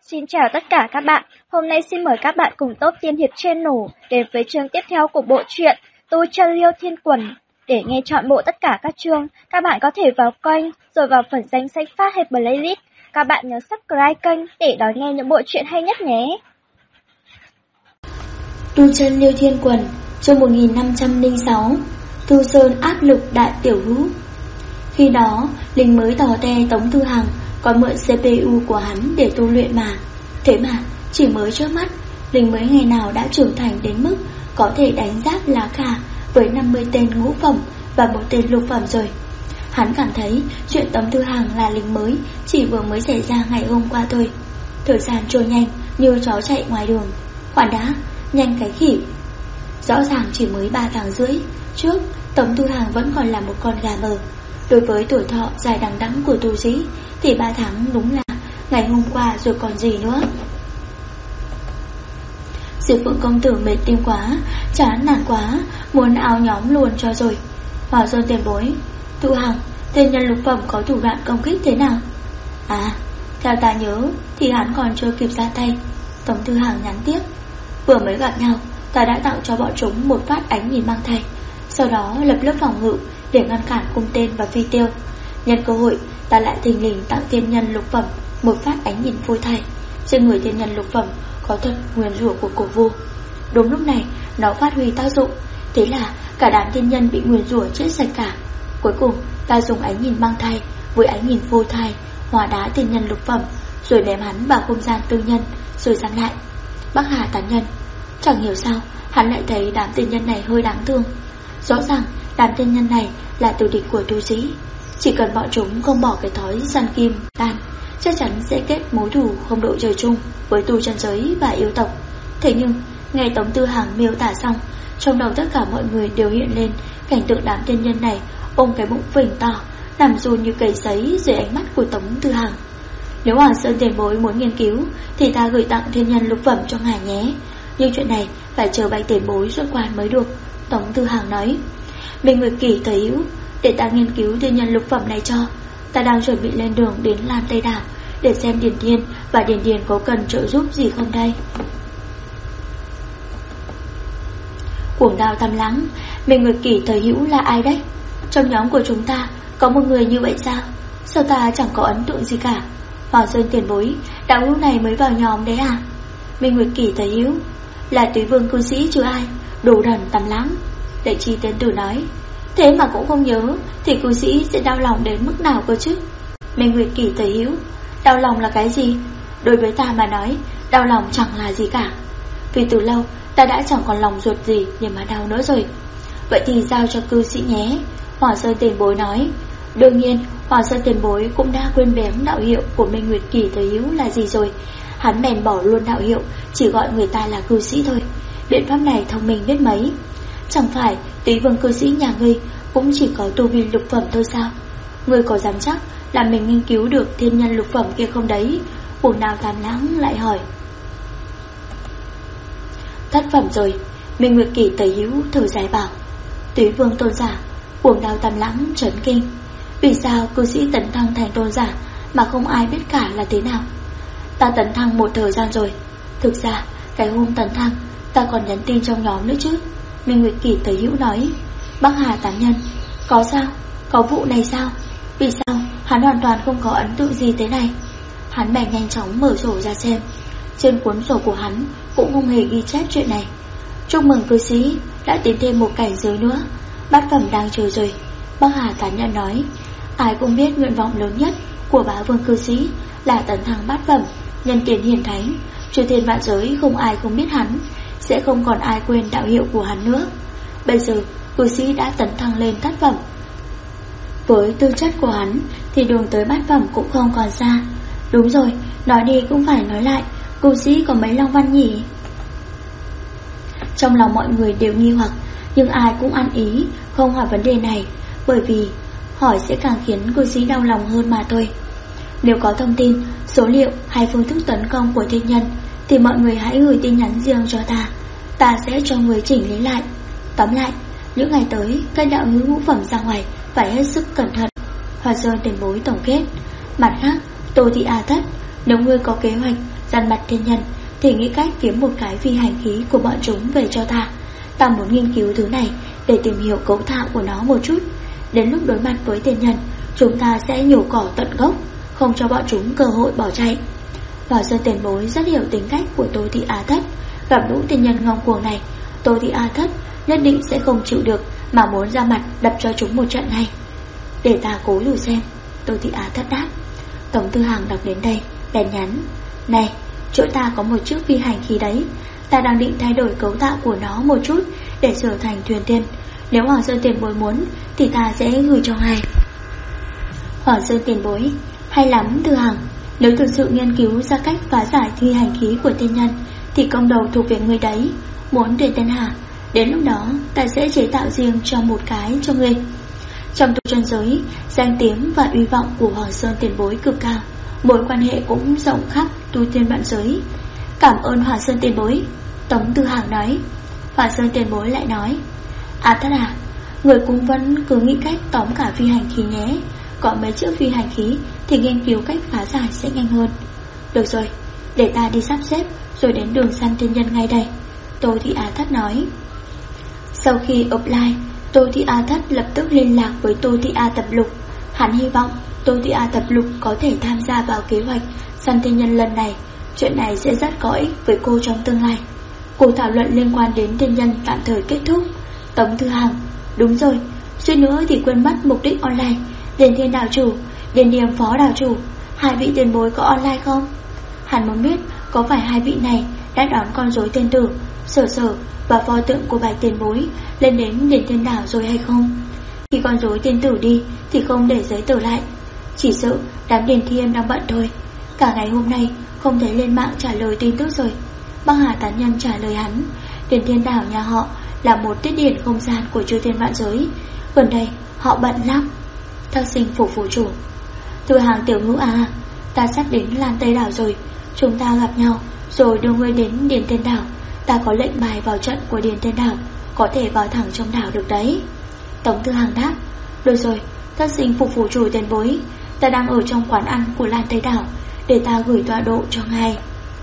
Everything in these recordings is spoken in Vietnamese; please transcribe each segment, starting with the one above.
Xin chào tất cả các bạn, hôm nay xin mời các bạn cùng Top Tiên Hiệp Channel đến với chương tiếp theo của bộ truyện Tu Chân Liêu Thiên Quần. Để nghe trọn bộ tất cả các chương, các bạn có thể vào kênh rồi vào phần danh sách phát hay playlist. Các bạn nhớ subscribe kênh để đón nghe những bộ truyện hay nhất nhé. Tu Chân Liêu Thiên Quần, chương 1506, Thu Sơn áp lực đại tiểu hữu. Khi đó, Linh mới tò te Tống Thư Hằng còn mượn CPU của hắn để tu luyện mà. Thế mà, chỉ mới trước mắt, Linh mới ngày nào đã trưởng thành đến mức có thể đánh giáp lá cà với 50 tên ngũ phẩm và một tên lục phẩm rồi. Hắn cảm thấy chuyện Tống Thư Hằng là lính mới chỉ vừa mới xảy ra ngày hôm qua thôi. Thời gian trôi nhanh như chó chạy ngoài đường. Khoản đã, nhanh cái khỉ. Rõ ràng chỉ mới 3 tháng rưỡi trước, Tống Thư Hằng vẫn còn là một con gà mờ. Đối với tuổi thọ dài đằng đẵng của tu sĩ thì 3 tháng đúng là ngày hôm qua rồi còn gì nữa. Diệp Phượng công tử mệt tim quá, chán nản quá, muốn áo nhóm luôn cho rồi. Bảo Sơn tiền bối, Thư Hằng, tên nhân lục phẩm có thủ đoạn công kích thế nào? À, theo ta nhớ thì hắn còn chưa kịp ra tay. Tống Thư Hằng nhắn tiếp, vừa mới gặp nhau, ta đã tặng cho bọn chúng một phát ánh nhìn mang thai, sau đó lập lớp phòng ngự để ngăn cản cung tên và phi tiêu. Nhân cơ hội, ta lại thình lình tặng tiên nhân lục phẩm một phát ánh nhìn phôi thai. Trên người tiên nhân lục phẩm có thuật nguyền rủa của cổ vu. Đúng lúc này, nó phát huy tác dụng, thế là cả đám tiên nhân bị nguyền rủa chết sạch cả. Cuối cùng, ta dùng ánh nhìn mang thai với ánh nhìn phôi thai hóa đá tiên nhân lục phẩm, rồi ném hắn vào không gian tư nhân, rồi giam lại. Bắc Hà tán nhân, chẳng hiểu sao hắn lại thấy đám tiên nhân này hơi đáng thương. Rõ ràng đám tiên nhân này là tử địch của tu sĩ, chỉ cần bọn chúng không bỏ cái thói săn kim đan, chắc chắn sẽ kết mối thù không đội trời chung với tu chân giới và yêu tộc. Thế nhưng nghe Tống Thư Hằng miêu tả xong, trong đầu tất cả mọi người đều hiện lên cảnh tượng đám tiên nhân này ôm cái bụng phình to, nằm run như cầy giấy dưới ánh mắt của Tống Thư Hằng. Nếu Hoàng Sơn tiền bối muốn nghiên cứu thì ta gửi tặng thiên nhân lục phẩm cho ngài nhé, nhưng chuyện này phải chờ Bạch tiền bối xuất quan mới được. Tống Thư Hằng nói, Minh Nguyệt Kỳ thời hữu, để ta nghiên cứu thiên nhân lục phẩm này cho. Ta đang chuẩn bị lên đường đến Lam Tây Đảo để xem Điền Thiên và Điền Điền có cần trợ giúp gì không đây. Cuồng Đao Tam Lắng, Minh Nguyệt Kỳ thời hữu là ai đấy? Trong nhóm của chúng ta có một người như vậy sao? Sao ta chẳng có ấn tượng gì cả? Hoàng Sơn tiền bối, đạo hữu này mới vào nhóm đấy à? Minh Nguyệt Kỳ thời hữu là Túy Vương cư sĩ chứ ai? Đồ đần Tam Lắng. Đại Chi Tiến Tử nói, thế mà cũng không nhớ thì cư sĩ sẽ đau lòng đến mức nào cơ chứ? Minh Nguyệt Kỳ thời hữu, đau lòng là cái gì? Đối với ta mà nói, đau lòng chẳng là gì cả. Vì từ lâu ta đã chẳng còn lòng ruột gì để mà đau nữa rồi. Vậy thì giao cho cư sĩ nhé, Hoàng Sơn tiền bối nói. Đương nhiên Hoàng Sơn tiền bối cũng đã quên bén đạo hiệu của Minh Nguyệt Kỳ thời hữu là gì rồi. Hắn bèn bỏ luôn đạo hiệu, chỉ gọi người ta là cư sĩ thôi. Biện pháp này thông minh biết mấy. Chẳng phải Túy Vương cư sĩ nhà ngươi cũng chỉ có tu vi lục phẩm thôi sao? Ngươi có dám chắc là mình nghiên cứu được thiên nhân lục phẩm kia không đấy? Cuồng Đao Tam Lãng lại hỏi. Thất phẩm rồi. Minh Nguyệt Kỳ tẩy hữu thở dài bảo. Túy Vương tôn giả. Cuồng Đao Tam Lãng chấn kinh. Vì sao cư sĩ tấn thăng thành tôn giả mà không ai biết cả là thế nào? Ta tấn thăng một thời gian rồi. Thực ra cái hôm tấn thăng ta còn nhắn tin trong nhóm nữa chứ. Minh Nguyệt Kỳ tẩy hữu nói. Bắc Hà tán nhân, có sao? Có vụ này sao? Vì sao hắn hoàn toàn không có ấn tượng gì thế này? Hắn bèn nhanh chóng mở sổ ra xem. Trên cuốn sổ của hắn cũng không hề ghi chép chuyện này. Chúc mừng cư sĩ đã tiến thêm một cảnh giới nữa, bát phẩm đang chờ rồi. Bắc Hà tán nhân nói, ai cũng biết nguyện vọng lớn nhất của bá vương cư sĩ là tấn thăng bát phẩm, nhân tiền hiền thánh. Chư thiên vạn giới không ai không biết hắn, sẽ không còn ai quên đạo hiệu của hắn nữa. Bây giờ cư sĩ đã tấn thăng lên thất phẩm. Với tư chất của hắn thì đường tới bát phẩm cũng không còn xa. Đúng rồi, nói đi cũng phải nói lại, cư sĩ có mấy long văn nhỉ? Trong lòng mọi người đều nghi hoặc, nhưng ai cũng ăn ý không hỏi vấn đề này, bởi vì hỏi sẽ càng khiến cư sĩ đau lòng hơn mà thôi. Nếu có thông tin, số liệu hay phương thức tấn công của thiên nhân thì mọi người hãy gửi tin nhắn riêng cho ta, ta sẽ cho người chỉnh lý lại. Tóm lại, những ngày tới các đạo hữu ngũ phẩm ra ngoài phải hết sức cẩn thận. Hòa Sơn tiền bối tổng kết. Mặt khác, Tô Thị A Thất, nếu ngươi có kế hoạch Dằn mặt thiên nhân thì nghĩ cách kiếm một cái phi hành khí của bọn chúng về cho ta. Ta muốn nghiên cứu thứ này để tìm hiểu cấu tạo của nó một chút. Đến lúc đối mặt với thiên nhân, chúng ta sẽ nhổ cỏ tận gốc, không cho bọn chúng cơ hội bỏ chạy. Hỏa Sơn tiền bối rất hiểu tính cách của Tô Thị A Thất. Gặp lũ thiên nhân ngông cuồng này, Tô Thị A Thất nhất định sẽ không chịu được, mà muốn ra mặt đập cho chúng một trận này. Để ta cố thử xem, Tô Thị A Thất đáp. Tống Tư Hằng đọc đến đây bèn nhắn: Này, chỗ ta có một chiếc phi hành khí đấy, ta đang định thay đổi cấu tạo của nó một chút để trở thành thuyền tiên. Nếu Hỏa Sơn tiền bối muốn thì ta sẽ gửi cho ngài. Hỏa Sơn tiền bối, hay lắm Tư Hằng. Nếu thực sự nghiên cứu ra cách phá giải phi hành khí của tiên nhân thì công đầu thuộc về người đấy. Muốn tuyển tên hả? Đến lúc đó ta sẽ chế tạo riêng cho một cái cho ngươi. Trong tu chân giới, danh tiếng và uy vọng của Hỏa Sơn tiền bối cực cao, mối quan hệ cũng rộng khắp tu tiên vạn giới. Cảm ơn Hỏa Sơn tiền bối, Tống Tư Hằng nói. Hỏa Sơn tiền bối lại nói: À Thất à, người cũng vẫn cứ nghĩ cách tóm cả phi hành khí nhé. Có mấy chiếc phi hành khí thì nghiên cứu cách phá giải sẽ nhanh hơn. Được rồi, để ta đi sắp xếp rồi đến đường săn tiên nhân ngay đây, Tô Thị A Thất nói. Sau khi offline, Tô Thị A Thất lập tức liên lạc với Tô Thị A Tập Lục. Hắn hy vọng Tô Thị A Tập Lục có thể tham gia vào kế hoạch săn tiên nhân lần này. Chuyện này sẽ rất có ích với cô trong tương lai. Cuộc thảo luận liên quan đến tiên nhân tạm thời kết thúc. Tống Thư Hằng: Đúng rồi, suýt nữa thì quên mất mục đích online. Điền Thiên đạo chủ, Điền Điềm phó đạo chủ, hai vị tiền bối có online không? Hắn muốn biết có phải hai vị này đã đón con rối tiên tử, Sở Sở và pho tượng của Bạch tiền bối lên đến Điền Thiên đảo rồi hay không. Khi con rối tiên tử đi thì không để giấy tờ lại. Chỉ sợ đám Điền Thiên đang bận thôi. Cả ngày hôm nay không thấy lên mạng trả lời tin tức rồi. Băng Hà tán nhân trả lời hắn: Điền Thiên đảo nhà họ là một tiết điển không gian của chư thiên vạn giới. Gần đây họ bận lắm. Thác Sinh phủ phủ chủ: Thư Hàng tiểu ngũ à, ta sắp đến Lan Tây đảo rồi. Chúng ta gặp nhau rồi đưa ngươi đến Điền Thiên đảo. Ta có lệnh bài vào trận của Điền Thiên đảo, có thể vào thẳng trong đảo được đấy. Tống Thư Hằng đáp: Được rồi, Thác Sinh phủ phủ chủ tiền bối, ta đang ở trong quán ăn của Lan Tây đảo, để ta gửi tọa độ cho ngài.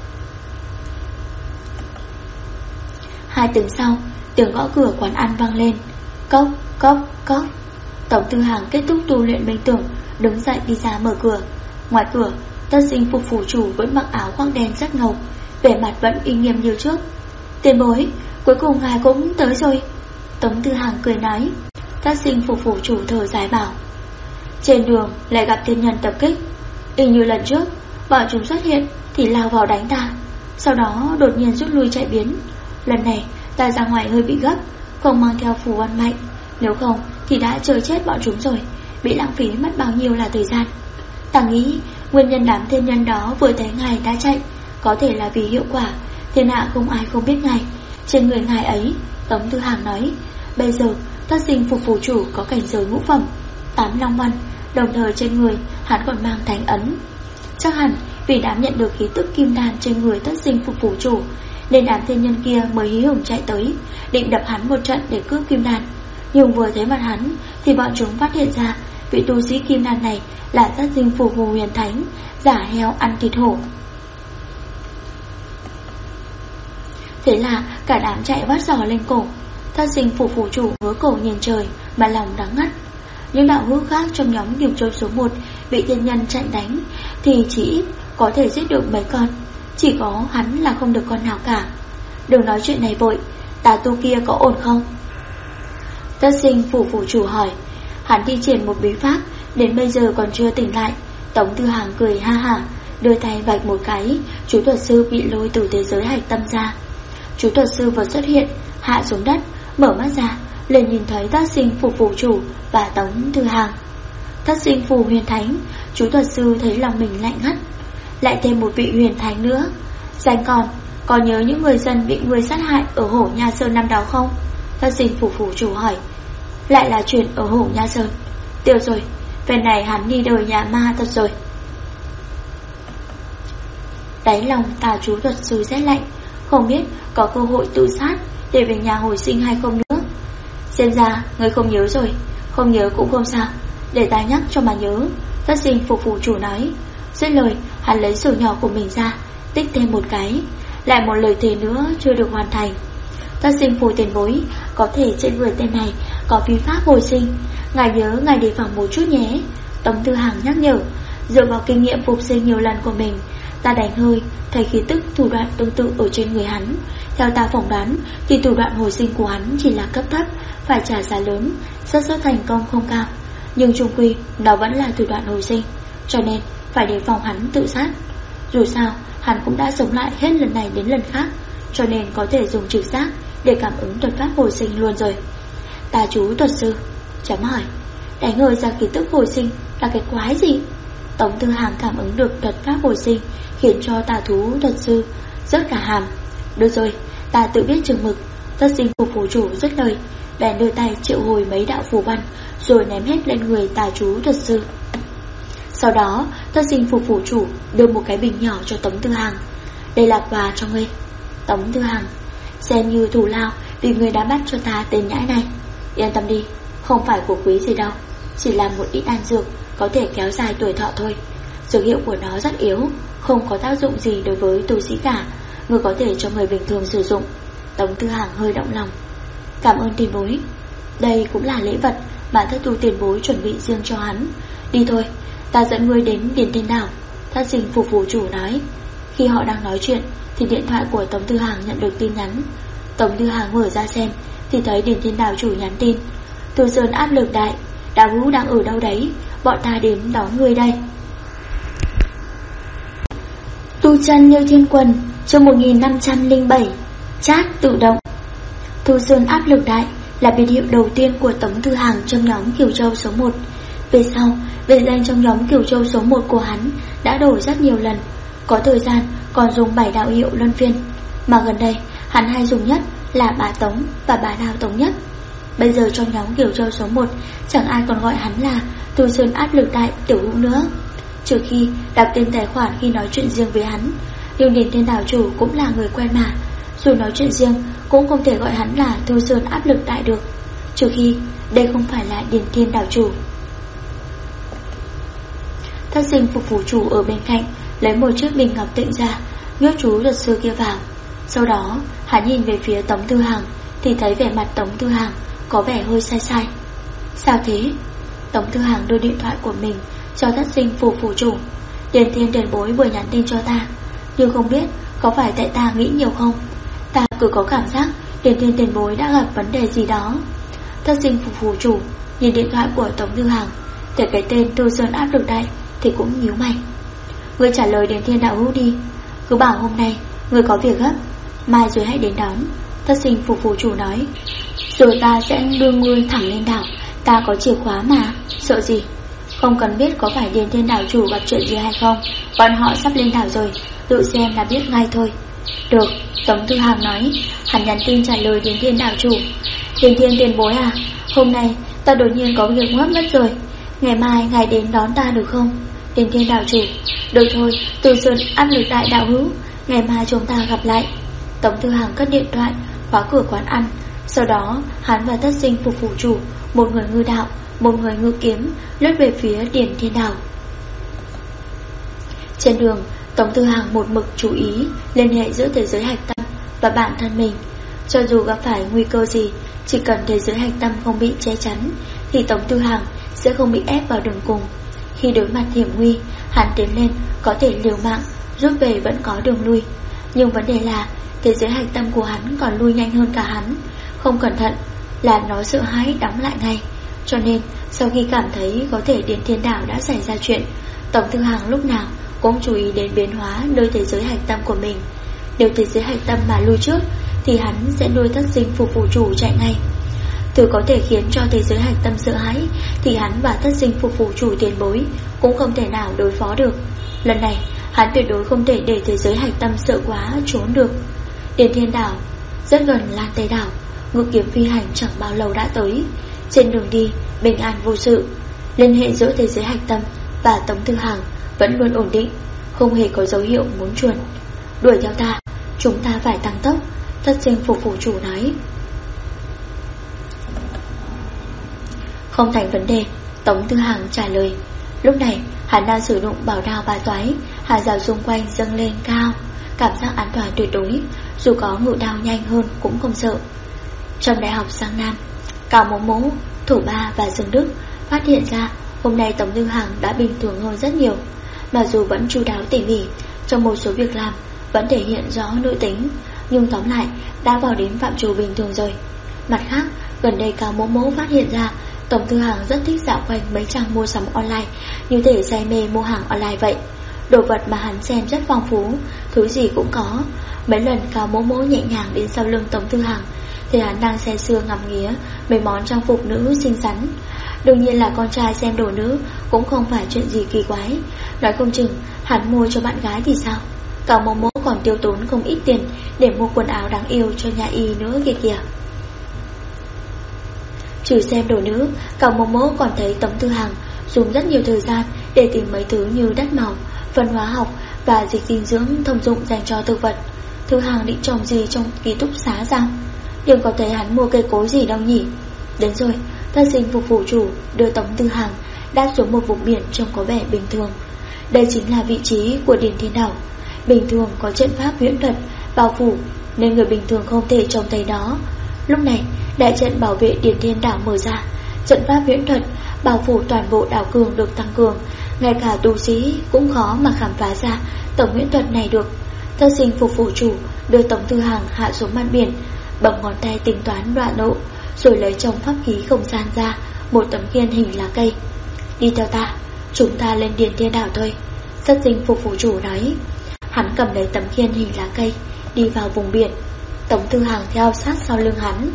2 tiếng sau, tiếng gõ cửa quán ăn vang lên. Cốc, cốc, cốc. Tống Tư Hằng kết thúc tu luyện minh tưởng, đứng dậy đi ra mở cửa. Ngoài cửa, Thác Sinh phục phủ chủ vẫn mặc áo khoác đen rất ngầu, vẻ mặt vẫn uy nghiêm như trước. Tiền bối, cuối cùng ngài cũng tới rồi, Tống Tư Hằng cười nói. Thác Sinh phục phủ chủ thở dài bảo: Trên đường lại gặp thiên nhân tập kích, y như lần trước, bọn chúng xuất hiện thì lao vào đánh ta, sau đó đột nhiên rút lui chạy biến. Lần này ta ra ngoài hơi bị gấp, không mang theo phù văn mạnh, nếu không thì đã chơi chết bọn chúng rồi, bị lãng phí mất bao nhiêu là thời gian. Ta nghĩ nguyên nhân đám thiên nhân đó vừa thấy ngài đã chạy có thể là vì hiệu quả thiên hạ không ai không biết ngài. Trên người ngài ấy, Tống Tư Hằng nói, bây giờ Thác Sinh phục phủ chủ có cảnh giới ngũ phẩm, 8 long văn, đồng thời trên người hắn còn mang thánh ấn. Chắc hẳn vì đám nhận được khí tức kim đan trên người Thác Sinh phục phủ chủ, nên đám thiên nhân kia mới hí hửng chạy tới, định đập hắn một trận để cướp kim đan. Nhưng vừa thấy mặt hắn thì bọn chúng phát hiện ra vị tu sĩ kim đan này là Thác Sinh phục Hồ Huyền Thánh, giả heo ăn thịt hổ. Thế là cả đám chạy vắt giò lên cổ. Thác Sinh phục phủ chủ ngứa cổ nhìn trời mà lòng đắng ngắt. Những đạo hữu khác trong nhóm Điều Châu số 1 bị thiên nhân chạy đánh thì chỉ ít có thể giết được mấy con, chỉ có hắn là không được con nào cả. Đừng nói chuyện này vội, tà tu kia có ổn không? Thác Sinh phủ phủ chủ hỏi. Hắn thi triển một bí pháp, đến bây giờ còn chưa tỉnh lại. Tống Tư Hằng cười ha hả, đưa tay vạch một cái, chú thuật sư bị lôi từ thế giới hạch tâm ra. Chú thuật sư vừa xuất hiện, hạ xuống đất, mở mắt ra, liền nhìn thấy Thác Sinh phủ phủ chủ và Tống Tư Hằng. Thác Sinh phủ huyền thánh, chú thuật sư thấy lòng mình lạnh ngắt. Lại thêm một vị huyền thánh nữa. Danh còn nhớ những người dân bị người sát hại ở Hổ Nha Sơn năm đó không? Thác Sinh phủ phủ chủ hỏi. Lại là chuyện ở Hổ Nha Sơn. Tiêu rồi, về này hắn đi đời nhà ma thật rồi. Đáy lòng tà chú thuật sư rét lạnh, không biết có cơ hội tự sát để về nhà hồi sinh hay không nữa. Xem ra người không nhớ rồi. Không nhớ cũng không sao, để ta nhắc cho mà nhớ, Thác Sinh phục phủ chủ nói. Dứt lời, Hắn lấy sổ nhỏ của mình ra, tích thêm một cái. Lại một lời thề nữa chưa được hoàn thành. Thất sinh phù tiền bối, có thể trên người tên này có vi pháp hồi sinh, ngài nhớ ngài đề phòng một chút nhé. Tống Tư Hằng nhắc nhở. Dựa vào kinh nghiệm phục sinh nhiều lần của mình, ta đánh hơi thấy khí tức thủ đoạn tương tự ở trên người hắn. Theo ta phỏng đoán thì thủ đoạn hồi sinh của hắn chỉ là cấp thấp, phải trả giá lớn, xác suất thành công không cao. Nhưng chung quy nó vẫn là thủ đoạn hồi sinh, cho nên phải đề phòng hắn tự sát. Dù sao hắn cũng đã sống lại hết lần này đến lần khác, cho nên có thể dùng trực giác để cảm ứng thuật pháp hồi sinh luôn rồi. Tà chú thuật sư chấm hỏi. Đánh hơi ra khí tức hồi sinh là cái quái gì? Tống Tư Hằng cảm ứng được thuật pháp hồi sinh khiến cho tà thú thuật sư rớt cả hàm. Được rồi, ta tự biết chừng mực. Thất sinh phù phù chủ dứt lời, bèn đưa tay triệu hồi mấy đạo phù văn rồi ném hết lên người tà chú thuật sư. Sau đó thất sinh phù phù chủ đưa một cái bình nhỏ cho Tống Tư Hằng. Đây là quà cho ngươi. Tống Tư Hằng, xem như thù lao vì ngươi đã bắt cho ta tên nhãi này. Yên tâm đi, không phải của quý gì đâu, chỉ là một ít đan dược có thể kéo dài tuổi thọ thôi. Dược hiệu của nó rất yếu, không có tác dụng gì đối với tu sĩ cả, ngươi có thể cho người bình thường sử dụng. Tống Tư Hằng hơi động lòng. Cảm ơn tiền bối. Đây cũng là lễ vật mà thất tu tiền bối chuẩn bị riêng cho hắn. Đi thôi, ta dẫn ngươi đến Điền Thiên Đảo. Thất sinh phù phù chủ nói. Khi họ đang nói chuyện thì điện thoại của Tống Tư Hằng nhận được tin nhắn. Tống Tư Hằng mở ra xem thì thấy Điền Thiên Đảo chủ nhắn tin. Từ Sơn áp lực đại, Đào Hữu đang ở đâu đấy, bọn ta đến đón ngươi đây. Tu chân Liêu Thiên Quần, chương 1507. Chat tự động. Từ Sơn áp lực đại là biệt hiệu đầu tiên của Tống Tư Hằng trong nhóm Kiều Châu số 1. Về sau, biệt danh trong nhóm Kiều Châu số 1 của hắn đã đổi rất nhiều lần, có thời gian còn dùng 7 đạo hiệu luân phiên, mà gần đây hắn hay dùng nhất là Bá Tống và Bá Đao Tống Nhất. Bây giờ trong nhóm Kiều Châu số 1 chẳng ai còn gọi hắn là Tu Sơn áp lực đại tiểu hữu nữa, trừ khi đặt tên tài khoản khi nói chuyện riêng với hắn. Nhưng Điền Thiên Đảo chủ cũng là người quen mà, dù nói chuyện riêng cũng không thể gọi hắn là Tu Sơn áp lực đại được, trừ khi đây không phải là Điền Thiên Đảo chủ. Thất sinh phục phủ chủ ở bên cạnh lấy một chiếc bình ngọc tịnh ra, nhốt chú luật sư kia vào. Sau đó hắn nhìn về phía Tống Tư Hằng thì thấy vẻ mặt Tống Tư Hằng có vẻ hơi sai sai. Sao thế? Tống Tư Hằng đưa điện thoại của mình cho thất sinh phủ phủ chủ. Điền Thiên tiền bối vừa nhắn tin cho ta, nhưng không biết có phải tại ta nghĩ nhiều không, ta cứ có cảm giác Điền Thiên tiền bối đã gặp vấn đề gì đó. Thất sinh phủ phủ chủ nhìn điện thoại của Tống Tư Hằng, thấy cái tên Tu Sơn áp lực đại thì cũng nhíu mày. Ngươi trả lời Điền Thiên đạo hữu đi, cứ bảo hôm nay ngươi có việc gấp, mai rồi hãy đến đón. Thất sinh phủ phủ chủ nói. Rồi ta sẽ đưa ngươi thẳng lên đảo, ta có chìa khóa mà, sợ gì. Không cần biết có phải Điền Thiên đảo chủ gặp chuyện gì hay không, bọn họ sắp lên đảo rồi, tự xem là biết ngay thôi. Được, Tống Tư Hằng nói. Hắn nhắn tin trả lời Điền Thiên đảo chủ. Điền Thiên tiền bối à, hôm nay ta đột nhiên có việc mất rồi, ngày mai ngài đến đón ta được không? Điền Thiên đảo chủ. Được thôi, Tu Sơn áp lực đại đạo hữu, ngày mai chúng ta gặp lại. Tống Tư Hằng cất điện thoại, khóa cửa quán ăn. Sau đó hắn và thất sinh phục phủ chủ, một người ngư đạo, một người ngư kiếm, lướt về phía Điền Thiên đảo. Trên đường, Tống Tư Hằng một mực chú ý liên hệ giữa thế giới hạch tâm và bản thân mình. Cho dù gặp phải nguy cơ gì, chỉ cần thế giới hạch tâm không bị che chắn thì Tống Tư Hằng sẽ không bị ép vào đường cùng. Khi đối mặt hiểm nguy, hắn tiến lên có thể liều mạng, rút về vẫn có đường lui. Nhưng vấn đề là thế giới hạch tâm của hắn còn lui nhanh hơn cả hắn, không cẩn thận là nó sợ hãi đóng lại ngay. Cho nên sau khi cảm thấy có thể Điền Thiên đảo đã xảy ra chuyện, Tống Tư Hằng lúc nào cũng chú ý đến biến hóa nơi thế giới hạch tâm của mình. Nếu thế giới hạch tâm mà lui trước thì hắn sẽ nuôi thất sinh phục phủ chủ chạy ngay. Thứ có thể khiến cho thế giới hạch tâm sợ hãi thì hắn và thất sinh phục phủ chủ tiền bối cũng không thể nào đối phó được. Lần này hắn tuyệt đối không thể để thế giới hạch tâm sợ quá trốn được. Điền Thiên đảo rất gần Lan Tây đảo, ngự kiếm phi hành chẳng bao lâu đã tới. Trên đường đi bình an vô sự, liên hệ giữa thế giới hạch tâm và Tống Tư Hằng vẫn luôn ổn định, không hề có dấu hiệu muốn chuồn. Đuổi theo ta, chúng ta phải tăng tốc, thất sinh phục phủ chủ nói. Không thành vấn đề, Tống Tư Hằng trả lời. Lúc này hắn đang sử dụng bảo đao bá toái, Hàng rào xung quanh dâng lên cao, cảm giác an toàn tuyệt đối, dù có ngự đao nhanh hơn cũng không sợ. Trong đại học Giang Nam, Cao Mỗ Mỗ, Thổ Ba và Dương Đức phát hiện ra hôm nay Tống Tư Hằng đã bình thường hơn rất nhiều. Mặc dù vẫn chu đáo tỉ mỉ, trong một số việc làm vẫn thể hiện rõ nữ tính, nhưng tóm lại đã vào đến phạm trù bình thường rồi. Mặt khác, gần đây Cao Mỗ Mỗ phát hiện ra Tống Tư Hằng rất thích dạo quanh mấy trang mua sắm online, như thể say mê mua hàng online vậy. Đồ vật mà hắn xem rất phong phú, thứ gì cũng có. Mấy lần Cao Mỗ Mỗ nhẹ nhàng đến sau lưng Tống Tư Hằng thì hắn đang say sưa ngắm nghía mấy món trang phục nữ xinh xắn. Đương nhiên là con trai xem đồ nữ cũng không phải chuyện gì kỳ quái. Nói không chừng hắn mua cho bạn gái thì sao. Cao Mỗ Mỗ còn tiêu tốn không ít tiền để mua quần áo đáng yêu cho nhà y nữa kìa. Trừ xem đồ nữ, Cao Mỗ Mỗ còn thấy Tống Tư Hằng dùng rất nhiều thời gian để tìm mấy thứ như đất màu, phân hóa học và dịch dinh dưỡng thông dụng dành cho thực vật. Tư Hằng định trồng gì trong ký túc xá sao? Đừng có thấy hắn mua cây cối gì đâu nhỉ. Đến rồi, thân sinh phục vụ chủ đưa Tống Tư Hằng đáp xuống một vùng biển trông có vẻ bình thường. Đây chính là vị trí của Điền Thiên Đảo. Bình thường có trận pháp huyễn thuật bao phủ nên người bình thường không thể trông thấy đó. Lúc này, đại trận bảo vệ Điền Thiên Đảo mở ra, trận pháp huyễn thuật bao phủ toàn bộ đảo cường được tăng cường. Ngay cả tu sĩ cũng khó mà khám phá ra tổng huyễn thuật này được. Thân sinh phục vụ chủ đưa Tống Tư Hằng hạ xuống mặt biển, bấm ngón tay tính toán đoạn độ, rồi lấy trong pháp khí không gian ra một tấm khiên hình lá cây. Đi theo ta, chúng ta lên Điền Thiên Đảo thôi. Thân sinh phục vụ chủ nói. Hắn cầm lấy tấm khiên hình lá cây, đi vào vùng biển. Tống Tư Hằng theo sát sau lưng hắn.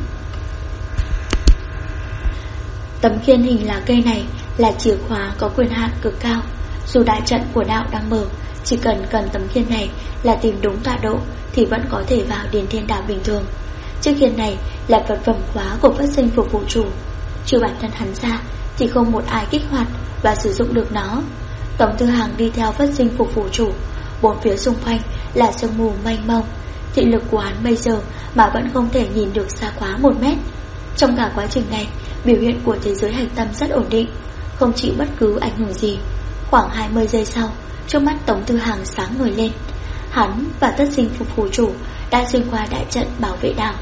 Tấm khiên hình lá cây này là chìa khóa có quyền hạn cực cao. Dù đại trận của đạo đang mở, chỉ cần tấm khiên này là tìm đúng tọa độ thì vẫn có thể vào Điền Thiên Đảo bình thường. Chiếc khiên này là vật phẩm khóa của Phất Sinh phục vụ chủ, trừ bản thân hắn ra thì không một ai kích hoạt và sử dụng được nó. Tống Tư Hằng đi theo Phất Sinh phục vụ chủ, bốn phía xung quanh là sương mù mênh mông. Thị lực của hắn bây giờ mà vẫn không thể nhìn được xa quá 1 mét. Trong cả quá trình này, biểu hiện của thế giới hành tâm rất ổn định, không chịu bất cứ ảnh hưởng gì. Khoảng 20 giây sau, trước mắt Tống Tư Hằng sáng ngời lên. Hắn và Tất Sinh phục vụ chủ đã xuyên qua đại trận bảo vệ đảo.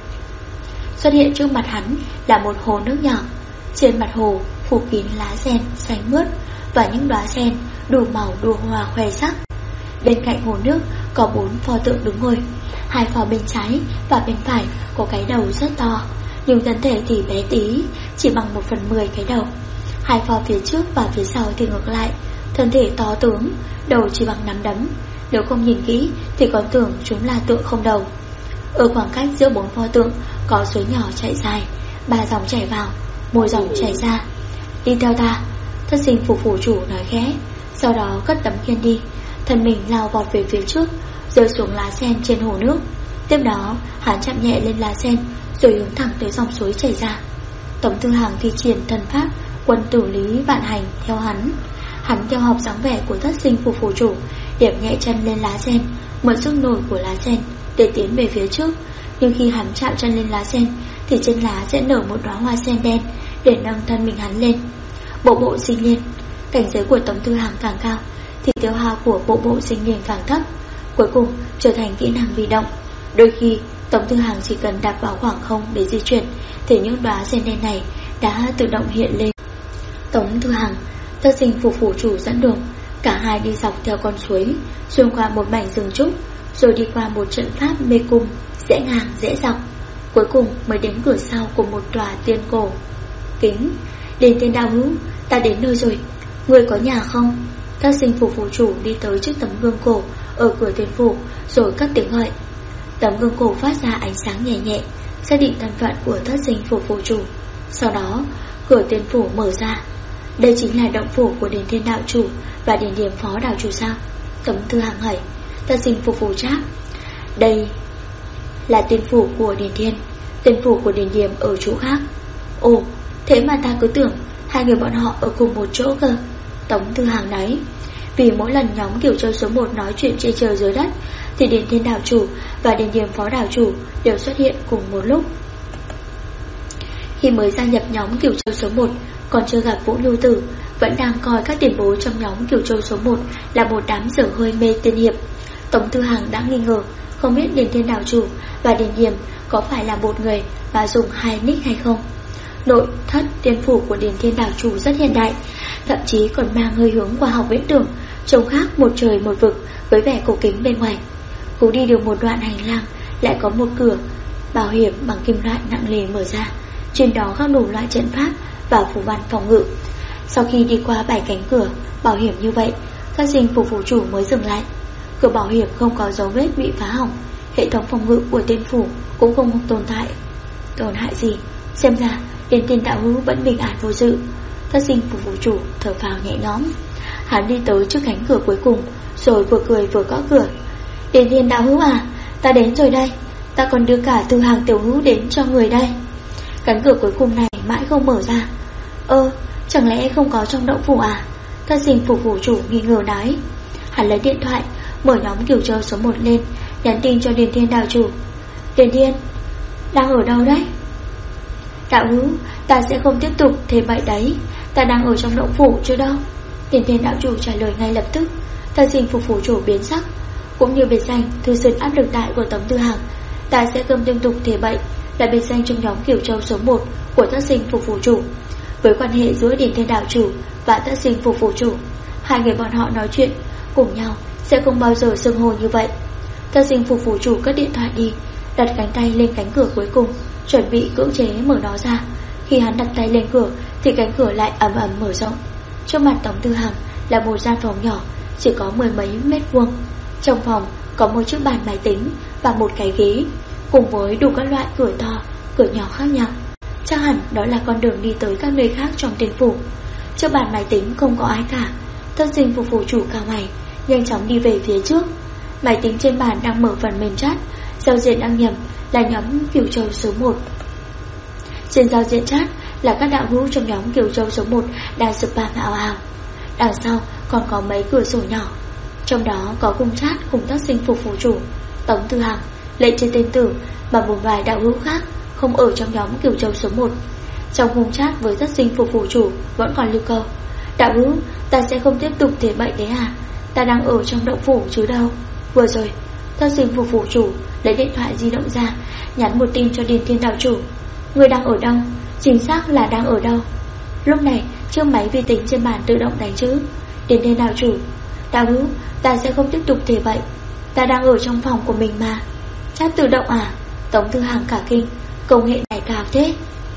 Xuất hiện trước mặt hắn là một hồ nước nhỏ. Trên mặt hồ phủ kín lá sen xanh mướt và những đóa sen đủ màu đua hoa khoe sắc. Bên cạnh hồ nước có 4 pho tượng đứng ngồi. 2 pho bên trái và bên phải có cái đầu rất to, nhưng thân thể thì bé tí, chỉ bằng 1/10 cái đầu. 2 pho phía trước và phía sau thì ngược lại, thân thể to tướng, đầu chỉ bằng nắm đấm. Nếu không nhìn kỹ thì còn tưởng chúng là tượng không đầu. Ở khoảng cách giữa 4 pho tượng có suối nhỏ chảy dài, 3 dòng chảy vào, 1 dòng chảy ra. Đi theo ta, Thất Sinh phục vụ chủ nói khẽ, sau đó cất tấm khiên đi, thân mình lao vọt về phía trước, rơi xuống lá sen trên hồ nước. Tiếp đó hắn chạm nhẹ lên lá sen rồi hướng thẳng tới dòng suối chảy ra. Tống Tư Hằng thi triển thần pháp Quân Tử Lý Vạn Hành theo hắn. Hắn theo học dáng vẻ của Thất Sinh phục vụ chủ, điểm nhẹ chân lên lá sen, mượn sức nổi của lá sen để tiến về phía trước. Nhưng khi hắn chạm chân lên lá sen thì trên lá sẽ nở một đóa hoa sen đen để nâng thân mình hắn lên. Bộ bộ sinh liên. Cảnh giới của Tống Tư Hằng càng cao thì tiêu hao của bộ bộ sinh liên càng thấp, cuối cùng trở thành kỹ năng bị động. Đôi khi Tống Tư Hằng chỉ cần đạp vào khoảng không để di chuyển thì những đóa sen đen này đã tự động hiện lên. Tống Tư Hằng, Thất Sinh phục vụ chủ dẫn đường. Cả hai đi dọc theo con suối, xuyên qua một mảnh rừng trúc, rồi đi qua một trận pháp mê cung, dễ ngang dễ dọc. Cuối cùng mới đến cửa sau của một tòa tiên cổ kính. Điền Thiên Đảo hữu, ta đến nơi rồi, người có nhà không? Thất Sinh phục vụ chủ đi tới trước tấm gương cổ ở cửa tiên phủ, rồi cất tiếng gọi. Tấm gương cổ phát ra ánh sáng nhẹ nhẹ, xác định thân phận của Thất Sinh phục vụ chủ. Sau đó cửa tiên phủ mở ra. Đây chính là động phủ của Điền Thiên Đạo chủ và Điền Điềm phó đạo chủ sao? Tống Tư Hằng hỏi. Thất Sinh phục vụ đáp, đây là tiên phủ của Điền Thiên, tiên phủ của Điền Điềm ở chỗ khác. Ồ, thế mà ta cứ tưởng hai người bọn họ ở cùng một chỗ cơ. Tống Tư Hằng nói. Vì mỗi lần nhóm Kiểu Châu số 1 nói chuyện trên trời dưới đất thì Điền Thiên đạo chủ và Điền Điềm phó đạo chủ đều xuất hiện cùng một lúc. Khi mới gia nhập nhóm Kiểu Châu số 1 còn chưa gặp Vũ Lưu Tử vẫn đang coi các tiền bối trong nhóm Kiều Châu số 1 là một đám dở hơi mê tiên hiệp. Tống Thư Hằng đã nghi ngờ không biết Điền Thiên đạo chủ và Điền Điềm có phải là một người mà dùng hai nick hay không. Nội thất tiên phủ của Điền Thiên đạo chủ rất hiện đại, thậm chí còn mang hơi hướng khoa học viễn tưởng, trông khác một trời một vực với vẻ cổ kính bên ngoài. Cũng đi được một đoạn hành lang, lại có một cửa bảo hiểm bằng kim loại nặng nề mở ra, trên đó khắc đủ loại trận pháp và phù văn phòng ngự. Sau khi đi qua 7 cánh cửa bảo hiểm như vậy, các dinh phủ phủ chủ mới dừng lại. Cửa bảo hiểm không có dấu vết bị phá hỏng, hệ thống phòng ngự của tiên phủ cũng không tồn hại gì. Xem ra Điền Thiên đạo hữu vẫn bình an vô sự. Các dinh phủ phủ chủ thở phào nhẹ nhõm. Hắn đi tới trước cánh cửa cuối cùng, rồi vừa cười vừa gõ cửa. Điền Thiên đạo hữu à, ta đến rồi đây. Ta còn đưa cả Thư Hàng tiểu hữu đến cho người đây. Cánh cửa cuối cùng này mãi không mở ra. Chẳng lẽ không có trong động phủ à? Các dinh phủ phủ chủ nghi ngờ nói. Hắn lấy điện thoại mở nhóm Kiều Châu số 1 lên, nhắn tin cho Điền Thiên đạo chủ. Điền Thiên, đang ở đâu đấy? Đạo hữu, ta sẽ không tiếp tục thế vậy đấy. Ta đang ở trong động phủ chứ đâu. Điền Thiên đạo chủ trả lời ngay lập tức. Các dinh phủ phủ chủ biến sắc. Cũng như biệt danh thư sinh áp lực đại của Tống Thư Hằng, ta sẽ không tiếp tục thế vậy là biệt danh trong nhóm Kiều Châu số 1 của tác sinh phủ phủ chủ. Với quan hệ giữa Điền Thiên đạo chủ và tác sinh phủ phủ chủ, hai người bọn họ nói chuyện cùng nhau sẽ không bao giờ xưng hô như vậy. Tác sinh phủ phủ chủ cất điện thoại đi, đặt cánh tay lên cánh cửa cuối cùng, chuẩn bị cưỡng chế mở nó ra. Khi hắn đặt tay lên cửa thì cánh cửa lại ầm ầm mở rộng. Trước mặt Tống Thư Hằng là một gian phòng nhỏ, chỉ có 10 mấy mét vuông. Trong phòng có một chiếc bàn máy tính và một cái ghế, cùng với đủ các loại cửa to, cửa nhỏ khác nhau. Chắc hẳn đó là con đường đi tới các nơi khác trong tiên phủ. Trước bàn máy tính không có ai cả. Thất sinh phủ phủ chủ cao mày, nhanh chóng đi về phía trước. Máy tính trên bàn đang mở phần mềm chat, giao diện đăng nhập là nhóm Kiều Châu số 1. Trên giao diện chat là các đạo hữu trong nhóm Kiều Châu số 1 đang spam ào ào. Đằng sau còn có mấy cửa sổ nhỏ, trong đó có khung chat cùng tác sinh phủ phủ chủ, Tống Thư Hằng, Lệ Trên Tên Tử và một vài đạo hữu khác không ở trong nhóm Kiều Châu số 1. Trong khung chat với tác sinh phủ phủ chủ vẫn còn lưu câu: đạo hữu, ta sẽ không tiếp tục thế vậy đấy à, ta đang ở trong động phủ chứ đâu. Vừa rồi tác sinh phủ phủ chủ lấy điện thoại di động ra, nhắn một tin cho Điền Thiên đạo chủ: người đang ở đâu? Chính xác là đang ở đâu? Lúc này chiếc máy vi tính trên bàn tự động đánh chữ: Điền Thiên đạo chủ, đạo hữu, ta sẽ không tiếp tục thế vậy, ta đang ở trong phòng của mình mà. Chat tự động à? Tống Thư Hằng cả kinh, công nghệ này cao thế.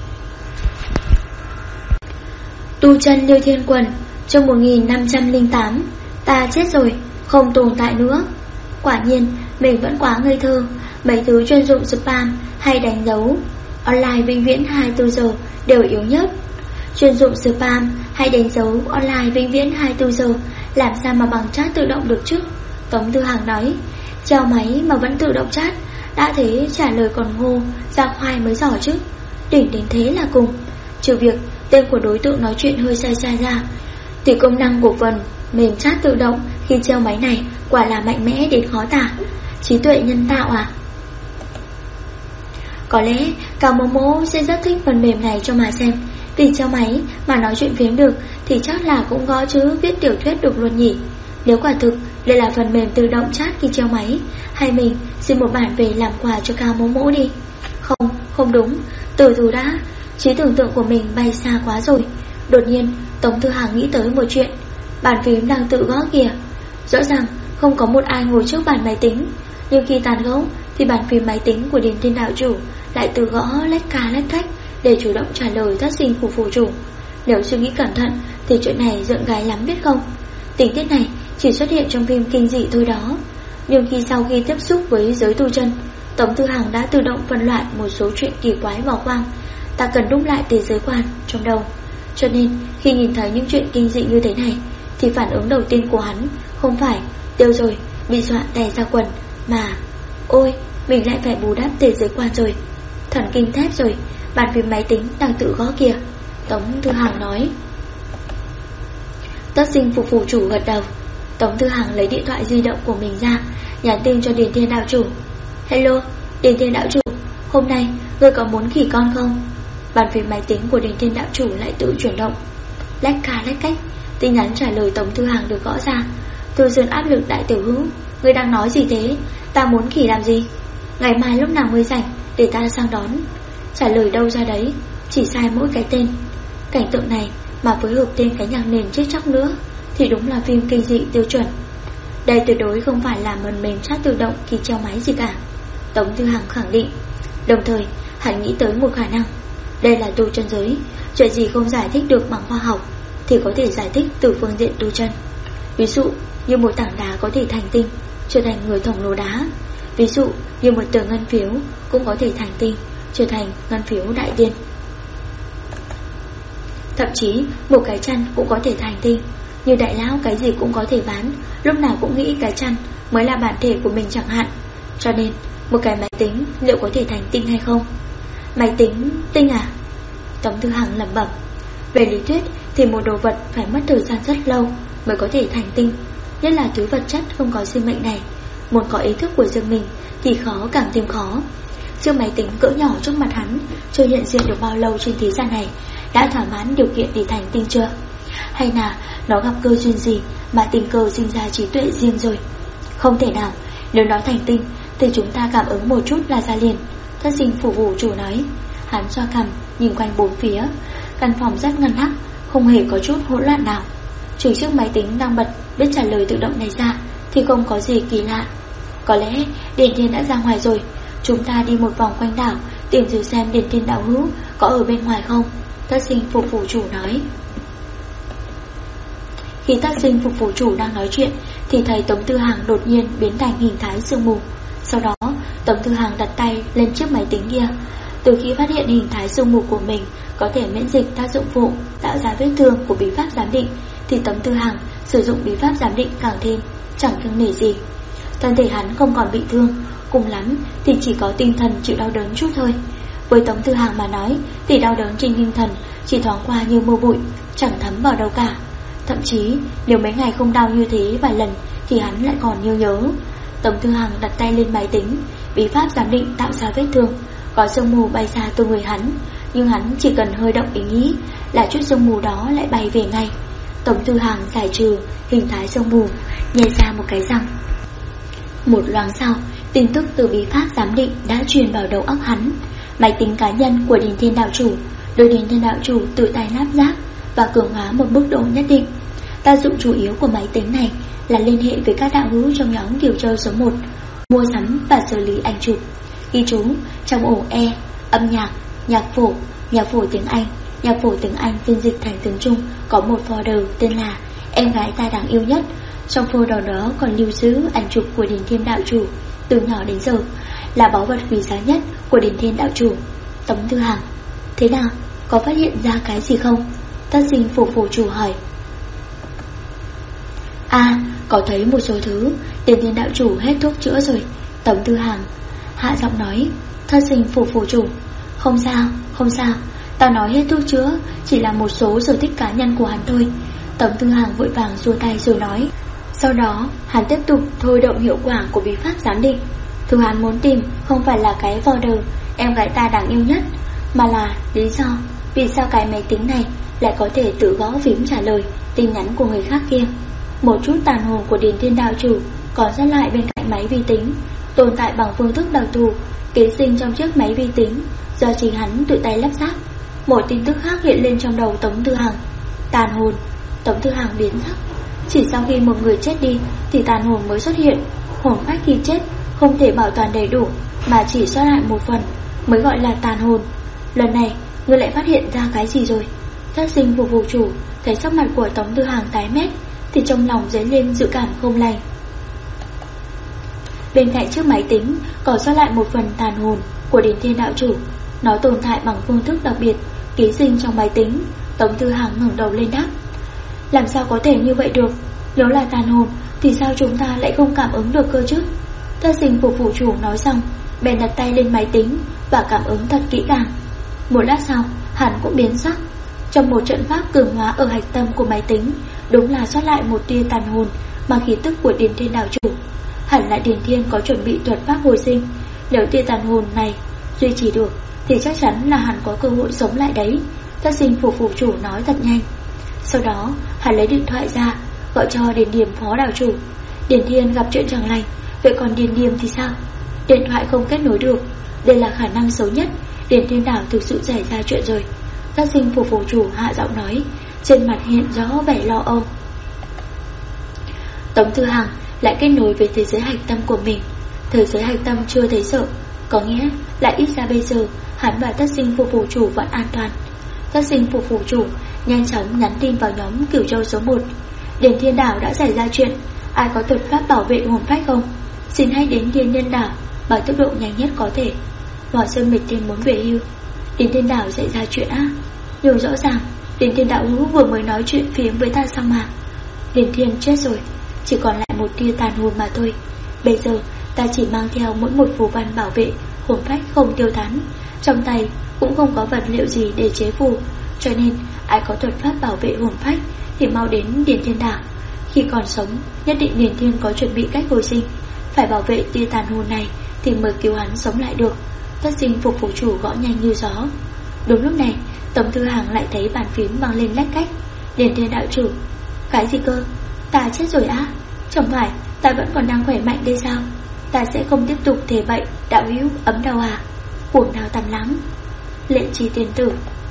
Tu chân Liêu Thiên Quần, trong 1508. Ta chết rồi, không tồn tại nữa. Quả nhiên mình vẫn quá ngây thơ. Mấy thứ chuyên dụng spam hay đánh dấu online vĩnh viễn 24 giờ đều yếu nhất. Chuyên dụng spam hay đánh dấu online vĩnh viễn 24 giờ làm sao mà bằng chat tự động được chứ? Tống Thư Hằng nói. Treo máy mà vẫn tự động chat, đã thế trả lời còn ngô ra khoai mới giỏi chứ. Đỉnh đến thế là cùng. Trừ việc tên của đối tượng nói chuyện hơi sai ra, thì công năng của phần mềm chat tự động khi treo máy này quả là mạnh mẽ đến khó tả. Trí tuệ nhân tạo à? Có lẽ Cao Mô Mô sẽ rất thích phần mềm này cho mà xem. Vì treo máy mà nói chuyện phiếm được thì chắc là cũng gõ chữ viết tiểu thuyết được luôn nhỉ. Nếu quả thực đây là phần mềm tự động chat khi treo máy, hay mình xin một bản về làm quà cho Cao Mô Mô đi. Không đúng, từ từ đã. Trí tưởng tượng của mình bay xa quá rồi. Đột nhiên Tống Thư Hằng nghĩ tới một chuyện. Bàn phím đang tự gõ kìa. Rõ ràng không có một ai ngồi trước bàn máy tính, nhưng khi tàn gẫu thì bàn phím máy tính của Điền Thiên đạo chủ lại tự gõ lách ca lách cách để chủ động trả lời tác sinh phủ phủ chủ. Nếu suy nghĩ cẩn thận thì chuyện này rợn gái lắm biết không. Tình tiết này chỉ xuất hiện trong phim kinh dị thôi đó. Nhưng sau khi tiếp xúc với giới tu chân, Tống Thư Hằng đã tự động phân loại một số chuyện kỳ quái vào khoang ta cần đúc lại thế giới quan trong đầu. Cho nên khi nhìn thấy những chuyện kinh dị như thế này thì phản ứng đầu tiên của hắn không phải tiêu rồi, bị dọa tè ra quần, mà ôi, mình lại phải bù đắp thế giới quan rồi. Thần kinh thép rồi, bàn phím máy tính đang tự gõ kìa. Tống Thư Hằng nói. Tất sinh phủ phủ chủ gật đầu. Tống Thư Hằng lấy điện thoại di động của mình ra, nhắn tin cho Điền Thiên đạo chủ. Hello, Điền Thiên đạo chủ, hôm nay ngươi có muốn khỉ con không? Bàn phím máy tính của Điền Thiên đạo chủ lại tự chuyển động, lách ca lách cách, Tin nhắn trả lời Tống Thư Hàng được gõ ra. Tôi dần áp lực Đại Tiểu Hữu, ngươi đang nói gì thế? Ta muốn khỉ làm gì? Ngày mai lúc nào ngươi rảnh để ta sang đón. Trả lời đâu ra đấy, chỉ sai mỗi cái tên. Cảnh tượng này mà phối hợp tên cái nhạc nền chết chóc nữa thì đúng là phim kinh dị tiêu chuẩn. Đây tuyệt đối không phải là phần mềm chat tự động khi treo máy gì cả, Tống Thư Hàng khẳng định. Đồng thời hắn nghĩ tới một khả năng. Đây là tu chân giới, chuyện gì không giải thích được bằng khoa học thì có thể giải thích từ phương diện tu chân. Ví dụ như một tảng đá có thể thành tinh, trở thành người khổng lồ đá. Ví dụ như một tờ ngân phiếu cũng có thể thành tinh, trở thành ngân phiếu đại tiên. Thậm chí một cái chăn cũng có thể thành tinh. Như đại lão cái gì cũng có thể bán, lúc nào cũng nghĩ cái chăn mới là bản thể của mình chẳng hạn. Cho nên một cái máy tính liệu có thể thành tinh hay không? Máy tính tinh à? Tống Thư Hàng lẩm bẩm. Về lý thuyết thì một đồ vật phải mất thời gian rất lâu mới có thể thành tinh, nhất là thứ vật chất không có sinh mệnh này. Muốn có ý thức của riêng mình thì khó càng thêm khó. Chiếc máy tính cỡ nhỏ trước mặt hắn chưa hiện diện được bao lâu trên thế gian này đã thỏa mãn điều kiện để thành tinh chưa? Hay là nó gặp cơ duyên gì mà tình cờ sinh ra trí tuệ riêng rồi? Không thể nào, nếu nó thành tinh thì chúng ta cảm ứng một chút là ra liền. Thất sinh phủ vụ chủ nói. Hắn xoa cằm nhìn quanh bốn phía. Căn phòng rất ngăn nắp, không hề có chút hỗn loạn nào. Trừ chiếc máy tính đang bật biết trả lời tự động này ra thì không có gì kỳ lạ. Có lẽ Điền Thiên đã ra ngoài rồi. Chúng ta đi một vòng quanh đảo, tìm thử xem Điền Thiên đạo hữu có ở bên ngoài không, Thất sinh phục vụ chủ nói. Khi Thất sinh phục vụ chủ đang nói chuyện thì thấy Tống Thư Hàng đột nhiên biến thành hình thái sương mù. Sau đó Tống Thư Hàng đặt tay lên chiếc máy tính kia. Từ khi phát hiện hình thái sương mù của mình có thể miễn dịch tác dụng phụ tạo ra vết thương của bí pháp giám định thì Tống Thư Hàng sử dụng bí pháp giám định càng thêm chẳng kiêng nể gì. Thân thể hắn không còn bị thương, cùng lắm thì chỉ có tinh thần chịu đau đớn chút thôi. Với Tống Thư Hàng mà nói thì đau đớn trên tinh thần chỉ thoáng qua như mưa bụi, chẳng thấm vào đâu cả. Thậm chí nếu mấy ngày không đau như thế vài lần thì hắn lại còn nhớ. Tống Thư Hàng đặt tay lên máy tính, bí pháp giám định tạo ra vết thương, có sương mù bay ra từ người hắn. Nhưng hắn chỉ cần hơi động ý nghĩ là chút sương mù đó lại bay về ngay. Tống Thư Hàng giải trừ hình thái sương mù, nhè ra một cái răng. Một loáng sau, tin tức từ bí pháp giám định đã truyền vào đầu óc hắn. Máy tính cá nhân của Điền Thiên đạo chủ được Điền Thiên đạo chủ tự tay lắp ráp và cường hóa một mức độ nhất định. Tác dụng chủ yếu của máy tính này là liên hệ với các đạo hữu trong nhóm Kiều Châu số 1, mua sắm và xử lý ảnh chụp. Ghi chú trong ổ E, âm nhạc, nhạc phổ tiếng Anh phiên dịch thành tiếng Trung có một folder tên là Em gái ta đáng yêu nhất. Trong folder đó còn lưu giữ ảnh chụp của Điền Thiên đạo chủ từ nhỏ đến giờ, là báu vật quý giá nhất của Điền Thiên đạo chủ. Tống Thư Hàng: thế nào, có phát hiện ra cái gì không? Tất sinh phủ chủ hỏi. Có thấy một số thứ. Điền Thiên đạo chủ hết thuốc chữa rồi, Tống Thư Hàng hạ giọng nói. Thất sinh phủ chủ: không sao, ta nói hết thuốc chữa chỉ là một số sở thích cá nhân của hắn thôi. Tống Thư Hàng vội vàng xua tay rồi nói. Sau đó hắn tiếp tục thôi động hiệu quả của bí pháp giám định. Thứ hắn muốn tìm không phải là cái folder Em gái ta đáng yêu nhất, mà là lý do vì sao cái máy tính này lại có thể tự gõ phím trả lời tin nhắn của người khác kia. Một chút tàn hồn của Điền Thiên đạo chủ còn sót lại bên cạnh máy vi tính, tồn tại bằng phương thức đặc thù ký sinh trong chiếc máy vi tính do chính hắn tự tay lắp ráp. Một tin tức khác hiện lên trong đầu Tống Thư Hàng. Tàn hồn. Tống Thư Hàng biến sắc. Chỉ sau khi một người chết đi thì tàn hồn mới xuất hiện. Hồn phách khi chết không thể bảo toàn đầy đủ, mà chỉ sót lại một phần mới gọi là tàn hồn. Lần này ngươi lại phát hiện ra cái gì rồi? Thất sinh vụ chủ thấy sắc mặt của Tống Thư Hàng tái mét thì trong lòng dấy lên dự cảm không lành. Bên cạnh chiếc máy tính còn sót lại một phần tàn hồn của Điền Thiên đạo chủ. Nó tồn tại bằng phương thức đặc biệt ký sinh trong máy tính. Tống Thư Hàng ngẩng đầu lên đáp. Làm sao có thể như vậy được? Nếu là tàn hồn thì sao chúng ta lại không cảm ứng được cơ chứ? Thất sinh phủ chủ nói xong bèn đặt tay lên máy tính và cảm ứng thật kỹ càng. Một lát sau hắn cũng biến sắc. Trong một trận pháp cường hóa ở hạch tâm của máy tính, đúng là sót lại một tia tàn hồn mà khí tức của Điền Thiên đạo chủ. Hẳn là Điền Thiên có chuẩn bị thuật pháp hồi sinh. Nếu tia tàn hồn này duy trì được thì chắc chắn là hắn có cơ hội sống lại đấy. Thất sinh phủ chủ nói thật nhanh. Sau đó hắn lấy điện thoại ra, gọi cho Điền Điềm phó đạo chủ. Điền Thiên gặp chuyện chẳng lành, vậy còn Điền Điềm thì sao? Điện thoại không kết nối được. Đây là khả năng xấu nhất. Điền Thiên Đảo thực sự xảy ra chuyện rồi. Tác sinh phủ chủ hạ giọng nói, trên mặt hiện rõ vẻ lo âu. Tống Thư Hằng lại kết nối với thế giới hạch tâm của mình. Thế giới hạch tâm chưa thấy sợ, có nghĩa là ít ra bây giờ hắn và tác sinh phủ chủ vẫn an toàn. Tác sinh phủ chủ nhanh chóng nhắn tin vào nhóm Cửu Châu số 1. Điền Thiên Đảo đã xảy ra chuyện, ai có thuật pháp bảo vệ hồn phách không? Xin hãy đến Điền Nhân Đảo bằng tốc độ nhanh nhất có thể. Hỏa Sơn Mịch Tiên muốn về hưu. Điền Thiên Đảo xảy ra chuyện á? Nhưng rõ ràng Điền Thiên Đạo Hữu vừa mới nói chuyện phiếm với ta xong mà. Điền Thiên chết rồi, chỉ còn lại một tia tàn hồn mà thôi. Bây giờ ta chỉ mang theo mỗi một phù văn bảo vệ hồn phách không tiêu tán, trong tay cũng không có vật liệu gì để chế phù. Cho nên ai có thuật pháp bảo vệ hồn phách thì mau đến Điền Thiên Đảo. Khi còn sống nhất định Điền Thiên có chuẩn bị cách hồi sinh. Phải bảo vệ tia tàn hồn này thì mới cứu hắn sống lại được. Tất sinh phủ chủ gõ nhanh như gió. Đúng lúc này Tống Thư Hằng lại thấy bàn phím vang lên lách cách. Điền Thiên đạo chủ. Cái gì cơ? Ta chết rồi á? Chẳng phải ta vẫn còn đang khỏe mạnh đây sao? Ta sẽ không tiếp tục thể bậy đạo hữu ấm đầu à? Cuồng đao tam lãng, Lệ Chi tiên tử.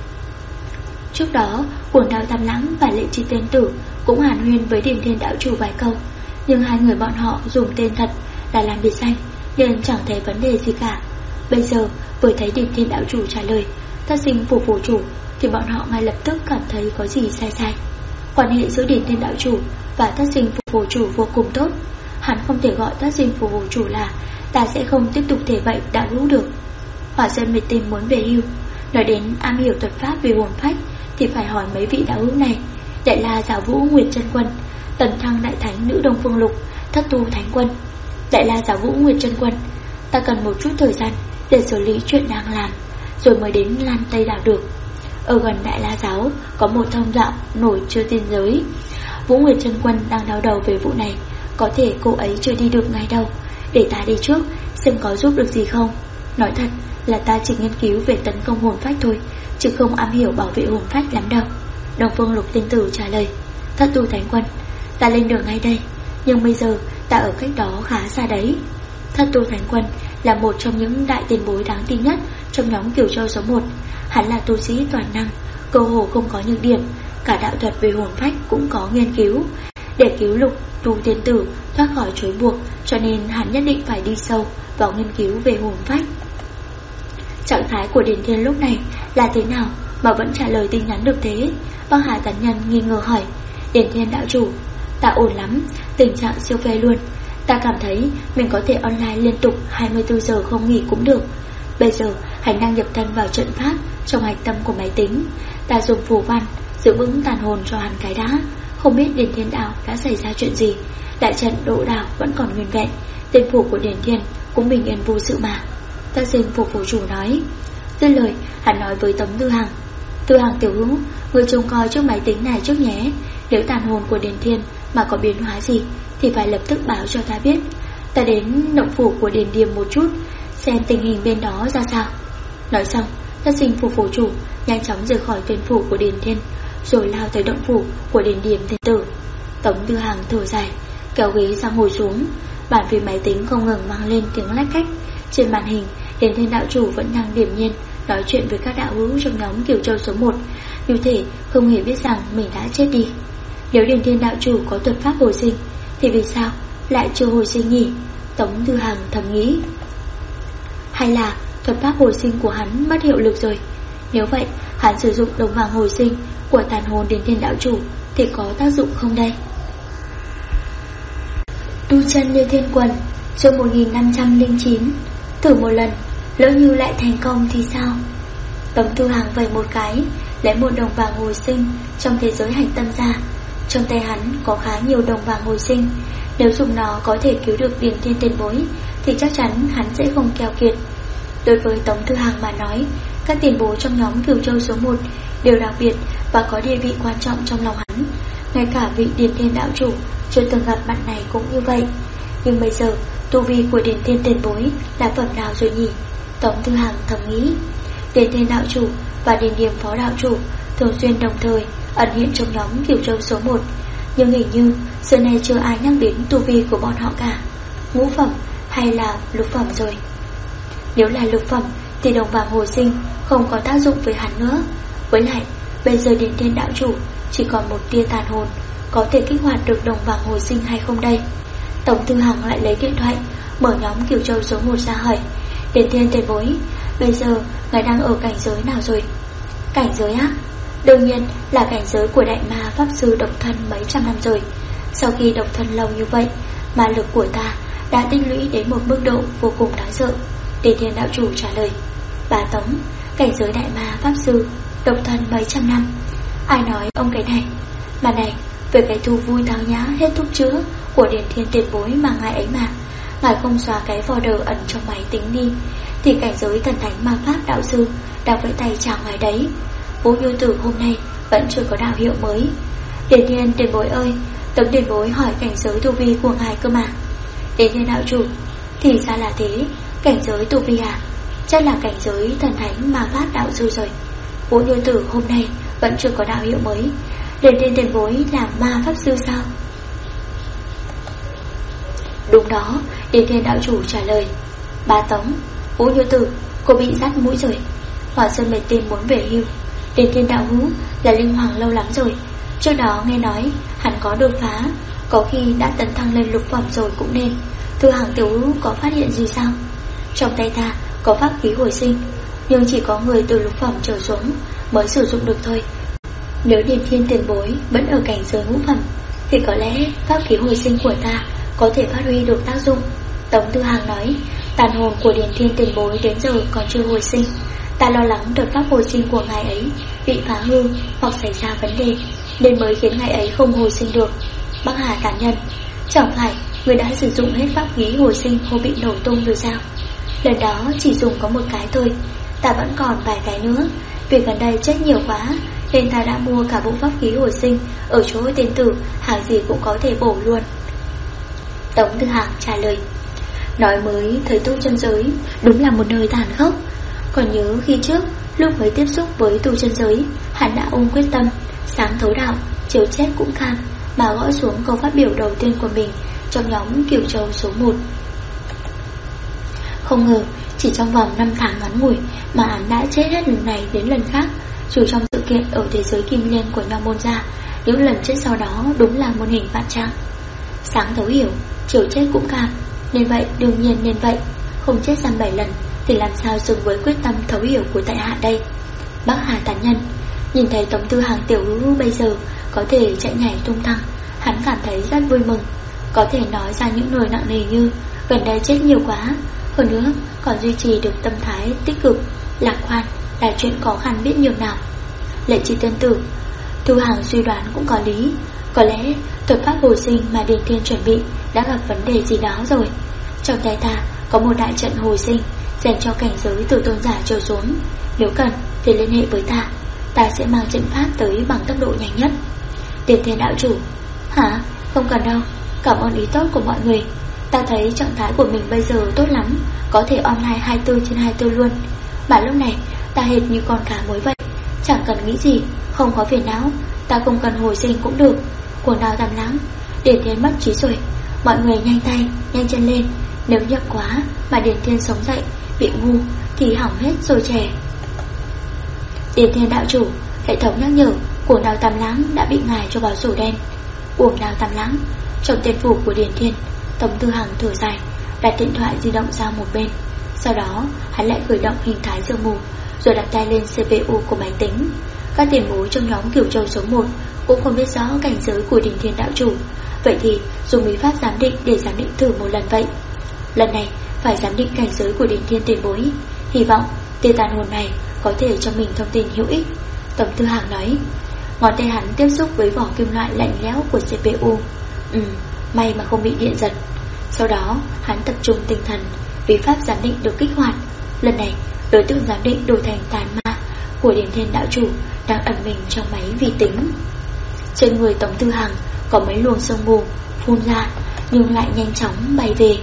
Trước đó Cuồng đao tam lãng và Lệ Chi tiên tử cũng hàn huyên với Điền Thiên đạo chủ vài câu, nhưng hai người bọn họ dùng tên thật là làm biệt danh nên chẳng thấy vấn đề gì cả. Bây giờ vừa thấy Điền Thiên đạo chủ trả lời Tác sinh phủ chủ thì bọn họ ngay lập tức cảm thấy có gì sai sai. Quan hệ giữa Điền Thiên đạo chủ và Tác sinh phủ chủ vô cùng tốt. Hắn không thể gọi Tác sinh phủ chủ là ta sẽ không tiếp tục thể bậy đạo hữu được. Hỏa Sơn Mịch Tiên muốn về hưu. Nói đến am hiểu thuật pháp về hồn phách thì phải hỏi mấy vị đạo hữu này: Đại La Giáo Vũ Nguyệt Chân Quân, Tần Thăng Đại Thánh Nữ Đông Phương Lục, Thất Tu Thánh Quân. Đại La Giáo Vũ Nguyệt Chân Quân, ta cần một chút thời gian để xử lý chuyện đang làm, rồi mới đến Lan Tây Đảo được. Ở gần Đại La Giáo có một thông đạo nổi chưa tiên giới. Vũ Nguyệt Chân Quân đang đau đầu về vụ này, có thể cô ấy chưa đi được ngay đâu. Để ta đi trước xem có giúp được gì không. Nói thật là ta chỉ nghiên cứu về tấn công hồn phách thôi, chứ không am hiểu bảo vệ hồn phách lắm đâu. Đông Phương Lục tiên tử trả lời. Thất Tu Thánh Quân, ta lên đường ngay đây, nhưng bây giờ ta ở cách đó khá xa đấy. Thất Tu Thánh Quân là một trong những đại tiền bối đáng tin nhất trong nhóm Cửu Châu số 1. Hắn là tu sĩ toàn năng, cơ hồ không có nhược điểm, cả đạo thuật về hồn phách cũng có nghiên cứu. Để cứu Lục Tu tiên tử thoát khỏi trói buộc, cho nên hắn nhất định phải đi sâu vào nghiên cứu về hồn phách. Trạng thái của Điền Thiên lúc này là thế nào mà vẫn trả lời tin nhắn được thế? Bác Hà Tán Nhân nghi ngờ hỏi. Điền Thiên đạo chủ, ta ổn lắm, tình trạng siêu phê luôn. Ta cảm thấy mình có thể online liên tục 24 giờ không nghỉ cũng được. Bây giờ hắn đang nhập thân vào trận pháp trong hạch tâm của máy tính. Ta dùng phù văn giữ vững tàn hồn cho hắn cái đã. Không biết Điền Thiên Đảo đã xảy ra chuyện gì. Đại trận Độ Đảo vẫn còn nguyên vẹn, tên phủ của Điền Thiên cũng bình yên vô sự mà. Tác sinh phủ chủ nói. Dứt lời hắn nói với Tống Thư Hằng. Thư Hằng tiểu hữu, người trông coi trước máy tính này trước nhé. Nếu tàn hồn của Điền Thiên mà có biến hóa gì thì phải lập tức báo cho ta biết. Ta đến động phủ của Điền Điềm một chút, xem tình hình bên đó ra sao. Nói xong, tác sinh phủ chủ nhanh chóng rời khỏi tuyên phủ của Điền Thiên, rồi lao tới động phủ của Điền Điềm tiên tử. Tống Thư Hằng thở dài, kéo ghế ra ngồi xuống. Bản phím máy tính không ngừng vang lên tiếng lách cách. Trên màn hình, Điền Thiên đạo chủ vẫn đang điềm nhiên nói chuyện với các đạo hữu trong nhóm Cửu Châu số 1, như thể không hề biết rằng mình đã chết đi. Nếu Điền Thiên đạo chủ có thuật pháp hồi sinh thì vì sao lại chưa hồi sinh nhỉ? Tống Thư Hằng thầm nghĩ. Hay là thuật pháp hồi sinh của hắn mất hiệu lực rồi? Nếu vậy, hắn sử dụng đồng vàng hồi sinh của tàn hồn Điền Thiên đạo chủ thì có tác dụng không đây? Tu chân như thiên quần, chương 1509. Thử một lần, lỡ như lại thành công thì sao? Tống Thư Hằng vẩy một cái, lấy một đồng vàng hồi sinh trong thế giới hành tâm ra. Trong tay hắn có khá nhiều đồng vàng hồi sinh, nếu dùng nó có thể cứu được Điền Thiên tiền bối thì chắc chắn hắn sẽ không keo kiệt. Đối với Tống Thư Hằng mà nói, các tiền bối trong nhóm Cửu Châu số 1 đều đặc biệt và có địa vị quan trọng trong lòng hắn. Ngay cả vị Điền Thiên đạo chủ chưa từng gặp mặt này cũng như vậy. Nhưng bây giờ tu vi của Điền Thiên tiền bối là phẩm nào rồi nhỉ? Tống Thư Hằng thầm nghĩ. Điền Thiên đạo chủ và Điền Điềm phó đạo chủ thường xuyên đồng thời ẩn hiện trong nhóm Kiều Châu số 1, nhưng hình như xưa nay chưa ai nhắc đến tu vi của bọn họ cả. Ngũ phẩm hay là lục phẩm rồi? Nếu là lục phẩm thì đồng vàng hồi sinh không có tác dụng với hắn nữa. Với lại bây giờ Điền Thiên đạo chủ chỉ còn một tia tàn hồn, có thể kích hoạt được đồng vàng hồi sinh hay không đây? Tổng Tư Hằng lại lấy điện thoại mở nhóm Kiều Châu số 1 ra hỏi: Điền Thiên tiền bối, bây giờ ngài đang ở cảnh giới nào rồi? Cảnh giới á? Đương nhiên là cảnh giới của đại ma pháp sư độc thân mấy trăm năm rồi. Sau khi độc thân lâu như vậy, ma lực của ta đã tích lũy đến một mức độ vô cùng đáng sợ. Điền Thiên đạo chủ trả lời: Bá Tống, cảnh giới đại ma pháp sư độc thân mấy trăm năm? Ai nói ông cái này? Mà này, về cái thú vui tao nhã hết thuốc chữa của Điền Thiên tiền bối mà ngài ấy mà, ngài không xóa cái folder ẩn trong máy tính đi, thì cảnh giới thần thánh ma pháp đạo sư đang vẫy tay chào ngài đấy. Vũ Yêu Tử hôm nay vẫn chưa có đạo hiệu mới. Điền Thiên tiền bối ơi, Tống tiền bối hỏi cảnh giới tu vi của ngài cơ mà. Điền Thiên đạo chủ: Thì ra là thế, cảnh giới tu vi à? Chắc là cảnh giới thần thánh ma pháp đạo sư rồi. Vũ Yêu Tử hôm nay vẫn chưa có đạo hiệu mới. Điền Thiên tiền bối là ma pháp sư sao? Đúng đó, Điền Thiên đạo chủ trả lời. Bá Tống, Vũ Yêu Tử, cô bị dắt mũi rồi. Hỏa Sơn mệt tim muốn về hưu. Điền Thiên đạo hữu là linh hoàng lâu lắm rồi. Trước đó nghe nói hắn có đột phá, có khi đã tấn thăng lên lục phẩm rồi cũng nên. Thư Hàng tiểu hữu có phát hiện gì sao? Trong tay ta có pháp khí hồi sinh, nhưng chỉ có người từ lục phẩm trở xuống mới sử dụng được thôi. Nếu Điền Thiên tiền bối vẫn ở cảnh giới ngũ phẩm thì có lẽ pháp khí hồi sinh của ta có thể phát huy được tác dụng. Tống Tư Hàng nói: Tàn hồn của Điền Thiên tiền bối đến giờ còn chưa hồi sinh. Ta lo lắng đợt pháp hồi sinh của ngài ấy bị phá hư hoặc xảy ra vấn đề, nên mới khiến ngài ấy không hồi sinh được. Bắc Hà tàn nhân, chẳng phải người đã sử dụng hết pháp khí hồi sinh hôm bị nổ tung rồi sao? Lần đó chỉ dùng có một cái thôi, ta vẫn còn vài cái nữa. Vì gần đây chết nhiều quá nên ta đã mua cả bộ pháp khí hồi sinh ở chỗ tên tử, hàng gì cũng có thể bổ luôn. Tống Tư Hàng trả lời. Nói mới thấy tu chân giới đúng là một nơi tàn khốc. Còn nhớ khi trước lúc mới tiếp xúc với tu chân giới, hắn đã ôm quyết tâm sáng thấu đạo, chiều chết cũng cam, mà gõ xuống câu phát biểu đầu tiên của mình trong nhóm Kiều Châu số 1. Không ngờ chỉ trong vòng 5 tháng ngắn ngủi mà hắn đã chết hết lần này đến lần khác. Dù trong sự kiện ở thế giới kim liên của Nho Môn gia, những lần chết sau đó đúng là muôn hình vạn trạng. Sáng thấu hiểu, chiều chết cũng cam, nên vậy đương nhiên nên vậy. Không chết giam 7 lần thì làm sao xứng với quyết tâm thấu hiểu của tại hạ đây. Bắc Hà tàn nhân, nhìn thấy Tống Tư Hàng tiểu hữu bây giờ có thể chạy nhảy tung tăng, hắn cảm thấy rất vui mừng. Có thể nói ra những lời nặng nề như gần đây chết nhiều quá, hơn nữa còn duy trì được tâm thái tích cực, lạc quan là chuyện khó khăn biết nhiều nào. Lệ Chi Tiên Tử, Thu Hàng suy đoán cũng có lý. Có lẽ thuật pháp hồi sinh mà Điền Thiên chuẩn bị đã gặp vấn đề gì đó rồi. Trong tay ta có một đại trận hồi sinh dành cho cảnh giới từ tôn giả trở xuống. Nếu cần thì liên hệ với ta, ta sẽ mang trận pháp tới bằng tốc độ nhanh nhất. Điền Thiên đạo chủ: Hả? Không cần đâu, cảm ơn ý tốt của mọi người. Ta thấy trạng thái của mình bây giờ tốt lắm, có thể online 24/24 luôn. Mà lúc này ta hệt như con cá muối vậy, chẳng cần nghĩ gì, không có phiền não. Ta không cần hồi sinh cũng được. Cuồng đao tầm lắm. Điền Thiên mất trí rồi. Mọi người nhanh tay, nhanh chân lên. Nếu nhậm quá mà Điền Thiên sống dậy bị ngu thì hỏng hết rồi trẻ. Điền Thiên đạo chủ, hệ thống nhắc nhở cuồng đao tam lãng đã bị ngài cho vào sổ đen. Cuồng đao tam lãng trong tiền phủ của Điền Thiên. Tống Tư Hằng thở dài, đặt điện thoại di động ra một bên. Sau đó hắn lại khởi động hình thái sương mù, rồi đặt tay lên CPU của máy tính. Các tiền bối trong nhóm Kiều Châu số 1 cũng không biết rõ cảnh giới của Điền Thiên đạo chủ. Vậy thì dùng bí pháp giám định để giám định thử một lần vậy. Lần này phải giám định cảnh giới của Điền Thiên tiền bối. Hy vọng tia tàn hồn này có thể cho mình thông tin hữu ích. Tống Tư Hằng nói. Ngón tay hắn tiếp xúc với vỏ kim loại lạnh lẽo của CPU. May mà không bị điện giật. Sau đó hắn tập trung tinh thần, bí pháp giám định được kích hoạt. Lần này đối tượng giám định đổi thành tàn ma của Điền Thiên đạo chủ đang ẩn mình trong máy vi tính. Trên người Tống Tư Hằng có mấy luồng sương mù phun ra nhưng lại nhanh chóng bay về.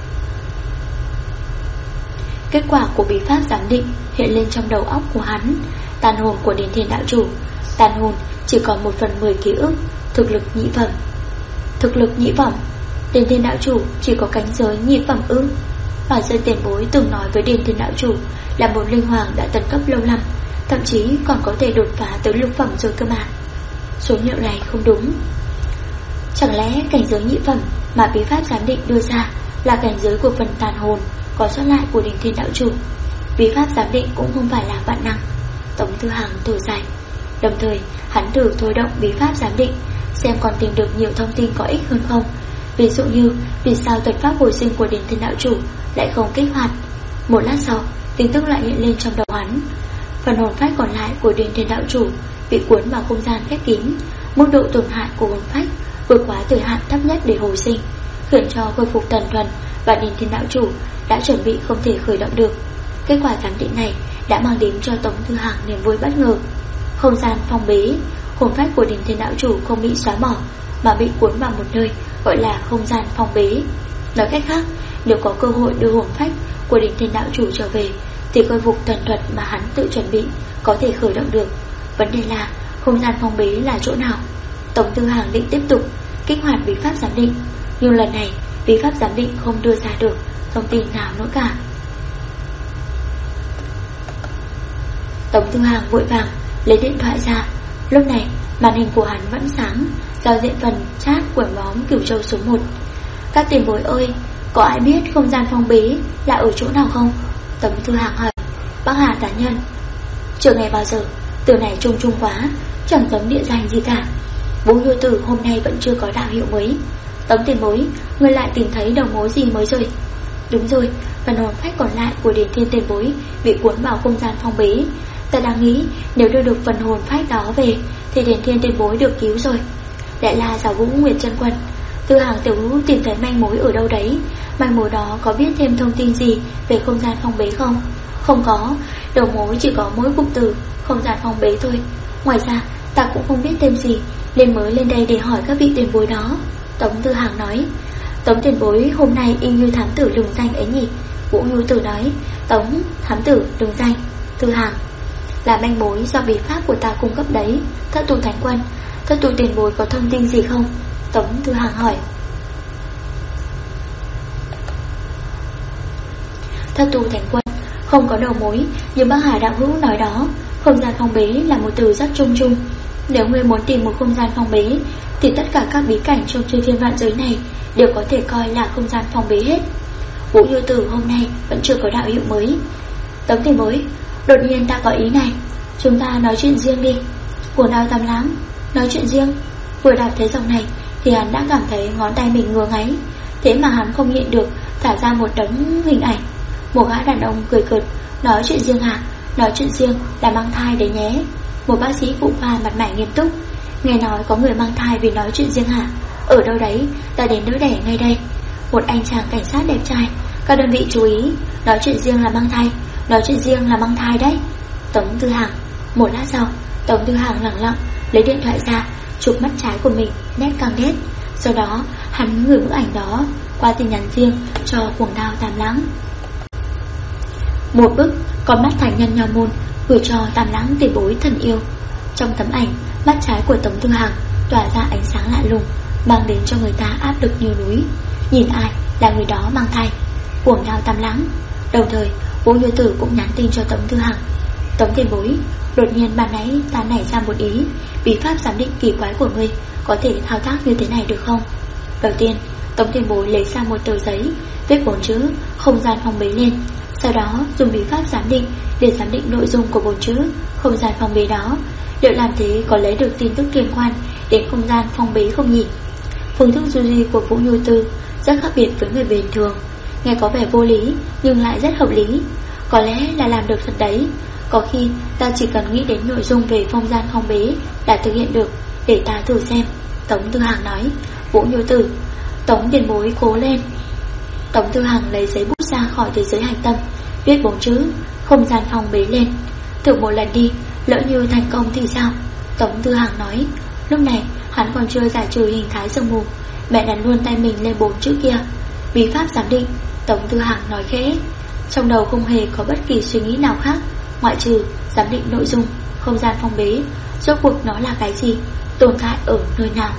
Kết quả của bí pháp giám định hiện lên trong đầu óc của hắn. Tàn hồn của Điền Thiên đạo chủ Tàn hồn chỉ còn 1/10 ký ức, thực lực nhị phẩm. Thực lực nhị phẩm? Điền Thiên đạo chủ chỉ có cảnh giới nhị phẩm ư? Hỏa Sơn tiền bối từng nói với Điền Thiên đạo chủ là một linh hoàng đã tấn cấp lâu năm, thậm chí còn có thể đột phá tới lục phẩm rồi cơ mà. Số liệu này không đúng. Chẳng lẽ cảnh giới nhị phẩm mà bí pháp giám định đưa ra là cảnh giới của phần tàn hồn có sót lại của Điền Thiên đạo chủ? Bí pháp giám định cũng không phải là vạn năng. Tống Thư Hằng thở dài. Đồng thời hắn thử thôi động bí pháp giám định, xem còn tìm được nhiều thông tin có ích hơn không. Ví dụ như vì sao thuật pháp hồi sinh của Điền Thiên đạo chủ lại không kích hoạt. Một lát sau, tin tức lại hiện lên trong đầu hắn. Phần hồn phách còn lại của Điền Thiên đạo chủ bị cuốn vào không gian khép kín. Mức độ tổn hại của hồn phách vượt quá thời hạn thấp nhất để hồi sinh, khiến cho khôi phục tần thuần, và Điền Thiên đạo chủ đã chuẩn bị không thể khởi động được. Kết quả giám định này đã mang đến cho Tống Thư Hằng niềm vui bất ngờ. Không gian phong bế, hồn phách của Điền Thiên đạo chủ không bị xóa bỏ mà bị cuốn vào một nơi gọi là không gian phong bế. Nói cách khác, nếu có cơ hội đưa hồn phách của Điền Thiên đạo chủ trở về thì khôi phục tần thuật mà hắn tự chuẩn bị có thể khởi động được. Vấn đề là không gian phong bế là chỗ nào? Tống Thư Hằng định tiếp tục kích hoạt bí pháp giám định, nhưng lần này bí pháp giám định không đưa ra được thông tin nào nữa cả. Tống Thư Hằng vội vàng lấy điện thoại ra. Lúc này màn hình của hắn vẫn sáng, giao diện phần chat của nhóm Cửu Châu số 1. Các tiền bối ơi, có ai biết không gian phong bế là ở chỗ nào không? Tống Thư Hằng hỏi. Bác Hà tán nhân. Chưa nghe bao giờ, từ này chung chung quá, chẳng giống địa danh gì cả. Vũ Nhu Tử hôm nay vẫn chưa có đạo hiệu mới. Tống tiền bối, ngươi lại tìm thấy đầu mối gì mới rồi? Đúng rồi, phần hồn phách còn lại của Điền Thiên tiền bối bị cuốn vào không gian phong bế. Ta đang nghĩ nếu đưa được phần hồn phách đó về thì Điền Thiên tiền bối được cứu rồi. Lại là Giáo Vũ Nguyệt Chân Quân. Thư Hằng tiểu hữu tìm thấy manh mối ở đâu đấy? Manh mối đó có biết thêm thông tin gì về không gian phong bế không? Không có, đầu mối chỉ có mỗi cụm từ không gian phong bế thôi. Ngoài ra ta cũng không biết thêm gì, nên mới lên đây để hỏi các vị tiền bối đó. Tống Thư Hằng nói. Tống tiền bối hôm nay y như thám tử lừng danh ấy nhỉ? Vũ Nhu Tử nói. Tống thám tử lừng danh. Thư Hằng là manh mối do bí pháp của ta cung cấp đấy. Thất tu thánh quân, thất tu tiền bối có thông tin gì không? Tống Thư Hằng hỏi. Thất tu thánh quân không có đầu mối, như bác Hà đạo hữu nói đó. Không gian phong bế là một từ rất chung chung. Nếu ngươi muốn tìm một không gian phong bế thì tất cả các bí cảnh trong chư thiên vạn giới này đều có thể coi là không gian phong bế hết. Vũ Nhu Tử hôm nay vẫn chưa có đạo hiệu mới. Tống tiền bối, đột nhiên ta có ý này, chúng ta nói chuyện riêng đi. Của Đao Tam Lãng nói chuyện riêng. Vừa đọc thấy dòng này thì hắn đã cảm thấy ngón tay mình ngứa ngáy. Thế mà hắn không nhịn được thả ra một đống hình ảnh. Một gã đàn ông cười cợt. Nói chuyện riêng hả? Nói chuyện riêng là mang thai đấy nhé. Một bác sĩ phụ khoa mặt mày nghiêm túc. Nghe nói có người mang thai vì nói chuyện riêng hả? Ở đâu đấy? Ta đến đỡ đẻ ngay đây. Một anh chàng cảnh sát đẹp trai. Các đơn vị chú ý, nói chuyện riêng là mang thai. Nói chuyện riêng là mang thai đấy. Tống Thư Hằng. Một lát sau, Tống Thư Hằng lẳng lặng lấy điện thoại ra, chụp mắt trái của mình nét căng đét. Sau đó hắn gửi bức ảnh đó qua tin nhắn riêng cho Cuồng Đao Tam Lãng. Một bức con mắt thành nhân nho môn gửi cho Tam Lãng tiền bối thần yêu. Trong tấm ảnh, mắt trái của Tống Thư Hằng tỏa ra ánh sáng lạ lùng, mang đến cho người ta áp lực như núi. Nhìn ai là người đó mang thai. Cuồng Đao Tam Lãng. Đồng thời Vũ Nhu Tử cũng nhắn tin cho Tống Thư Hằng. Tống tiền bối, đột nhiên ban nãy ta nảy ra một ý. Bí pháp giám định kỳ quái của ngươi có thể thao tác như thế này được không? Đầu tiên, Tống tiền bối lấy ra một tờ giấy, viết 4 chữ không gian phong bế lên. Sau đó dùng bí pháp giám định để giám định nội dung của 4 chữ không gian phong bế đó. Liệu làm thế có lấy được tin tức liên quan đến không gian phong bế không nhỉ? Phương thức tư duy của Vũ Nhu Tử rất khác biệt với người bình thường. Nghe có vẻ vô lý nhưng lại rất hợp lý. Có lẽ là làm được thật đấy. Có khi ta chỉ cần nghĩ đến nội dung về không gian phong bế đã thực hiện được. Để ta thử xem. Tống Thư Hằng nói. Vũ Nhu Tử. Tống tiền bối cố lên. Tống Thư Hằng lấy giấy bút ra khỏi thế giới hành tâm, viết 4 chữ không gian phong bế lên. Thử một lần đi, lỡ như thành công thì sao? Tống Thư Hằng nói. Lúc này hắn còn chưa giải trừ hình thái sương mù, mẹ đặt luôn tay mình lên 4 chữ kia. Bí pháp giám định. Tống Thư Hằng nói khẽ. Trong đầu không hề có bất kỳ suy nghĩ nào khác ngoại trừ giám định nội dung. Không gian phong bế, rốt cuộc nó là cái gì, tồn tại ở nơi nào?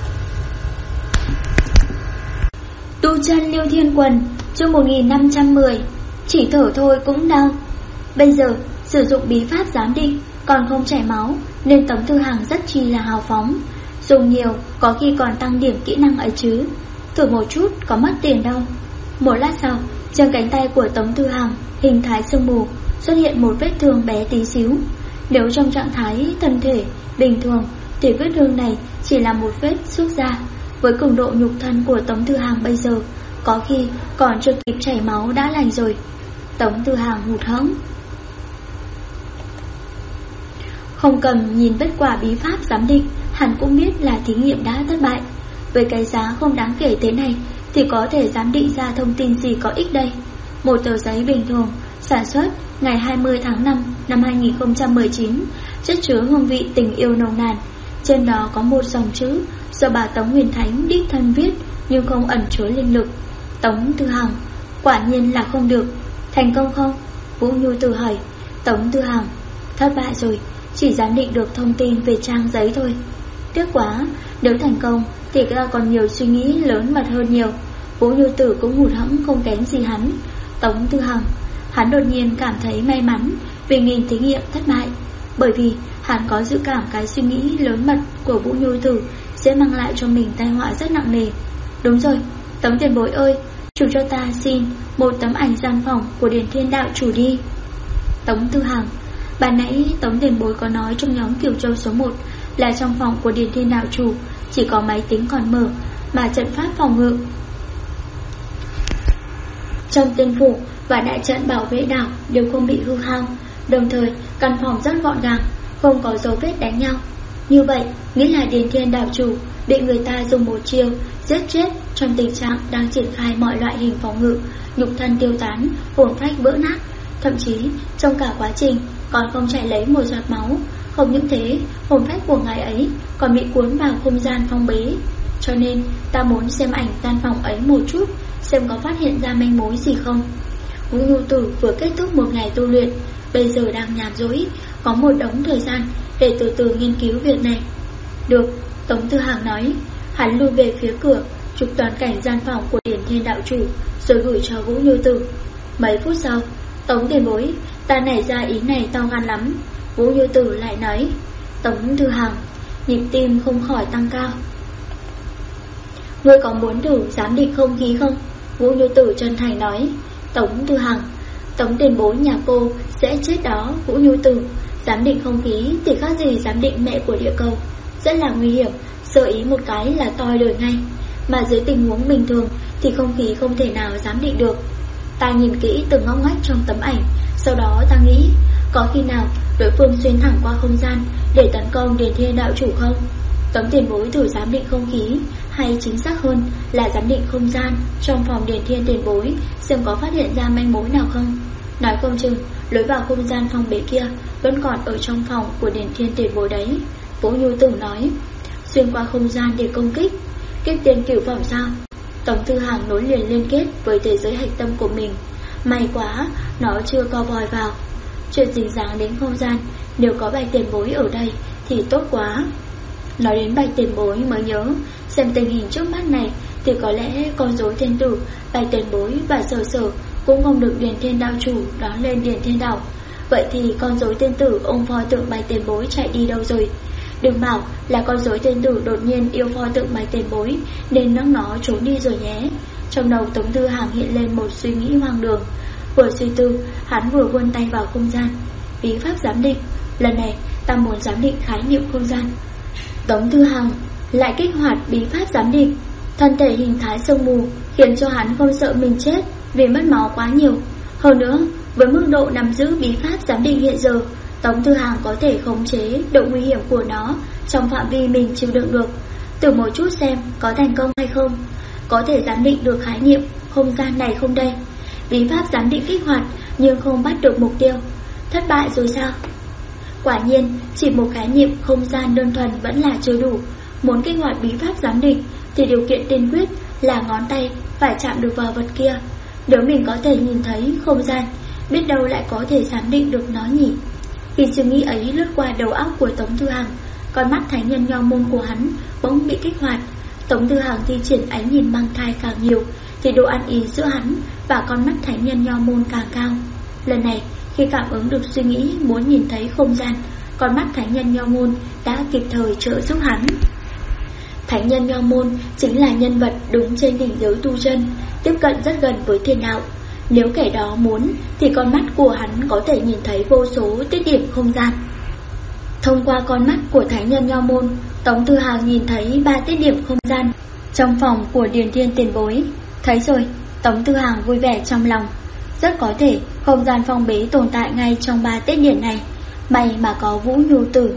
Tu chân Liêu Thiên Quần, chương 1510. Chỉ thở thôi cũng đau. Bây giờ sử dụng bí pháp giám định còn không chảy máu, nên Tống Thư Hằng rất chi là hào phóng. Dùng nhiều có khi còn tăng điểm kỹ năng ấy chứ. Thử một chút có mất tiền đâu. Một lát sau, trên cánh tay của Tống Thư Hằng hình thái sương mù, xuất hiện một vết thương bé tí xíu. Nếu trong trạng thái thân thể bình thường thì vết thương này chỉ là một vết xước da. Với cường độ nhục thân của Tống Thư Hằng bây giờ, có khi còn chưa kịp chảy máu đã lành rồi. Tống Thư Hằng hụt hẫng. Không cần nhìn kết quả bí pháp giám định, hắn cũng biết là thí nghiệm đã thất bại. Với cái giá không đáng kể thế này thì có thể giám định ra thông tin gì có ích đây. Một tờ giấy bình thường, sản xuất ngày 20 tháng 5 năm 2019, chất chứa hương vị tình yêu nồng nàn. Trên đó có một dòng chữ do bà Tống Huyền Thánh đích thân viết nhưng không ẩn chứa linh lực. Tống Thư Hằng, quả nhiên là không được. Thành công không? Vũ Nhu Tử hỏi. Tống Thư Hằng, thất bại rồi, chỉ giám định được thông tin về trang giấy thôi. Tiếc quá, nếu thành công thì ta còn nhiều suy nghĩ lớn mật hơn nhiều. Vũ Nhu Tử cũng hụt hẫng không kém gì hắn. Tống Thư Hằng, hắn đột nhiên cảm thấy may mắn vì nghìn thí nghiệm thất bại, bởi vì hắn có dự cảm cái suy nghĩ lớn mật của Vũ Nhu Tử sẽ mang lại cho mình tai họa rất nặng nề. Đúng rồi, Tống tiền bối ơi, chủ cho ta xin một tấm ảnh gian phòng của Điền Thiên đạo chủ đi. Tống Thư Hằng, bà nãy Tống tiền bối có nói trong nhóm Kiều Châu số 1 là trong phòng của Điền Thiên đạo chủ chỉ có máy tính còn mở, mà trận pháp phòng ngự trong tiên phủ và đại trận bảo vệ đảo đều không bị hư hao. Đồng thời căn phòng rất gọn gàng, không có dấu vết đánh nhau. Như vậy nghĩa là Điền Thiên đạo chủ bị người ta dùng một chiêu giết chết trong tình trạng đang triển khai mọi loại hình phòng ngự, nhục thân tiêu tán, hồn phách vỡ nát. Thậm chí trong cả quá trình còn không chảy lấy một giọt máu. Không những thế, hồn phách của ngài ấy còn bị cuốn vào không gian phong bế. Cho nên ta muốn xem ảnh gian phòng ấy một chút, xem có phát hiện ra manh mối gì không. Vũ Nhu Tử vừa kết thúc một ngày tu luyện, bây giờ đang nhàn rỗi, có một đống thời gian để từ từ nghiên cứu việc này. Được, Tống Thư Hằng nói. Hắn lui về phía cửa, chụp toàn cảnh gian phòng của Điền Thiên đạo chủ, rồi gửi cho Vũ Nhu Tử. Mấy phút sau, Tống tiền bối, ta nảy ra ý này to gan lắm. Vũ Nhu Tử lại nói. Tống Thư Hằng, nhịp tim không khỏi tăng cao. Ngươi có muốn thử giám định không khí không? Vũ Nhu Tử chân thành nói. Tống Thư Hằng, Tống tiền bối nhà cô sẽ chết đó. Vũ Nhu Tử, giám định không khí thì khác gì giám định mẹ của địa cầu, rất là nguy hiểm, sơ ý một cái là toi đời ngay. Mà dưới tình huống bình thường thì không khí không thể nào giám định được. Ta nhìn kỹ từng ngóc ngách trong tấm ảnh, sau đó ta nghĩ có khi nào đối phương xuyên thẳng qua không gian để tấn công Điền Thiên đạo chủ không? Tống tiền bối thử giám định không khí, hay chính xác hơn là giám định không gian trong phòng Điền Thiên tiền bối, xem có phát hiện ra manh mối nào không. Nói không chừng lối vào không gian phòng bế kia vẫn còn ở trong phòng của Điền Thiên tiền bối đấy. Vũ Nhu Tử nói. Xuyên qua không gian để công kích, kết tiên cửu phẩm sao? Tống Thư Hằng nối liền liên kết với thế giới hạch tâm của mình. May quá, nó chưa co vòi vào. Chuyện dính dáng đến không gian, nếu có Bạch tiền bối ở đây thì tốt quá. Nói đến Bạch tiền bối mới nhớ, xem tình hình trước mắt này thì có lẽ con rối thiên tử Bạch tiền bối và Sở Sở cũng không được Điền Thiên đạo chủ đón lên Điền Thiên đảo. Vậy thì con rối tiên tử ôm pho tượng Bạch tiền bối chạy đi đâu rồi? Đừng bảo là con rối tiên tử đột nhiên yêu pho tượng Bạch tiền bối nên nâng nó trốn đi rồi nhé. Trong đầu Tống Thư Hằng hiện lên một suy nghĩ hoang đường. Vừa suy tư, hắn vừa vươn tay vào không gian. Bí pháp giám định, lần này ta muốn giám định khái niệm không gian. Tống Thư Hằng lại kích hoạt bí pháp giám định. Thân thể hình thái sương mù khiến cho hắn không sợ mình chết vì mất máu quá nhiều. Hơn nữa, với mức độ nắm giữ bí pháp giám định hiện giờ, Tống Thư Hằng có thể khống chế độ nguy hiểm của nó trong phạm vi mình chịu đựng được. Thử một chút xem có thành công hay không. Có thể giám định được khái niệm không gian này không đây? Bí pháp giám định kích hoạt nhưng không bắt được mục tiêu. Thất bại rồi sao? Quả nhiên, chỉ một khái niệm không gian đơn thuần vẫn là chưa đủ. Muốn kích hoạt bí pháp giám định thì điều kiện tiên quyết là ngón tay phải chạm được vào vật kia. Nếu mình có thể nhìn thấy không gian, biết đâu lại có thể giám định được nó nhỉ. Khi suy nghĩ ấy lướt qua đầu óc của Tống Thư Hằng, con mắt thánh nhân nho môn của hắn bỗng bị kích hoạt. Tống Thư Hằng thi triển ánh nhìn mang thai càng nhiều thì độ ăn ý giữa hắn và con mắt thánh nhân nho môn càng cao. Lần này, khi cảm ứng được suy nghĩ muốn nhìn thấy không gian, con mắt thánh nhân nho môn đã kịp thời trợ giúp hắn. Thánh nhân nho môn chính là nhân vật đứng trên đỉnh giới tu chân, tiếp cận rất gần với thiên đạo. Nếu kẻ đó muốn thì con mắt của hắn có thể nhìn thấy vô số tiết điểm không gian. Thông qua con mắt của thánh nhân nho môn, Tống Thư Hằng nhìn thấy 3 tiết điểm không gian trong phòng của Điền Thiên tiền bối. Thấy rồi, Tống Thư Hằng vui vẻ trong lòng. Rất có thể không gian phong bế tồn tại ngay trong 3 tiết điểm này. May mà có Vũ Nhu Tử.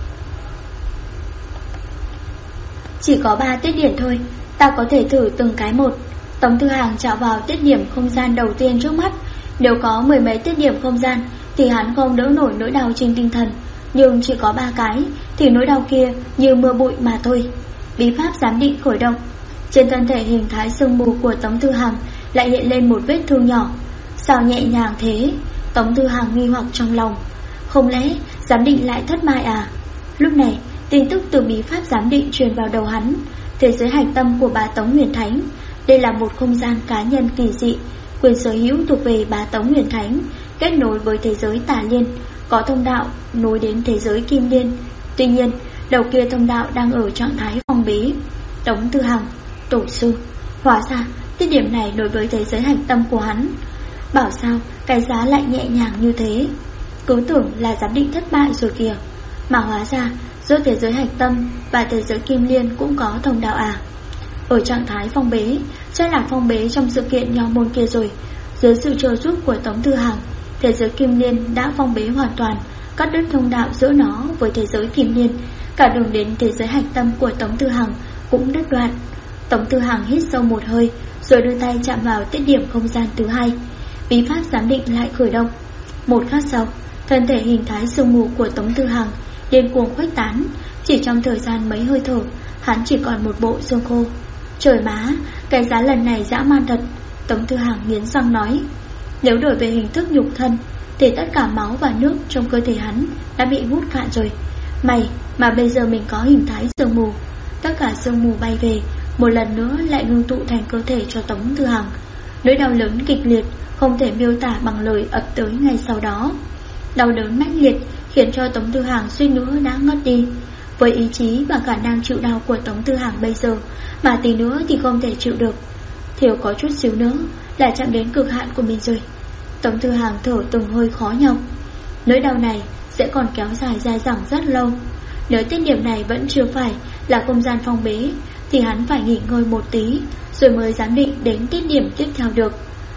Chỉ có 3 tiết điểm thôi, ta có thể thử từng cái một. Tống Thư Hằng chạm vào tiết điểm không gian đầu tiên trước mắt. Nếu có 10 mấy tiết điểm không gian thì hắn không đỡ nổi nỗi đau trên tinh thần, nhưng chỉ có 3 cái thì nỗi đau kia như mưa bụi mà thôi. Bí pháp giám định khởi động. Trên thân thể hình thái sương mù của Tống Thư Hằng lại hiện lên một vết thương nhỏ. Sao nhẹ nhàng thế? Tống Thư Hằng nghi hoặc trong lòng. Không lẽ giám định lại thất bại à? Lúc này tin tức từ bí pháp giám định truyền vào đầu hắn. Thế giới hạch tâm của bá Tống Huyền Thánh. Đây là một không gian cá nhân kỳ dị, quyền sở hữu thuộc về bá Tống Huyền Thánh, kết nối với thế giới Tà Liên, có thông đạo nối đến thế giới Kim Liên. Tuy nhiên, đầu kia thông đạo đang ở trạng thái phong bế. Tống Thư Hằng, tổ sư, hóa ra tiết điểm này đối với thế giới hạch tâm của hắn. Bảo sao cái giá lại nhẹ nhàng như thế? Cứ tưởng là giám định thất bại rồi kìa. Mà hóa ra giữa thế giới hạch tâm và thế giới Kim Liên cũng có thông đạo à? Ở trạng thái phong bế, chắc là phong bế trong sự kiện nho môn kia rồi. Dưới sự trợ giúp của Tống Thư Hằng, thế giới Kim Liên đã phong bế hoàn toàn, cắt đứt thông đạo giữa nó với thế giới Kim Liên. Cả đường đến thế giới hạch tâm của Tống Thư Hằng cũng đứt đoạn. Tống Thư Hằng hít sâu một hơi, rồi đưa tay chạm vào tiết điểm không gian thứ 2. Bí pháp giám định lại khởi động. Một khắc sau, thân thể hình thái sương mù của Tống Thư Hằng điên cuồng khuếch tán. Chỉ trong thời gian mấy hơi thở, hắn chỉ còn một bộ xương khô. Trời má, cái giá lần này dã man thật. Tống Thư Hằng nghiến răng nói. Nếu đổi về hình thức nhục thân thì tất cả máu và nước trong cơ thể hắn đã bị hút cạn rồi. May mà bây giờ mình có hình thái sương mù. Tất cả sương mù bay về, một lần nữa lại ngưng tụ thành cơ thể cho Tống Thư Hằng. Nỗi đau lớn kịch liệt không thể miêu tả bằng lời ập tới ngay sau đó. Đau đớn mãnh liệt khiến cho Tống Thư Hằng suýt nữa đã ngất đi. Với ý chí và khả năng chịu đau của Tống Thư Hằng bây giờ, mà tí nữa thì không thể chịu được. Thiếu có chút xíu nữa là chạm đến cực hạn của mình rồi. Tống Thư Hằng thở từng hơi khó nhọc. Nỗi đau này sẽ còn kéo dài dai dẳng rất lâu. Nếu tiết điểm này vẫn chưa phải là không gian phong bế thì hắn phải nghỉ ngơi một tí rồi mới dám định đến tiết điểm tiếp theo được.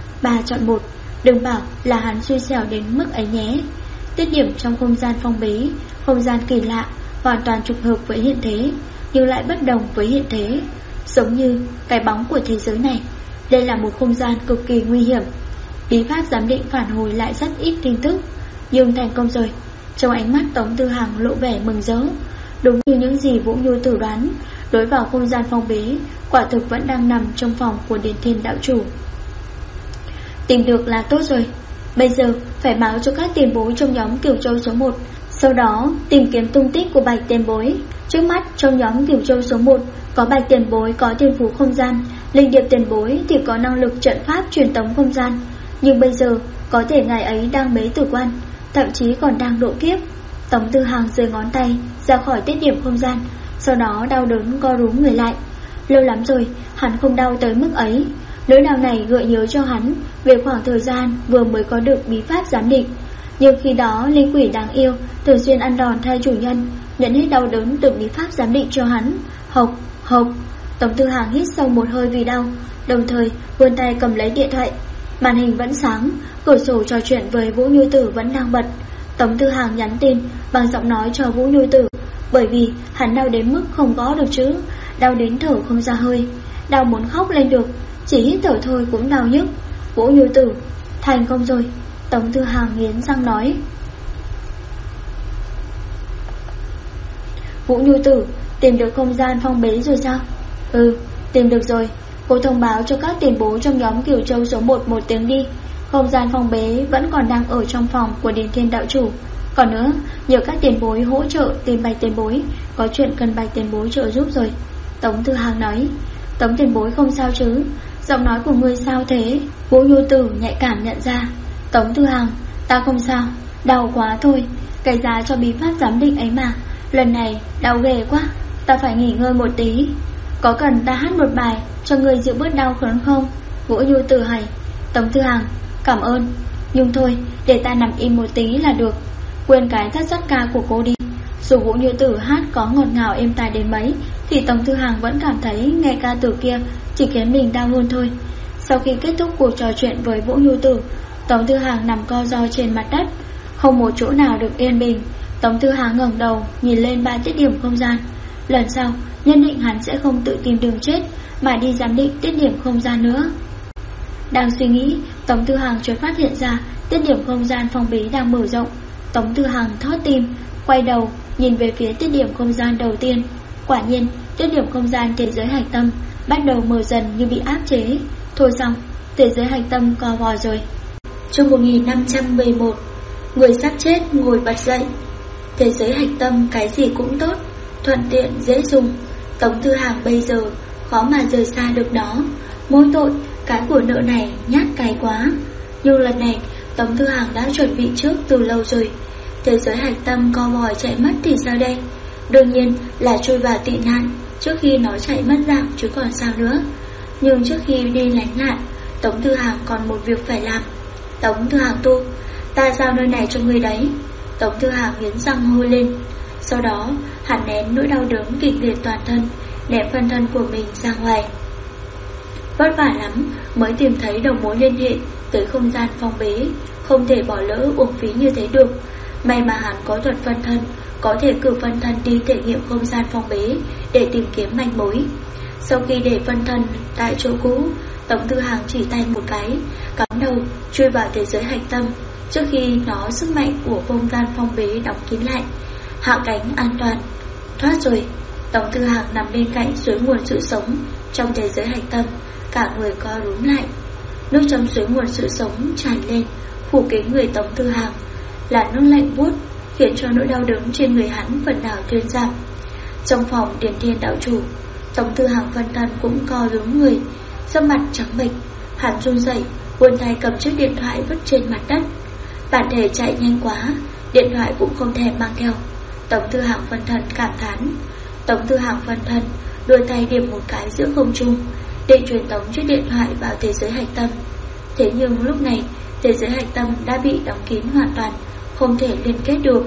3 chọn 1, đừng bảo là hắn xui xẻo đến mức ấy nhé. Tiết điểm trong không gian phong bế, không gian kỳ lạ, hoàn toàn trùng hợp với hiện thế, nhưng lại bất đồng với hiện thế, giống như cái bóng của thế giới này. Đây là một không gian cực kỳ nguy hiểm. Bí pháp giám định phản hồi lại rất ít tin tức, nhưng thành công rồi. Trong ánh mắt Tống Thư Hằng lộ vẻ mừng rỡ. Đúng như những gì Vũ Nhu Tử đoán, đối vào không gian phong bế quả thực vẫn đang nằm trong phòng của Điền Thiên đạo chủ. Tìm được là tốt rồi. Bây giờ phải báo cho các tiền bối trong nhóm Cửu Châu số 1, sau đó tìm kiếm tung tích của Bạch tiền bối. Trước mắt trong nhóm Cửu Châu số 1 có Bạch tiền bối có thiên phú không gian, Linh Điệp tiền bối thì có năng lực trận pháp truyền tống không gian. Nhưng bây giờ có thể ngài ấy đang bế tử quan, thậm chí còn đang độ kiếp. Tống Thư Hằng giơ ngón tay ra khỏi tiết điểm không gian, sau đó đau đớn co rúm người lại. Lâu lắm rồi hắn không đau tới mức ấy. Nỗi đau này gợi nhớ cho hắn về khoảng thời gian vừa mới có được bí pháp giám định. Nhưng khi đó linh quỷ đáng yêu thường xuyên ăn đòn thay chủ nhân, nhận hết đau đớn từ bí pháp giám định cho hắn. Hộc, hộc. Tống Thư Hằng hít sâu một hơi vì đau, đồng thời vươn tay cầm lấy điện thoại. Màn hình vẫn sáng, cửa sổ trò chuyện với Vũ Nhu Tử vẫn đang bật. Tống Thư Hằng nhắn tin bằng giọng nói cho Vũ Nhu Tử, bởi vì hắn đau đến mức không có được chữ, đau đến thở không ra hơi, đau muốn khóc lên được, chỉ hít thở thôi cũng đau nhức. Vũ Nhu Tử, thành công rồi. Tống Thư Hằng nghiến răng nói. Vũ Nhu Tử, tìm được không gian phong bế rồi sao? Ừ, tìm được rồi. Cô thông báo cho các tiền bối trong nhóm Cửu Châu số 1 một tiếng đi. Không gian phong bế vẫn còn đang ở trong phòng của Điền Thiên đạo chủ. Còn nữa, nhờ các tiền bối hỗ trợ tìm Bạch tiền bối, có chuyện cần Bạch tiền bối trợ giúp rồi. Tống Thư Hàng nói. Tống tiền bối không sao chứ? Giọng nói của ngươi sao thế? Vũ Nhu Tử nhạy cảm nhận ra. Tống Thư Hàng, ta không sao, đau quá thôi. Cái giá cho bí pháp giám định ấy mà, lần này đau ghê quá, ta phải nghỉ ngơi một tí. Có cần ta hát một bài cho ngươi dịu bớt đau khớn không? Vũ Nhu Tử hỏi. Tống Thư Hàng, cảm ơn, nhưng thôi, để ta nằm im một tí là được. Quên cái thất sát ca của cô đi. Dù Vũ Như Tử hát có ngọt ngào êm tai đến mấy thì Tống Thư Hàng vẫn cảm thấy nghe ca từ kia chỉ khiến mình đau hơn thôi. Sau khi kết thúc cuộc trò chuyện với Vũ Như Tử, Tống Thư Hàng nằm co ro trên mặt đất, không một chỗ nào được yên bình. Tống Thư Hàng ngẩng đầu nhìn lên 3 tiết điểm không gian. Lần sau nhất định hắn sẽ không tự tìm đường chết mà đi giám định tiết điểm không gian nữa. Đang suy nghĩ, Tống Thư Hàng chợt phát hiện ra tiết điểm không gian phong bế đang mở rộng. Tống Thư Hàng thót tim, quay đầu nhìn về phía tiết điểm không gian đầu tiên. Quả nhiên, tiết điểm không gian thế giới hạch tâm bắt đầu mở dần như bị áp chế. Thôi xong, thế giới hạch tâm co vò rồi. Chương 1511, người sắp chết ngồi bật dậy. Thế giới hạch tâm cái gì cũng tốt, thuận tiện dễ dùng. Tống Thư Hàng bây giờ khó mà rời xa được nó. Mỗi tội cái của nợ này nhát cái quá. Nhưng lần này Tống Thư Hàng đã chuẩn bị trước từ lâu rồi. Thế giới hạch tâm co vòi chạy mất thì sao đây? Đương nhiên là chui vào tị nạn trước khi nó chạy mất dạng chứ còn sao nữa. Nhưng trước khi đi lánh nạn, Tống Thư Hàng còn một việc phải làm. Tống Thư Hàng tu, ta giao nơi này cho người đấy. Tống Thư Hàng nghiến răng hô lên. Sau đó hắn nén nỗi đau đớn kịch liệt toàn thân, ném phân thân của mình ra ngoài. Vất vả lắm mới tìm thấy đầu mối liên hệ tới không gian phong bế, không thể bỏ lỡ uổng phí như thế được. May mà hắn có thuật phân thân, có thể cử phân thân đi thể nghiệm không gian phong bế để tìm kiếm manh mối. Sau khi để phân thân tại chỗ cũ, Tống Thư Hàng chỉ tay một cái, cắm đầu chui vào thế giới hạch tâm trước khi nó sức mạnh của không gian phong bế đóng kín lại. Hạ cánh an toàn, thoát rồi. Tống Thư Hàng nằm bên cạnh suối nguồn sự sống trong thế giới hạch tâm, cả người co rúm lại. Nước trong suối nguồn sự sống tràn lên, phủ kín người Tống Thư Hàng, là nước lạnh buốt khiến cho nỗi đau đớn trên người hắn phần nào thuyên giảm. Trong phòng Điền Thiên đạo chủ, Tống Thư Hàng phân thân cũng co rúm người, sắc mặt trắng bệch. Hắn run rẩy, buồn tay cầm chiếc điện thoại vứt trên mặt đất. Bản thể chạy nhanh quá, điện thoại cũng không thèm mang theo. Tống Thư Hàng phân thân cảm thán. Tống Thư Hàng phân thân đôi tay điểm một cái giữa không trung, để truyền tống chiếc điện thoại vào thế giới hạch tâm. Thế nhưng lúc này thế giới hạch tâm đã bị đóng kín hoàn toàn, không thể liên kết được.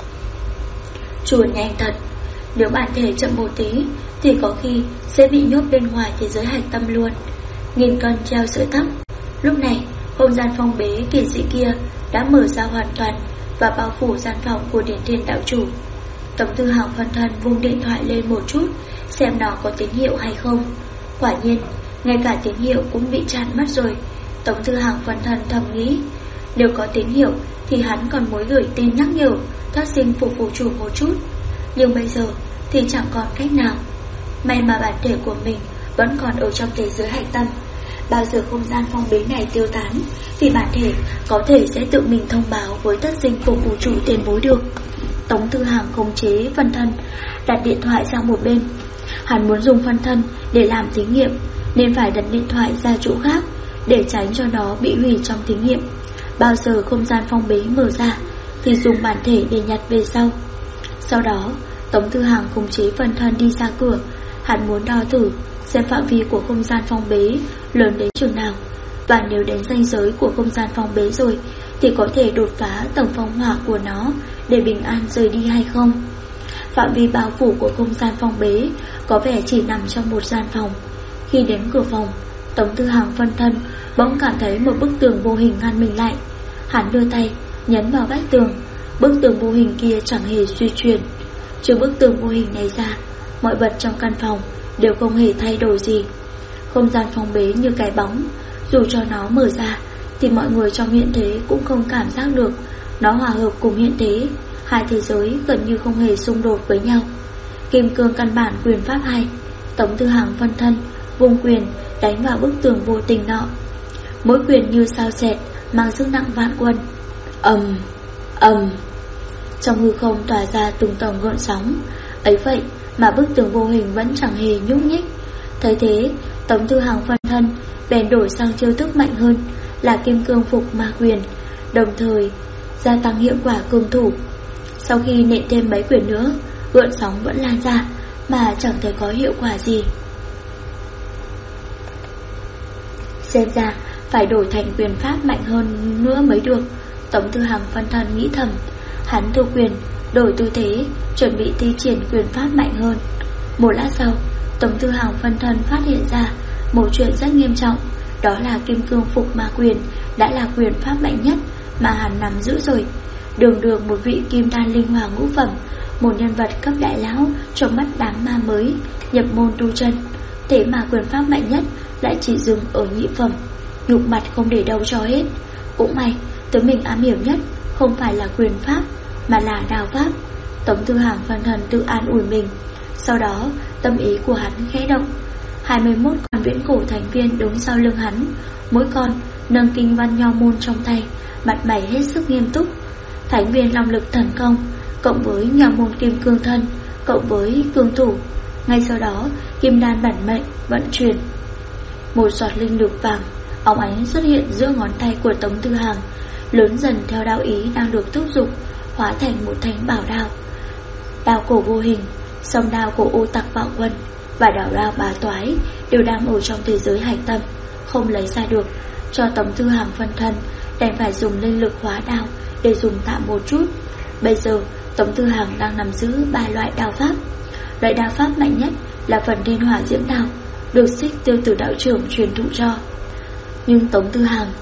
Chuồn nhanh thật, nếu bản thể chậm một tí thì có khi sẽ bị nhốt bên ngoài thế giới hạch tâm luôn. Nghìn cân treo sợi tóc. Lúc này không gian phong bế kỳ dị kia đã mở ra hoàn toàn và bao phủ gian phòng của Điền Thiên đạo chủ. Tống Thư Hàng phân thân vung điện thoại lên một chút xem nó có tín hiệu hay không. Quả nhiên, ngay cả tín hiệu cũng bị chặn mất rồi. Tống Thư Hàng phân thân thầm nghĩ, nếu có tín hiệu thì hắn còn muốn gửi tin nhắc nhở thất sinh phục vụ chủ một chút. Nhưng bây giờ thì chẳng còn cách nào. May mà bản thể của mình vẫn còn ở trong thế giới hạch tâm. Bao giờ không gian phong bế này tiêu tán thì bản thể có thể sẽ tự mình thông báo với thất sinh phục vụ chủ tiền bối được. Tống Thư Hàng khống chế phân thân, đặt điện thoại sang một bên. Hắn muốn dùng phân thân để làm thí nghiệm nên phải đặt điện thoại ra chỗ khác để tránh cho nó bị hủy trong thí nghiệm. Bao giờ không gian phong bế mở ra thì dùng bản thể để nhặt về sau. Sau đó Tống Thư Hàng khống chế phân thân đi ra cửa. Hắn muốn đo thử xem phạm vi của không gian phong bế lớn đến chừng nào, và nếu đến ranh giới của không gian phong bế rồi thì có thể đột phá tầng phong hỏa của nó để bình an rời đi hay không. Phạm vi bao phủ của không gian phong bế có vẻ chỉ nằm trong một gian phòng. Khi đến cửa phòng, Tống Thư Hàng phân thân bỗng cảm thấy một bức tường vô hình ngăn mình lại. Hắn đưa tay nhấn vào vách tường. Bức tường vô hình kia chẳng hề suy chuyển. Trừ bức tường vô hình này ra, mọi vật trong căn phòng đều không hề thay đổi gì. Không gian phong bế như cái bóng, dù cho nó mở ra thì mọi người trong hiện thế cũng không cảm giác được. Nó hòa hợp cùng hiện thế, hai thế giới gần như không hề xung đột với nhau. Kim cương căn bản quyền pháp 2. Tống Thư Hàng phân thân vung quyền đánh vào bức tường vô tình nọ. Mỗi quyền như sao xẹt, mang sức nặng vạn quân. trong hư không tỏa ra từng tầng gợn sóng. Ấy vậy mà bức tường vô hình vẫn chẳng hề nhúc nhích. Thấy thế, Tống Thư Hằng phân thân bèn đổi sang chiêu thức mạnh hơn là kim cương phục ma quyền, đồng thời gia tăng hiệu quả cường thủ. Sau khi nện thêm mấy quyền nữa, gợn sóng vẫn lan ra mà chẳng thể có hiệu quả gì. Xem ra phải đổi thành quyền pháp mạnh hơn nữa mới được. Tống Thư Hằng phân thân nghĩ thầm. Hắn thu quyền, đổi tư thế, chuẩn bị thi triển quyền pháp mạnh hơn. Một lát sau, Tống Thư Hằng phân thân phát hiện ra một chuyện rất nghiêm trọng. Đó là kim cương phục ma quyền đã là quyền pháp mạnh nhất mà hắn nắm giữ rồi. Đường đường một vị kim đan linh hoàng ngũ phẩm, một nhân vật cấp đại lão trong mắt đám ma mới nhập môn tu chân, thế mà quyền pháp mạnh nhất lại chỉ dừng ở nhị phẩm. Nhục mặt không để đâu cho hết. Cũng may thứ mình am hiểu nhất không phải là quyền pháp mà là đao pháp. Tống Thư Hằng phân thần tự an ủi mình. Sau đó tâm ý của hắn khẽ động. 21 con viễn cổ thành viên đứng sau lưng hắn, mỗi con nâng kinh văn nho môn trong tay, mặt mày hết sức nghiêm túc. Thánh viên long lực thần công cộng với nho môn kim cương thân cộng với cương thủ. Ngay sau đó kim đan bản mệnh vận chuyển. Một giọt linh lực vàng óng ánh xuất hiện giữa ngón tay của Tống Thư Hằng, lớn dần theo đạo ý đang được thúc giục, hóa thành một thanh bảo đao. Đao cổ vô hình, song đao của ô tặc bạo quân và đao bá toái đều đang ở trong thế giới hải tâm, không lấy ra được. Cho Tống Thư Hằng phân thân đành phải dùng linh lực hóa đao để dùng tạm một chút. Bây giờ Tống Thư Hằng đang nắm giữ 3 loại đao pháp. Loại đao pháp mạnh nhất là phần thiên hỏa diễm đao, được Xích Tiêu Tử đạo trưởng truyền thụ cho. Nhưng Tống Thư Hằng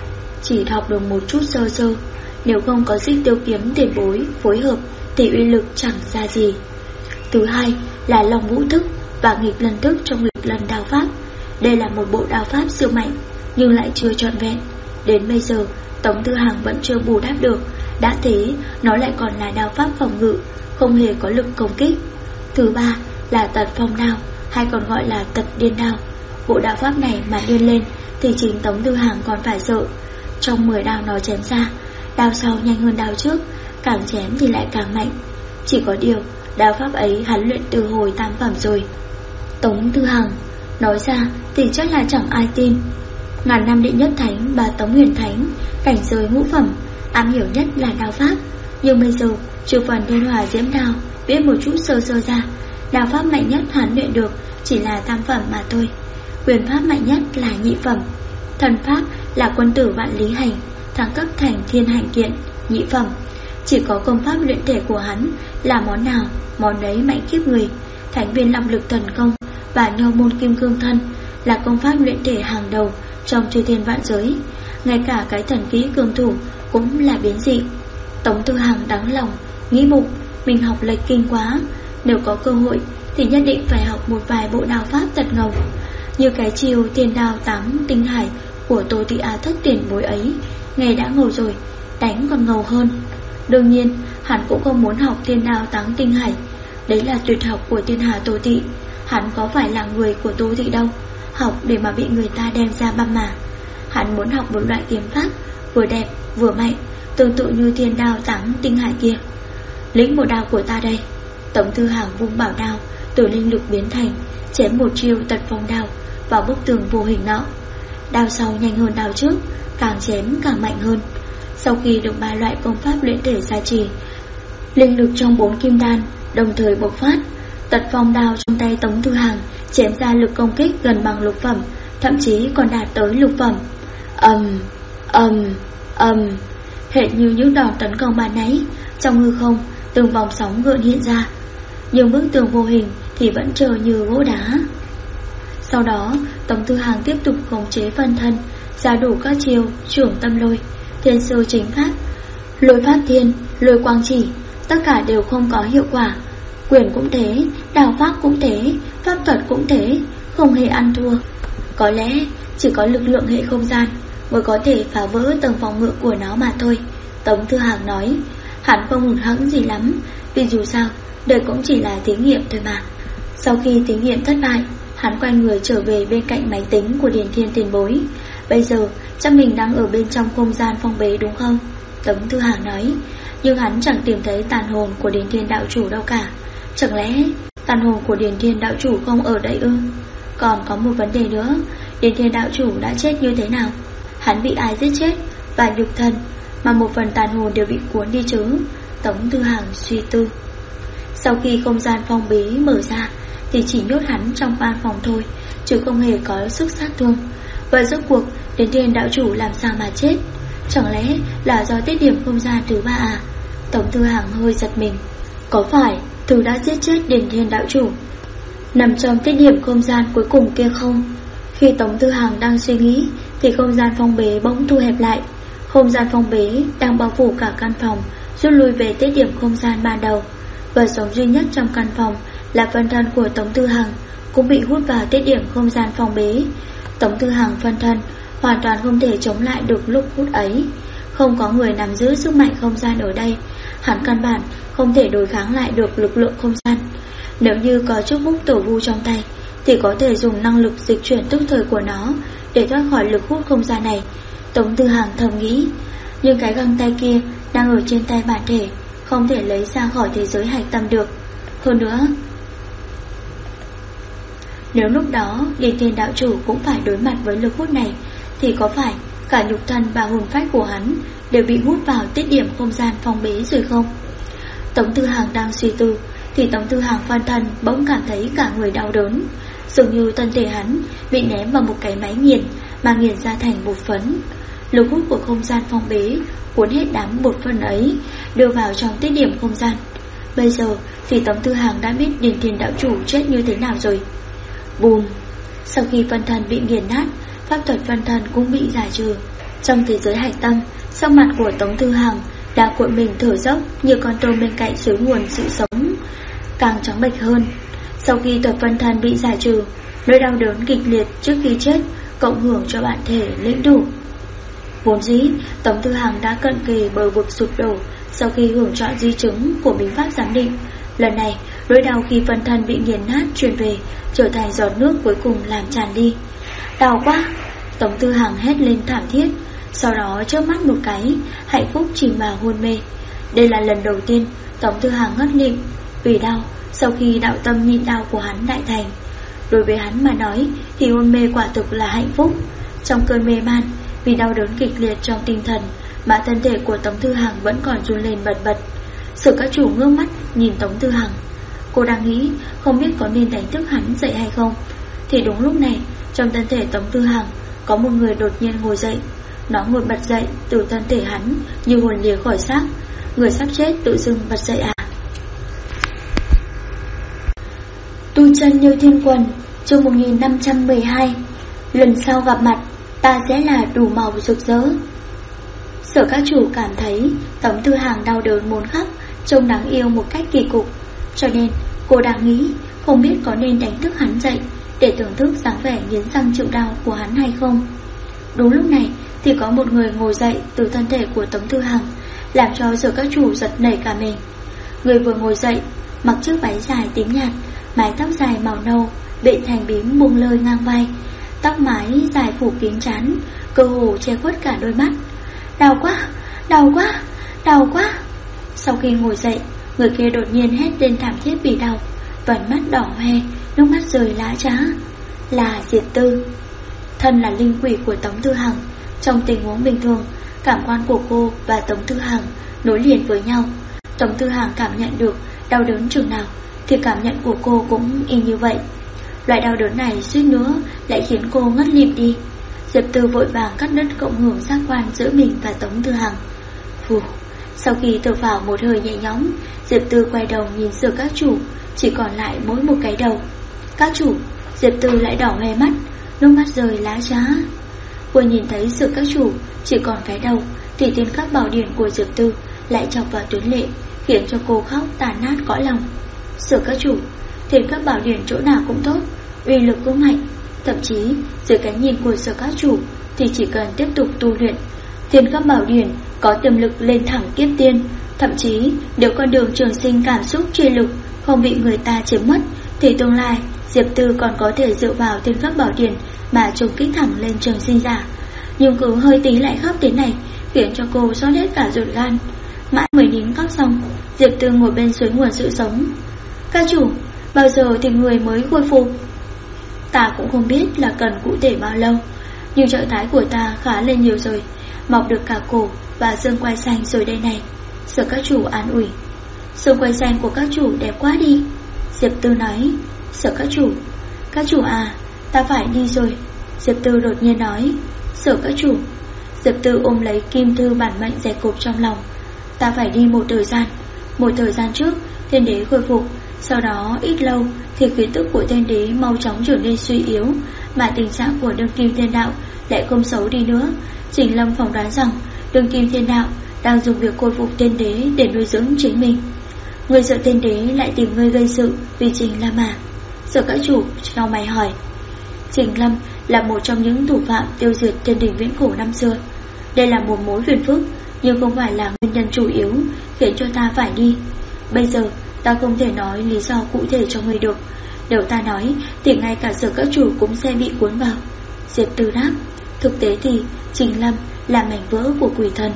chỉ học được một chút sơ sơ, nếu không có Xích Tiêu kiếm tiền bối phối hợp thì uy lực chẳng ra gì. Thứ hai là Long Vũ thức và Nghịch Lần thức trong Nghịch Lần đao pháp. Đây là một bộ đao pháp siêu mạnh nhưng lại chưa trọn vẹn. Đến bây giờ Tống Thư Hằng vẫn chưa bù đắp được. Đã thế nó lại còn là đao pháp phòng ngự, không hề có lực công kích. Thứ ba là Tật Phong đao, hay còn gọi là Tật Điên đao. Bộ đao pháp này mà điên lên thì chính Tống Thư Hằng còn phải sợ. Trong 10 đao nó chém ra, đao sau nhanh hơn đao trước, càng chém thì lại càng mạnh. Chỉ có điều đao pháp ấy hắn luyện từ hồi tam phẩm rồi. Tống Thư Hằng nói ra thì chắc là chẳng ai tin. Ngàn năm đệ nhất thánh bà Tống Huyền Thánh, cảnh giới ngũ phẩm, am hiểu nhất là đao pháp. Nhưng bây giờ trừ phần thiên hỏa diễm đao biết một chút sơ sơ ra, đao pháp mạnh nhất hắn luyện được chỉ là tam phẩm mà thôi. Quyền pháp mạnh nhất là nhị phẩm. Thần pháp là Quân Tử Vạn Lý Hành, thăng cấp thành Thiên Hành Kiện, nhị phẩm. Chỉ có công pháp luyện thể của hắn là món nào món đấy mạnh khiếp người. Thánh viên long lực thần công và nho môn kim cương thân là công pháp luyện thể hàng đầu trong chư thiên vạn giới. Ngay cả cái thần kỹ cương thủ cũng là biến dị. Tống Thư Hằng đáng lòng, nghĩ bụng mình học lệch kinh quá. Nếu có cơ hội thì nhất định phải học một vài bộ đao pháp thật ngầu, như cái chiêu Thiên Đao Táng Tinh Hải của Tô Thị Á Thất tiền bối ấy. Nghe đã ngầu rồi, đánh còn ngầu hơn. Đương nhiên hắn cũng không muốn học Thiên Đao Táng Tinh Hải. Đấy là tuyệt học của thiên hạ Tô Thị. Hắn có phải là người của Tô Thị đâu, học để mà bị người ta đem ra băm mà. Hắn muốn học một loại kiếm pháp vừa đẹp vừa mạnh, tương tự như Thiên Đao Táng Tinh Hải kia. Lĩnh một đao của ta đây. Tống Thư Hằng vung bảo đao từ linh lực biến thành, chém một chiêu Tật Phong đao vào bức tường vô hình nọ. Đao sau nhanh hơn đao trước, càng chém càng mạnh hơn. Sau khi được 3 loại công pháp luyện thể gia trì, linh lực trong 4 kim đan đồng thời bộc phát. Tật Phong đao trong tay Tống Thư Hằng chém ra lực công kích gần bằng lục phẩm, thậm chí còn đạt tới lục phẩm. Hệt như những đòn tấn công ban nãy, trong hư không từng vòng sóng gợn hiện ra, nhưng bức tường vô hình thì vẫn trơ như gỗ đá. Sau đó Tống Thư Hằng tiếp tục khống chế phân thân, ra đủ các chiêu trưởng tâm lôi, thiên sư chính pháp, lôi pháp thiên, lôi quang chỉ, tất cả đều không có hiệu quả. Quyền cũng thế, đao pháp cũng thế, pháp thuật cũng thế, không hề ăn thua. Có lẽ chỉ có lực lượng hệ không gian mới có thể phá vỡ tầng phòng ngự của nó mà thôi. Tống Thư Hằng nói. Hắn không hụt hẫng gì lắm, vì dù sao đời cũng chỉ là thí nghiệm thôi mà. Sau khi thí nghiệm thất bại, hắn quay người trở về bên cạnh máy tính của Điền Thiên tiền bối. Bây giờ chắc mình đang ở bên trong không gian phong bế đúng không? Tống Thư Hằng nói. nhưng hắn chẳng tìm thấy tàn hồn của Điền Thiên đạo chủ đâu cả. Chẳng lẽ tàn hồn của Điền Thiên đạo chủ không ở đây ư? Còn có một vấn đề nữa, Điền Thiên đạo chủ đã chết như thế nào? Hắn bị ai giết chết? Và nhục thân mà một phần tàn hồn đều bị cuốn đi chứ? Tống Tư Hằng suy tư. Sau khi không gian phong bế mở ra thì chỉ nhốt hắn trong ban phòng thôi, chứ không hề có sức sát thương. Vậy rốt cuộc Điền Thiên đạo chủ làm sao mà chết? Chẳng lẽ là do tiết điểm không gian thứ 3 à? Tống Tư Hằng hơi giật mình. Có phải thứ đã giết chết Điền Thiên đạo chủ nằm trong tiết điểm không gian cuối cùng kia không? Khi Tống Tư Hằng đang suy nghĩ thì không gian phong bế bỗng thu hẹp lại. Không gian phong bế đang bao phủ cả căn phòng rút lui về tiết điểm không gian ban đầu. Vật sống duy nhất trong căn phòng là phân thân của Tống Tư Hằng cũng bị hút vào tiết điểm không gian phong bế. Tống Tư Hằng phân thân hoàn toàn không thể chống lại được lúc hút ấy. Không có người nắm giữ sức mạnh không gian ở đây, hắn căn bản không thể đối kháng lại được lực lượng không gian. Nếu như có chiếc bút tổ vu trong tay thì có thể dùng năng lực dịch chuyển tức thời của nó để thoát khỏi lực hút không gian này. Tống Tư Hằng thầm nghĩ. Nhưng cái găng tay kia đang ở trên tay bản thể, không thể lấy ra khỏi thế giới hạch tâm được. Hơn nữa, nếu lúc đó Điền Thiên đạo chủ cũng phải đối mặt với lực hút này thì có phải cả nhục thân và hồn phách của hắn đều bị hút vào tiết điểm không gian phong bế rồi không? Tống Tư Hằng đang suy tư thì Tống Tư Hằng phân thân bỗng cảm thấy cả người đau đớn, dường như thân thể hắn bị ném vào một cái máy nghiền mà nghiền ra thành bột phấn. Lực hút của không gian phong bế cuốn hết đám bột phân ấy đưa vào trong tiết điểm không gian. Bây giờ thì Tống Tư Hằng đã biết Điền Thiên đạo chủ chết như thế nào rồi. Bùm! Sau khi phân thân bị nghiền nát, pháp thuật phân thân cũng bị giải trừ. Trong thế giới hạch tâm, sắc mặt của Tống Tư Hằng đang cuộn mình thở dốc như con tôm bên cạnh suối nguồn sự sống, càng trắng bệch hơn. Sau khi thuật phân thân bị giải trừ, nỗi đau đớn kịch liệt trước khi chết cộng hưởng cho bản thể lĩnh đủ. Vốn dĩ Tống Tư Hằng đã cận kề bờ vực sụp đổ sau khi hưởng trọn di chứng của bính pháp giám định. Lần này nỗi đau khi phân thân bị nghiền nát truyền về, trở thành giọt nước cuối cùng làm tràn đi. Đau quá! Tống Tư Hằng hét lên thảm thiết. Sau đó chớp mắt một cái, hạnh phúc chìm vào hôn mê. Đây là lần đầu tiên Tống Tư Hằng ngất lịm vì đau sau khi đạo tâm nhịn đau của hắn đại thành. Đối với hắn mà nói thì hôn mê quả thực là hạnh phúc. Trong cơn mê man vì đau đớn kịch liệt trong tinh thần mà thân thể của Tống Tư Hằng vẫn còn run lên bật bật. Sử các chủ ngước mắt nhìn Tống Tư Hằng. Cô đang nghĩ không biết có nên đánh thức hắn dậy hay không. Thì đúng lúc này trong thân thể Tống Tư Hằng có một người đột nhiên ngồi dậy. Nó ngồi bật dậy từ thân thể hắn như hồn lìa khỏi xác. Người sắp chết tự dưng bật dậy à? Tu chân như thiên quần, chương 1512. Lần sau gặp mặt ta sẽ là đủ màu rực rỡ. Sở các chủ cảm thấy Tống Tư Hằng đau đớn muốn khóc, trông đáng yêu một cách kỳ cục, cho nên cô đang nghĩ không biết có nên đánh thức hắn dậy để thưởng thức dáng vẻ nghiến răng chịu đau của hắn hay không. Đúng lúc này thì có một người ngồi dậy từ thân thể của Tống Tư Hằng, làm cho sở các chủ giật nảy cả mình. Người vừa ngồi dậy mặc chiếc váy dài tím nhạt, mái tóc dài màu nâu bện thành bím buông lơi ngang vai, tóc mái dài phủ kín trán, cơ hồ che khuất cả đôi mắt. Đau quá, đau quá, đau quá. Sau khi ngồi dậy, người kia đột nhiên hét lên thảm thiết vì đau, vành mắt đỏ hoe, nước mắt rơi lã trá. Là Diệp Tư. Thân là linh quỷ của Tống Tư Hằng, trong tình huống bình thường, cảm quan của cô và Tống Tư Hằng nối liền với nhau. Tống Tư Hằng cảm nhận được đau đớn chừng nào thì cảm nhận của cô cũng y như vậy. Loại đau đớn này suýt nữa lại khiến cô ngất lịm đi. Diệp Tư vội vàng cắt đứt cộng hưởng giác quan giữa mình và Tống Tư Hằng. Phù, sau khi thở phào một hơi nhẹ nhõm, Diệp Tư quay đầu nhìn Sở các chủ, chỉ còn lại mỗi một cái đầu. Các chủ, Diệp Tư lại đỏ hoe mắt, nước mắt rơi lá trá. Vừa nhìn thấy Sở các chủ chỉ còn cái đầu thì tên các bảo điển của Diệp Tư lại chọc vào tuyến lệ, khiến cho cô khóc tàn nát cõi lòng. Sở các chủ, tên các bảo điển chỗ nào cũng tốt, uy lực cũng mạnh. Thậm chí dưới cái nhìn của Sở các chủ thì chỉ cần tiếp tục tu luyện, thiên cấp bảo điển có tiềm lực lên thẳng kiếp tiên. Thậm chí nếu con đường trường sinh cảm xúc truy lực không bị người ta chiếm mất thì tương lai Diệp Tư còn có thể dựa vào thiên cấp bảo điển mà trùng kích thẳng lên trường sinh giả. Nhưng cứ hơi tí lại khóc thế này khiến cho cô xót hết cả ruột gan. Mãi mới nín khóc xong, Diệp Tư ngồi bên suối nguồn sự sống. Các chủ, bao giờ thì người mới khôi phục? Ta cũng không biết là cần cụ thể bao lâu, nhưng trạng thái của ta khá lên nhiều rồi, mọc được cả cổ và xương quai xanh rồi đây này. Sở các chủ an ủi. Xương quai xanh của các chủ đẹp quá đi, Diệp Tư nói. Sở các chủ à, ta phải đi rồi, Diệp Tư đột nhiên nói. Sở các chủ. Diệp Tư ôm lấy kim thư bản mệnh dày cộp trong lòng. Ta phải đi một thời gian trước thiên đế khôi phục, sau đó ít lâu thì khí tức của thiên đế mau chóng trở nên suy yếu, mà tình trạng của đương kim thiên đạo lại không xấu đi nữa. Trình Lâm phỏng đoán rằng đương kim thiên đạo đang dùng việc khôi phục thiên đế để nuôi dưỡng chính mình. Người sợ thiên đế lại tìm người gây sự vì Trình Lâm à? Sở các chủ chau mày hỏi. Trình Lâm là một trong những thủ phạm tiêu diệt thiên đình viễn cổ năm xưa. Đây là một mối phiền phức, nhưng không phải là nguyên nhân chủ yếu khiến cho ta phải đi. Bây giờ ta không thể nói lý do cụ thể cho người được. Nếu ta nói thì ngay cả sở các chủ cũng sẽ bị cuốn vào, Diệp Tư đáp. Thực tế thì Trình Lâm là mảnh vỡ của quỷ thần,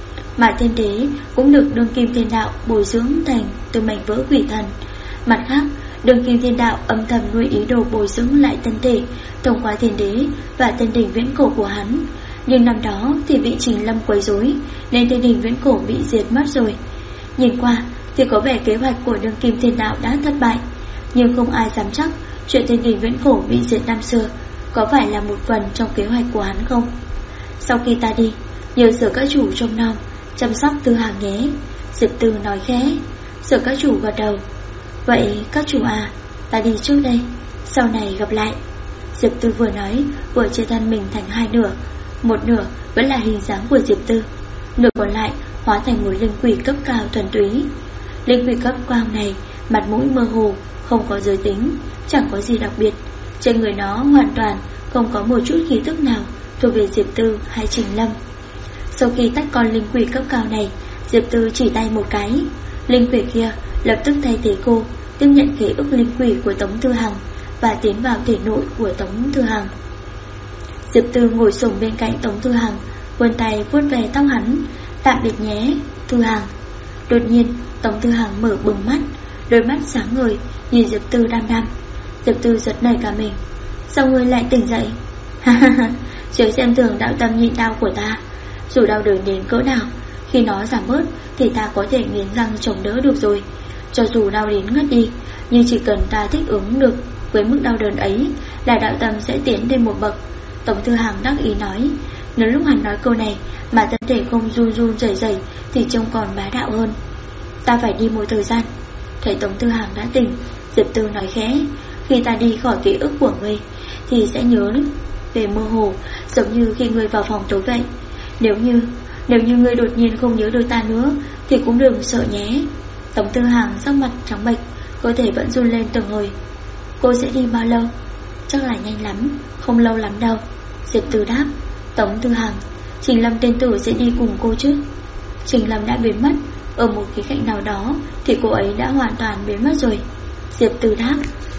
mà thiên đế cũng được đương kim thiên đạo bồi dưỡng thành từ mảnh vỡ quỷ thần. Mặt khác, đương kim thiên đạo âm thầm nuôi ý đồ bồi dưỡng lại thân thể thông qua thiên đế và thiên đình viễn cổ của hắn. Nhưng năm đó thì bị Trình Lâm quấy rối, nên thiên đình viễn cổ bị diệt mất rồi. Nhìn qua thì có vẻ kế hoạch của đương kim thiên đạo đã thất bại, nhưng không ai dám chắc chuyện thiên đình viễn cổ bị diệt năm xưa có phải là một phần trong kế hoạch của hắn không. Sau khi ta đi, nhờ sở các chủ trông nom chăm sóc Tư Hàng nhé, Diệp Tư nói khẽ. Sở các chủ gật đầu. Vậy các chủ à, ta đi trước đây, sau này gặp lại. Diệp Tư vừa nói vừa chia thân mình thành hai nửa. Một nửa vẫn là hình dáng của Diệp Tư, nửa còn lại hóa thành một linh quỷ cấp cao thuần túy. Linh quỷ cấp cao này mặt mũi mơ hồ, không có giới tính, chẳng có gì đặc biệt. Trên người nó hoàn toàn không có một chút khí tức nào thuộc về Diệp Tư hay Trình Lâm. Sau khi tách con linh quỷ cấp cao này, Diệp Tư chỉ tay một cái, linh quỷ kia lập tức thay thế cô, tiếp nhận ký ức linh quỷ của Tống Tư Hằng và tiến vào thể nội của Tống Tư Hằng. Diệp Tư ngồi xổm bên cạnh Tống Tư Hằng, vươn tay vuốt về tóc hắn. Tạm biệt nhé, Tư Hằng. Đột nhiên Tống Tư Hằng mở bừng mắt, đôi mắt sáng ngời nhìn Diệp Tư đăm đăm. Diệp Tư giật nảy cả mình. Sao ngươi lại tỉnh dậy? Chớ xem thường đạo tâm nhịn đau của ta. Dù đau đớn đến cỡ nào, khi nó giảm bớt thì ta có thể nghiến răng chống đỡ được rồi. Cho dù đau đến ngất đi, nhưng chỉ cần ta thích ứng được với mức đau đớn ấy là đạo tâm sẽ tiến lên một bậc. Tống Tư Hằng đắc ý nói. Nếu lúc hắn nói câu này mà thân thể không run run rẩy rẩy thì trông còn bá đạo hơn. Ta phải đi một thời gian. Thấy Tống Tư Hằng đã tỉnh, Diệp Tư nói khẽ. Khi ta đi khỏi ký ức của ngươi thì sẽ nhớ về mơ hồ, giống như khi ngươi vào phòng tối vậy. Nếu như ngươi đột nhiên không nhớ được ta nữa thì cũng đừng sợ nhé. Tống Tư Hằng sắc mặt trắng bệch, cơ thể vẫn run lên từng hồi. Cô sẽ đi bao lâu? Chắc là nhanh lắm, không lâu lắm đâu, Diệp Tư đáp. Tống Tư Hằng, Trình Lâm tên tử sẽ đi cùng cô chứ? Trình Lâm đã biến mất, ở một khía cạnh nào đó thì cô ấy đã hoàn toàn biến mất rồi, Diệp Tư đáp.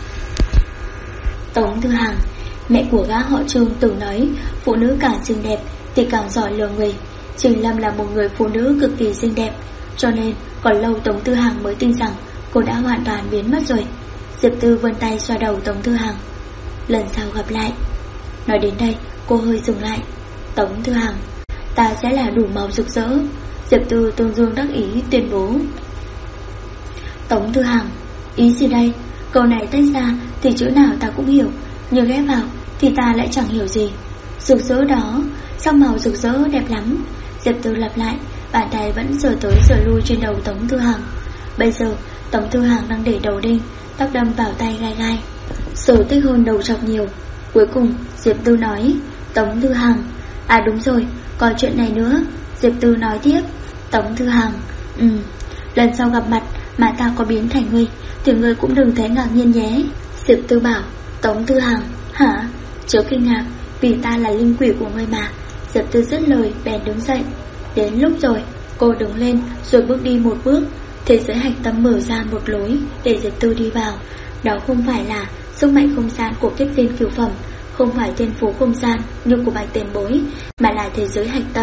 Tống Tư Hằng, mẹ của gã họ Trương từng nói phụ nữ càng xinh đẹp thì càng giỏi lừa người. Trình Lâm là một người phụ nữ cực kỳ xinh đẹp, cho nên còn lâu Tống Tư Hằng mới tin rằng cô đã hoàn toàn biến mất rồi. Diệp Tư vươn tay xoa đầu Tống Tư Hằng. Lần sau gặp lại. Nói đến đây cô hơi dừng lại. Tống Tư Hằng, ta sẽ là đủ màu rực rỡ, Diệp Tư tương dương đắc ý tuyên bố. Tống Tư Hằng, ý gì đây? Câu này tách ra thì chữ nào ta cũng hiểu, nhưng ghép vào thì ta lại chẳng hiểu gì. Rực rỡ đó, sao màu rực rỡ đẹp lắm, Diệp Tư lặp lại, bàn tay vẫn sờ tới sờ lui trên đầu Tống Tư Hằng. Bây giờ Tống Tư Hằng đang để đầu đinh, tóc đâm vào tay gai gai, sờ tích hơn đầu chọc nhiều. Cuối cùng Diệp Tư nói. Tống Tư Hằng, à đúng rồi, còn chuyện này nữa, Diệp Tư nói tiếp. Tống Tư Hằng, lần sau gặp mặt mà ta có biến thành ngươi thì ngươi cũng đừng thấy ngạc nhiên nhé, Diệp Tư bảo. Tống Tư Hằng, hả? Chớ kinh ngạc, vì ta là linh quỷ của ngươi mà. Diệp Tư dứt lời bèn đứng dậy. Đến lúc rồi, cô đứng lên rồi bước đi một bước. Thế giới hạch tâm mở ra một lối để Diệp Tư đi vào. Đó không phải là sức mạnh không gian của kiếp tiên cửu phẩm, không phải thiên phú không gian như của Bạch Tiền Bối, mà là thế giới hạch tâm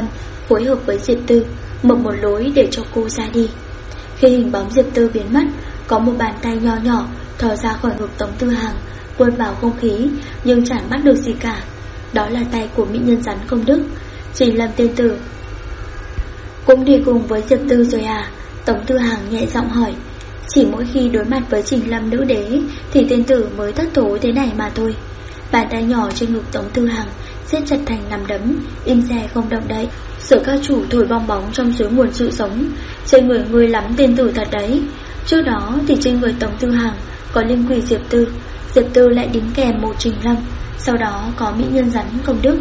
phối hợp với Diệp Tư mở một lối để cho cô ra đi. Khi hình bóng Diệp Tư biến mất, có một bàn tay nho nhỏ thò ra khỏi ngực Tống Tư Hằng, cuốn vào không khí nhưng chẳng bắt được gì cả. Đó là tay của mỹ nhân rắn công đức, Trình Lâm tiên tử. Cũng đi cùng với Diệp Tư rồi à? Tống Tư Hằng nhẹ giọng hỏi. Chỉ mỗi khi đối mặt với Trình Lâm nữ đế thì tiên tử mới thất thố thế này mà thôi. Bàn tay nhỏ trên ngực Tống Tư Hằng siết chặt thành nắm đấm, im re không động đậy. Sở các chủ thổi bong bóng trong suối nguồn sự sống. Trên người ngươi lắm tiên tử thật đấy. Trước đó thì trên người Tống Tư Hằng có linh quỷ Diệp Tư, Diệp Tư lại đính kèm một Trình Lâm, sau đó có mỹ nhân rắn công đức,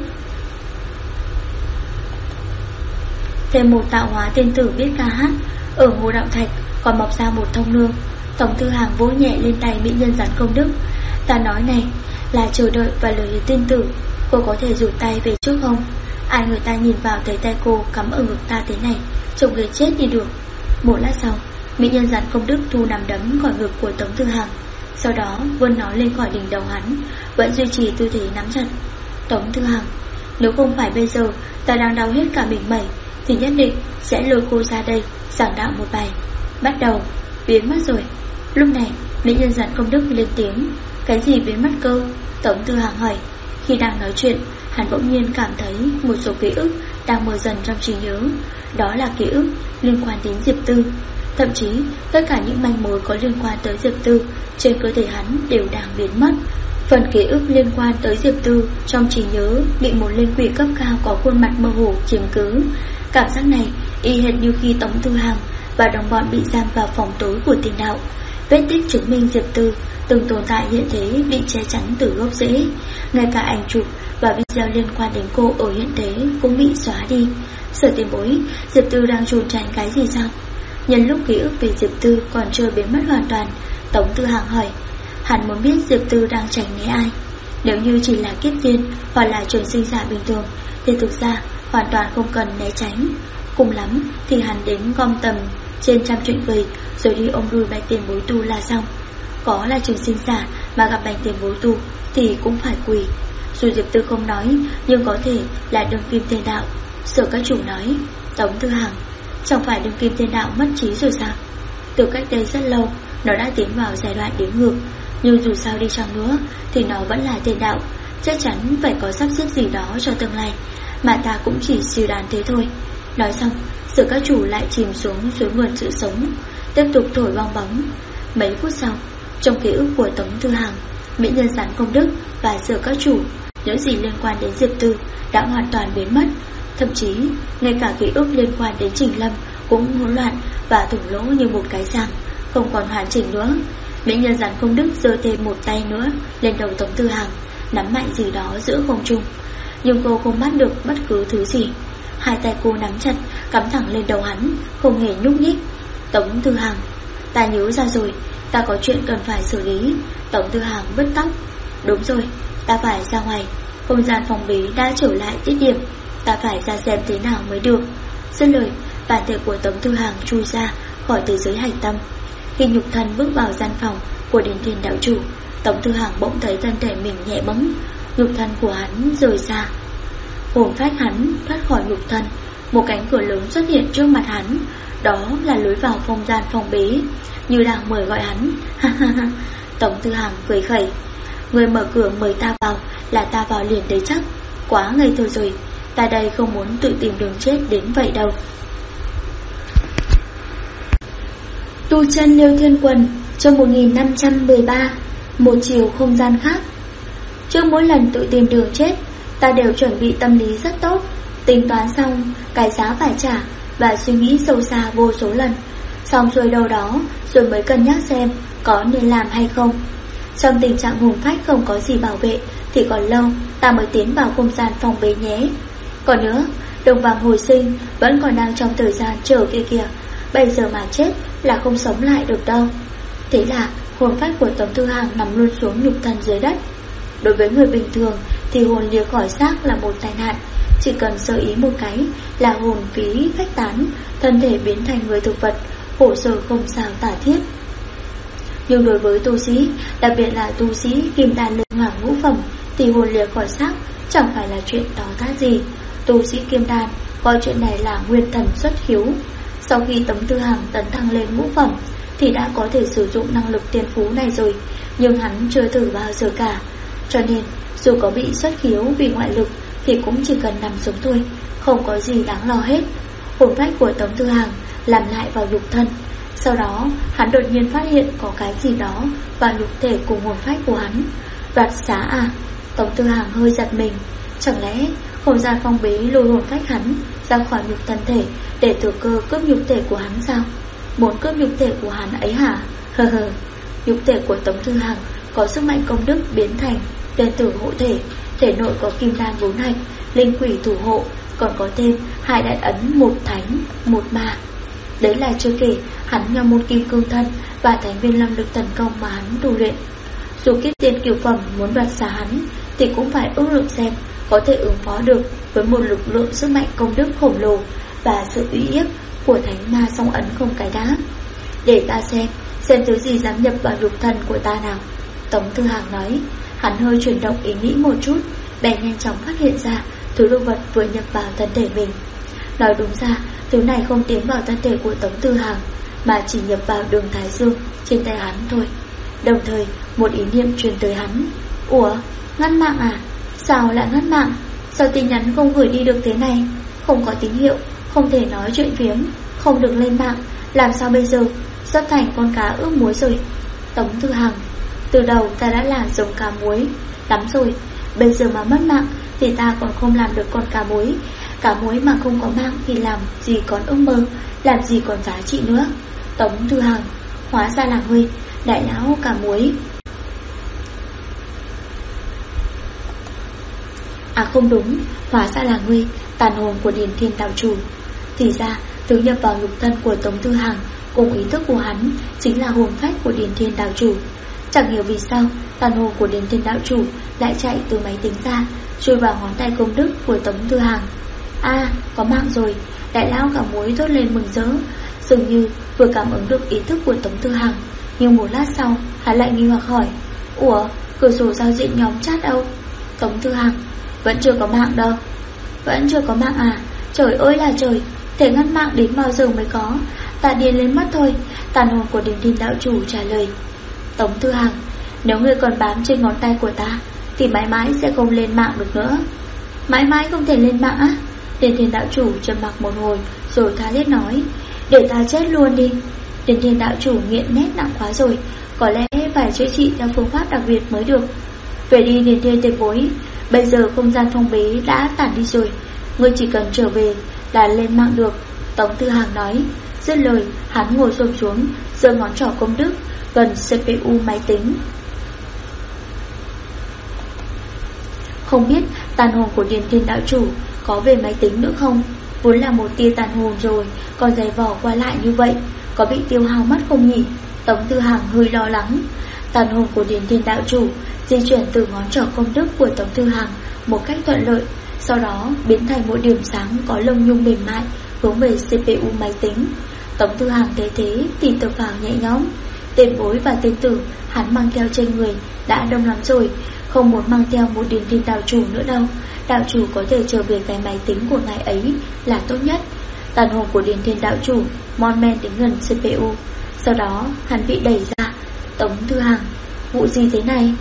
thêm một tạo hóa tiên tử biết ca hát. Ở Ngô Đạo Thạch còn mọc ra một thông nương. Tống Tư Hằng vỗ nhẹ lên tay mỹ nhân rắn công đức. Ta nói này là chờ đợi và lời tiên tử, cô có thể rụt tay về trước không? Ai người ta nhìn vào thấy tay cô cắm ở ngực ta thế này, trông ghê chết đi được. Một lát sau, mỹ nhân rắn công đức thu nắm đấm khỏi ngực của Tống Tư Hằng, sau đó vươn nó lên khỏi đỉnh đầu hắn, vẫn duy trì tư thế nắm chặt. Tống Tư Hằng, nếu không phải bây giờ ta đang đau hết cả mình mẩy thì nhất định sẽ lôi cô ra đây giảng đạo một bài. Bắt đầu. Biến mất rồi. Lúc này mỹ nhân rắn công đức lên tiếng. Cái gì biến mất cơ? Tống Tư Hằng hỏi. Khi đang nói chuyện, hắn bỗng nhiên cảm thấy một số ký ức đang mờ dần trong trí nhớ. Đó là ký ức liên quan đến Diệp Tư. Thậm chí tất cả những manh mối có liên quan tới Diệp Tư trên cơ thể hắn đều đang biến mất. Phần ký ức liên quan tới Diệp Tư trong trí nhớ bị một linh quỷ cấp cao có khuôn mặt mơ hồ chiếm cứ. Cảm giác này y hệt như khi Tống Tư Hằng và đồng bọn bị giam vào phòng tối của tiền đạo. Vết tích chứng minh Diệp Tư từng tồn tại hiện thế bị che chắn từ gốc rễ. Ngay cả ảnh chụp và video liên quan đến cô ở hiện thế cũng bị xóa đi. Sở tiền bối, Diệp Tư đang trốn tránh cái gì sao? Nhân lúc ký ức về Diệp Tư còn chưa biến mất hoàn toàn, Tống Tư Hằng hỏi. Hắn muốn biết Diệp Tư đang tránh né ai. Nếu như chỉ là kiếp tiên hoặc là trường sinh giả bình thường thì thực ra hoàn toàn không cần né tránh. Cùng lắm thì hắn đến gom tầm trên trăm chuyện vầy rồi đi ôm đùi Bạch Tiền Bối tu là xong. Có là trường sinh giả mà gặp Bạch Tiền Bối tu thì cũng phải quỳ. Dù Diệp Tư không nói nhưng có thể là đương kim tiên đạo. Sở các chủ nói. Tống Tư Hằng, chẳng phải đương kim tiên đạo mất trí rồi sao? Từ cách đây rất lâu nó đã tiến vào giai đoạn đếm ngược, nhưng dù sao đi chăng nữa thì nó vẫn là tiên đạo. Chắc chắn phải có sắp xếp gì đó cho tương lai, mà ta cũng chỉ suy đoán thế thôi. Nói xong, Sở các chủ lại chìm xuống suối nguồn sự sống, tiếp tục thổi bong bóng. Mấy phút sau, trong ký ức của Tống Tư Hằng, mỹ nhân rắn công đức và Sở các chủ, những gì liên quan đến Diệp Tư đã hoàn toàn biến mất. Thậm chí, ngay cả ký ức liên quan đến Trình Lâm cũng hỗn loạn và thủng lỗ như một cái răng, không còn hoàn chỉnh nữa. Mỹ nhân rắn công đức giơ thêm một tay nữa lên đầu Tống Tư Hằng, nắm mạnh gì đó giữa không trung. Nhưng cô không bắt được bất cứ thứ gì. Hai tay cô nắm chặt, cắm thẳng lên đầu hắn, không hề nhúc nhích. Tống Tư Hằng, ta nhớ ra rồi, ta có chuyện cần phải xử lý. Tống Tư Hằng bứt tóc. Đúng rồi, ta phải ra ngoài. Không gian phòng bí đã trở lại tiết điểm, ta phải ra xem thế nào mới được. Dứt lời, bản thể của Tống Tư Hằng chui ra khỏi thế giới hành tâm. Khi nhục thân bước vào gian phòng của Điền Thiên đạo chủ, Tống Tư Hằng bỗng thấy thân thể mình nhẹ bẫng, nhục thân của hắn rời ra. Hồn phách hắn thoát khỏi nhục thân, một cánh cửa lớn xuất hiện trước mặt hắn. Đó là lối vào không gian phòng bế, như đang mời gọi hắn. Tống Tư Hằng cười khẩy. Người mở cửa mời ta vào là ta vào liền đấy chắc. Quá ngây thơ rồi, ta đây không muốn tự tìm đường chết đến vậy đâu. Tu chân Liêu Thiên Quần, chương 1513, một chiều không gian khác. Trước mỗi lần tự tìm đường chết, ta đều chuẩn bị tâm lý rất tốt, tính toán xong cái giá phải trả và suy nghĩ sâu xa vô số lần. Xong xuôi đâu đó rồi mới cân nhắc xem có nên làm hay không. Trong tình trạng hồn phách không có gì bảo vệ thì còn lâu ta mới tiến vào không gian phòng bế nhé. Còn nữa, đồng vàng hồi sinh vẫn còn đang trong thời gian chờ kia kìa, bây giờ mà chết là không sống lại được đâu. Thế là hồn phách của Tống Tư Hằng nằm luôn xuống nhục thân dưới đất. Đối với người bình thường thì hồn lìa khỏi xác là một tai nạn, chỉ cần sơ ý một cái là hồn phí phách tán, thân thể biến thành người thực vật, khổ sở không sao tả thiết. Nhưng đối với tu sĩ, đặc biệt là tu sĩ kim đan linh hoàng ngũ phẩm, thì hồn lìa khỏi xác chẳng phải là chuyện to tát gì. Tu sĩ kim đan coi chuyện này là nguyên thần xuất khiếu. Sau khi Tống Tư Hằng tấn thăng lên ngũ phẩm thì đã có thể sử dụng năng lực tiên phú này rồi, nhưng hắn chưa thử bao giờ cả. Cho nên dù có bị xuất khiếu vì ngoại lực thì cũng chỉ cần nằm xuống thôi, không có gì đáng lo hết. Hồn phách của Tống Tư Hằng làm lại vào nhục thân. Sau đó hắn đột nhiên phát hiện có cái gì đó vào nhục thể cùng hồn phách của hắn. Đoạt xá à? Tống Tư Hằng hơi giật mình. Chẳng lẽ không gian phong bế lôi hồn phách hắn ra khỏi nhục thân thể để thừa cơ cướp nhục thể của hắn sao? Muốn cướp nhục thể của hắn ấy hả? Hờ hờ. Nhục thể của Tống Tư Hằng có sức mạnh công đức biến thành tên tử hộ thể, thể nội có kim đan 4 hạch, linh quỷ thủ hộ, còn có thêm 2 đại ấn, 1 thánh, 1 ma. Đấy là chưa kể hắn nhờ môn kim cương thân và thánh viên lâm lực tấn công mà hắn tu luyện. Dù kiếp tiên cửu phẩm muốn đoạt xá hắn thì cũng phải ước lượng xem có thể ứng phó được với một lực lượng sức mạnh công đức khổng lồ và sự uy yếc của thánh ma song ấn không cái đá. Để ta xem thứ gì dám nhập vào nhục thân của ta nào. Tống Tư Hằng nói. Hắn hơi chuyển động ý nghĩ một chút, bèn nhanh chóng phát hiện ra thứ đồ vật vừa nhập vào thân thể mình. Nói đúng ra, thứ này không tiến vào thân thể của Tống Tư Hằng, mà chỉ nhập vào đường thái dương trên tay hắn thôi. Đồng thời, một ý niệm truyền tới hắn. Ủa, ngắt mạng à? Sao lại ngắt mạng? Sao tin nhắn không gửi đi được thế này? Không có tín hiệu, không thể nói chuyện phiếm, không được lên mạng, làm sao bây giờ? Sắp thành con cá ướp muối rồi. Tống Tư Hằng: từ đầu ta đã làm giống cá muối lắm rồi, bây giờ mà mất mạng thì ta còn không làm được con cá muối. Cá muối mà không có mạng thì làm gì còn ước mơ, làm gì còn giá trị nữa. Tống Tư Hằng: hóa ra là ngươi, đại lão cá muối. À không đúng, hóa ra là ngươi, tàn hồn của Điền Thiên đạo chủ. Thì ra thứ nhập vào nhục thân của Tống Tư Hằng cùng ý thức của hắn chính là hồn phách của Điền Thiên đạo chủ. Chẳng hiểu vì sao tàn hồn của Điền Thiên đạo chủ lại chạy từ máy tính ra, chui vào ngón tay công đức của Tống Tư Hằng. À, có mạng rồi. Đại lão cả muối thốt lên mừng rỡ, dường như vừa cảm ứng được ý thức của Tống Tư Hằng. Nhưng một lát sau hắn lại nghi hoặc hỏi: ủa, cửa sổ giao diện nhóm chat đâu? Tống Tư Hằng: vẫn chưa có mạng đâu. Vẫn chưa có mạng à? Trời ơi là trời, thể ngăn mạng đến bao giờ mới có? Ta điên lên mất thôi. Tàn hồn của Điền Thiên đạo chủ trả lời. Tống Tư Hằng: nếu ngươi còn bám trên ngón tay của ta thì mãi mãi sẽ không lên mạng được nữa. Mãi mãi không thể lên mạng á? Điền Thiên đạo chủ trầm mặc một hồi rồi tha thiết nói: để ta chết luôn đi. Điền Thiên đạo chủ nghiện nét nặng quá rồi, có lẽ phải chữa trị theo phương pháp đặc biệt mới được. Về đi Điền Thiên tiền bối, bây giờ không gian phong bế đã tản đi rồi, ngươi chỉ cần trở về là lên mạng được. Tống Tư Hằng nói. Dứt lời, hắn ngồi xổm xuống, giơ ngón trỏ công đức gần CPU máy tính. Không biết tàn hồn của Điền Thiên đạo chủ có về máy tính nữa không? Vốn là một tia tàn hồn rồi, còn giày vò qua lại như vậy, có bị tiêu hao mất không nhỉ? Tống Tư Hằng hơi lo lắng. Tàn hồn của Điền Thiên đạo chủ di chuyển từ ngón trỏ công đức của Tống Tư Hằng một cách thuận lợi, sau đó biến thành một điểm sáng có lông nhung mềm mại hướng về CPU máy tính. Tống Tư Hằng thấy thế thì thở phào nhẹ nhõm. Tiền bối và tiền tử hắn mang theo trên người đã đông lắm rồi, không muốn mang theo một Điền Thiên đạo chủ nữa đâu. Đạo chủ có thể trở về cái máy tính của ngài ấy là tốt nhất. Tàn hồn của Điền Thiên đạo chủ mon men đến gần CPU, sau đó hắn bị đẩy ra. Tống Tư Hằng: vụ gì thế này?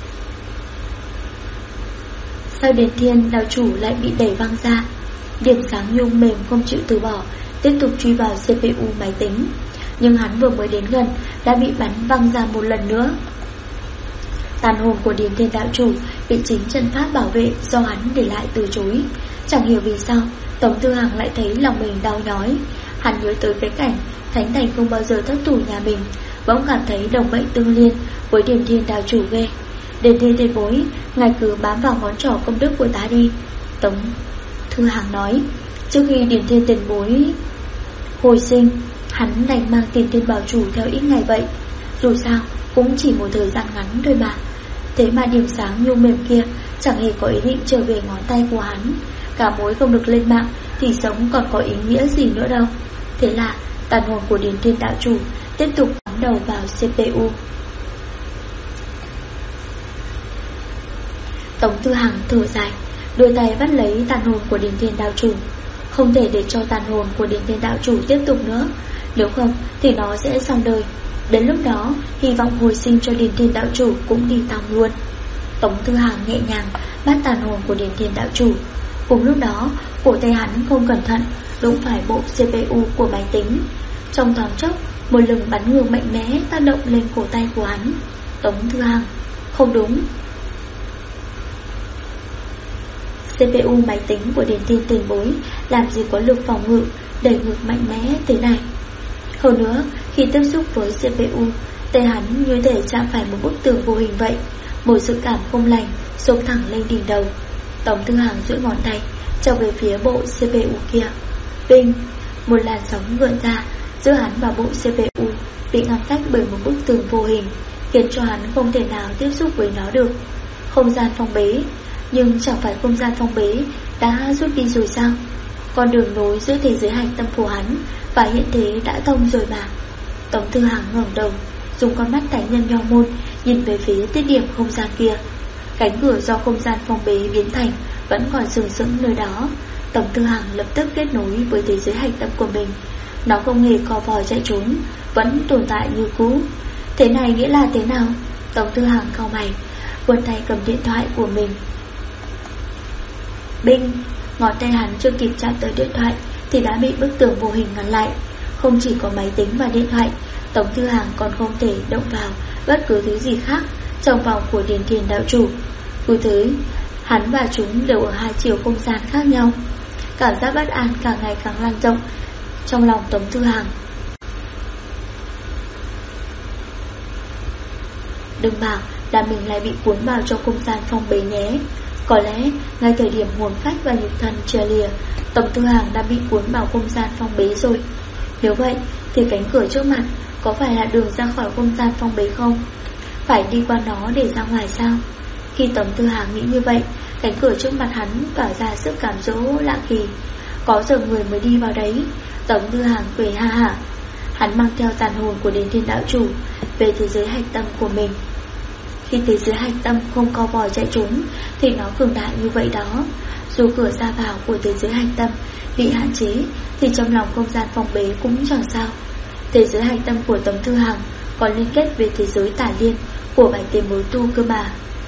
Sao Điền Thiên đạo chủ lại bị đẩy văng ra? Điểm sáng nhung mềm không chịu từ bỏ, tiếp tục truy vào CPU máy tính. Nhưng hắn vừa mới đến gần đã bị bắn văng ra một lần nữa. Tàn hồn của Điền Thiên đạo chủ bị chính chân pháp bảo vệ do hắn để lại từ chối. Chẳng hiểu vì sao Tống Tư Hằng lại thấy lòng mình đau nhói. Hắn nhớ tới cái cảnh Thánh Thành không bao giờ thất thủ nhà mình, bỗng cảm thấy đồng mệnh tương liên với Điền Thiên đạo chủ ghê. Điền Thiên tiền bối, ngài cứ bám vào ngón trỏ công đức của ta đi. Tống Tư Hằng nói. Trước khi Điền Thiên tiền bối hồi sinh, hắn đành mang Tiền Thiên bảo chủ theo ít ngày vậy. Dù sao cũng chỉ một thời gian ngắn thôi mà. Thế mà điểm sáng nhung mềm kia chẳng hề có ý định trở về ngón tay của hắn. Cả mối không được lên mạng thì sống còn có ý nghĩa gì nữa đâu. Thế là tàn hồn của Điền Thiên đạo chủ tiếp tục bám đầu vào CPU. Tống Tư Hằng thở dài, đưa tay bắt lấy tàn hồn của Điền Thiên đạo chủ. không thể để cho tàn hồn của Điền Thiên đạo chủ tiếp tục nữa, nếu không thì nó sẽ xong đời. Đến lúc đó, hy vọng hồi sinh cho Điền Thiên đạo chủ cũng đi tòng luôn. Tống Tư Hàng nhẹ nhàng bắt tàn hồn của Điền Thiên đạo chủ. Cùng lúc đó, cổ tay hắn không cẩn thận đụng phải bộ CPU của máy tính. Trong thoáng chốc, một lừng bắn ngược mạnh mẽ tác động lên cổ tay của hắn. Tống Tư Hàng, không đúng. CPU máy tính của Điền Thiên tiền bối làm gì có lực phòng ngự đẩy ngược mạnh mẽ thế này. Hơn nữa, khi tiếp xúc với CPU, tay hắn như thể chạm phải một bức tường vô hình vậy. Một sự cảm không lành xông thẳng lên đỉnh đầu. Tống Tư Hàng duỗi ngón tay chọc về phía bộ CPU kia. Binh, một làn sóng gợn ra giữa hắn và bộ CPU, bị ngăn cách bởi một bức tường vô hình, khiến cho hắn không thể nào tiếp xúc với nó được. Không gian phong bế. Nhưng chẳng phải không gian phong bế đã rút đi rồi sao? Con đường nối giữa thế giới hạch tâm của hắn và hiện thế đã thông rồi mà. Tống Tư Hàng ngẩng đầu, dùng con mắt thánh nhân nho môn nhìn về phía tiết điểm không gian kia. Cánh cửa do không gian phong bế biến thành vẫn còn sừng sững nơi đó. Tống Tư Hàng lập tức kết nối với thế giới hạch tâm của mình. Nó không hề co vòi chạy trốn, vẫn tồn tại như cũ. Thế này nghĩa là thế nào? Tống Tư Hàng cau mày, vươn tay cầm điện thoại của mình. Binh, ngón tay hắn chưa kịp chạm tới điện thoại thì đã bị bức tường vô hình ngăn lại. Không chỉ có máy tính và điện thoại, Tống Tư Hàng còn không thể động vào bất cứ thứ gì khác trong vòng của Điền Thiên đạo chủ. Cứ thế, hắn và chúng đều ở hai chiều không gian khác nhau. Cảm giác bất an càng ngày càng lan rộng trong lòng Tống Tư Hàng. Đừng bảo là mình lại bị cuốn vào trong không gian phong bế nhé. Có lẽ ngay thời điểm hồn phách và nhục thân chia lìa, Tống Tư Hàng đã bị cuốn vào không gian phong bế rồi. Nếu vậy thì cánh cửa trước mặt có phải là đường ra khỏi không gian phong bế không? Phải đi qua nó để ra ngoài sao? Khi Tống Tư Hàng nghĩ như vậy, cánh cửa trước mặt hắn tỏa ra sức cảm dỗ lạ kỳ. Có giờ người mới đi vào đấy. Tống Tư Hàng cười ha hả. Hắn mang theo tàn hồn của Điền Thiên đạo chủ về thế giới hạch tâm của mình. Khi thế giới hạch tâm không co vòi chạy trốn thì nó cường đại như vậy đó. Dù cửa ra vào của thế giới hạch tâm bị hạn chế thì trong lòng không gian phong bế cũng chẳng sao. Thế giới hạch tâm của Tống Tư Hàng còn liên kết với thế giới tả liên của bảy tiền bối tu cơ mà.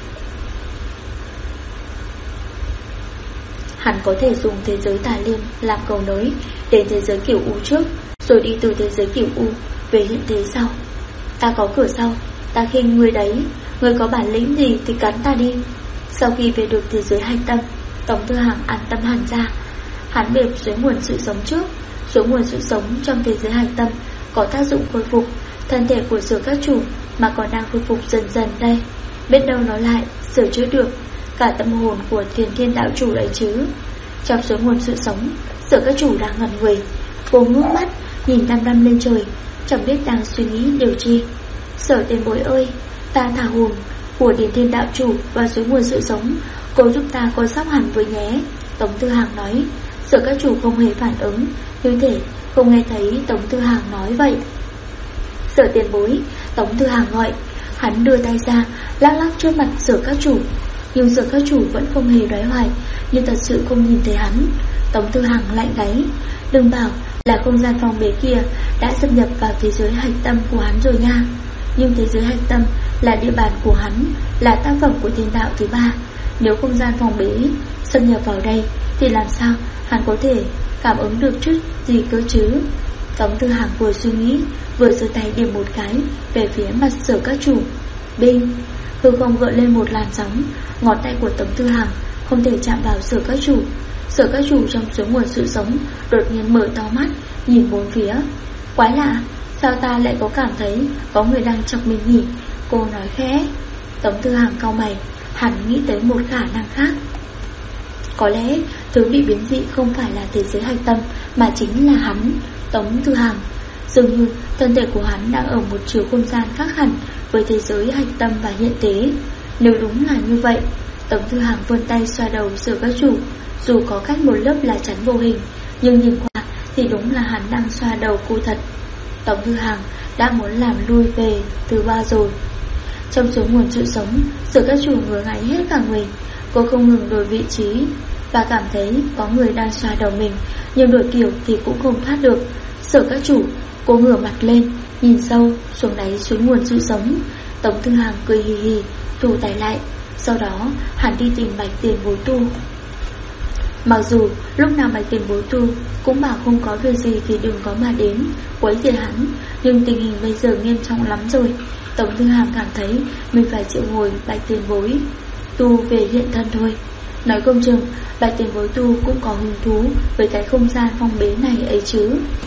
Hắn có thể dùng thế giới tả liên làm cầu nối đến thế giới kiểu U trước, rồi đi từ thế giới kiểu U về hiện thế sau. Ta có cửa sau, ta khinh ngươi đấy. Ngươi có bản lĩnh gì thì cắn ta đi. Sau khi về được thế giới hạch tâm, Tống Tư Hàng an tâm hẳn ra. Hắn bệp dưới nguồn sự sống trước. Dưới nguồn sự sống trong thế giới hạch tâm có tác dụng khôi phục thân thể của Sở Các Chủ, mà còn đang khôi phục dần dần đây. Biết đâu nó lại sửa chữa được cả tâm hồn của Điền Thiên đạo chủ đấy chứ. Trong suối nguồn sự sống, Sở Các Chủ đang ngẩn người. Cô ngước mắt nhìn đăm đăm lên trời, chẳng biết đang suy nghĩ điều chi. Sở tiền bối ơi, ta thả hồn của Điền Thiên đạo chủ vào suối nguồn sự sống, cô giúp ta coi sóc hẳn với nhé. Tống Tư Hàng nói. Sở Các Chủ không hề phản ứng, như thể không nghe thấy Tống Tư Hàng nói vậy. Sở tiền bối, Tống Tư Hàng gọi. Hắn đưa tay ra lắc lắc trước mặt Sở Các Chủ, nhưng Sở Các Chủ vẫn không hề đoái hoài, như thật sự không nhìn thấy hắn. Tống Tư Hàng lạnh gáy. Đừng bảo là không gian phong bế kia đã xâm nhập vào thế giới hạch tâm của hắn rồi nha. Nhưng thế giới hạch tâm là địa bàn của hắn, là tác phẩm của thiên đạo thứ ba. Nếu không gian phong bế xâm nhập vào đây thì làm sao hắn có thể cảm ứng được chút gì cơ chứ? Tống Tư Hàng vừa suy nghĩ, vừa giơ tay điểm một cái về phía mặt Sở Các Chủ. Đinh! Hư không gợn lên một làn sóng. Ngón tay của Tống Tư Hàng không thể chạm vào Sở Các Chủ. Sở Các Chủ trong suối nguồn sự sống đột nhiên mở to mắt, nhìn bốn phía. Quái lạ, sao ta lại có cảm thấy có người đang chọc mình nhỉ? Cô nói khẽ. Tống Tư Hàng cau mày, hắn nghĩ tới một khả năng khác. Có lẽ thứ bị biến dị không phải là thế giới hạch tâm, mà chính là hắn, Tống Tư Hàng. Dường như thân thể của hắn đang ở một chiều không gian khác hẳn với thế giới hạch tâm và hiện tế. Nếu đúng là như vậy, Tống Tư Hàng vươn tay xoa đầu Sở Các Chủ. Dù có cách một lớp lá chắn vô hình, nhưng nhìn qua thì đúng là hắn đang xoa đầu cô thật. Tống Tư Hàng đã muốn làm lui về từ bao rồi. Trong số nguồn sự sống, Sở Các Chủ ngứa ngáy hết cả người. Cô không ngừng đổi vị trí. và cảm thấy có người đang xoa đầu mình, nhưng đổi kiểu thì cũng không thoát được. Sợ các chủ, cô ngửa mặt lên, nhìn sâu xuống đáy suối nguồn sự sống. Tống Thư Hàng cười hì hì, thu tay lại. Sau đó hắn đi tìm Bạch Tiền Bối Tu. Mặc dù lúc nào Bạch Tiền Bối Tu cũng bảo không có việc gì thì đừng có mà đến quấy rầy hắn, nhưng tình hình bây giờ nghiêm trọng lắm rồi. Tống Thư Hàng cảm thấy mình phải triệu hồi Bạch Tiền Bối Tu về hiện thân thôi. Nói không chừng Bạch Tiền Bối Tu cũng có hứng thú với cái không gian phong bế này ấy chứ.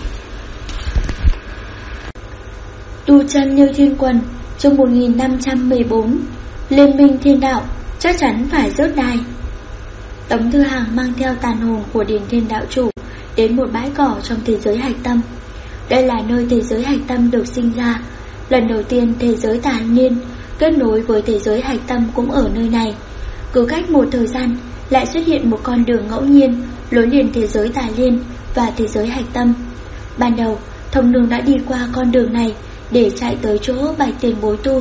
Tu chân như thiên quần. Trong 1514, Liên minh thiên đạo chắc chắn phải rớt đài. Tống Thư Hàng mang theo tàn hồn của Điền Thiên đạo chủ đến một bãi cỏ trong thế giới hạch tâm. Đây là nơi thế giới hạch tâm được sinh ra. Lần đầu tiên thế giới tà niên kết nối với thế giới hạch tâm cũng ở nơi này. Cứ cách một thời gian lại xuất hiện một con đường ngẫu nhiên nối liền thế giới tà liên và thế giới hạch tâm. Ban đầu thông đường đã đi qua con đường này để chạy tới chỗ Bạch Tiền Bối Tu,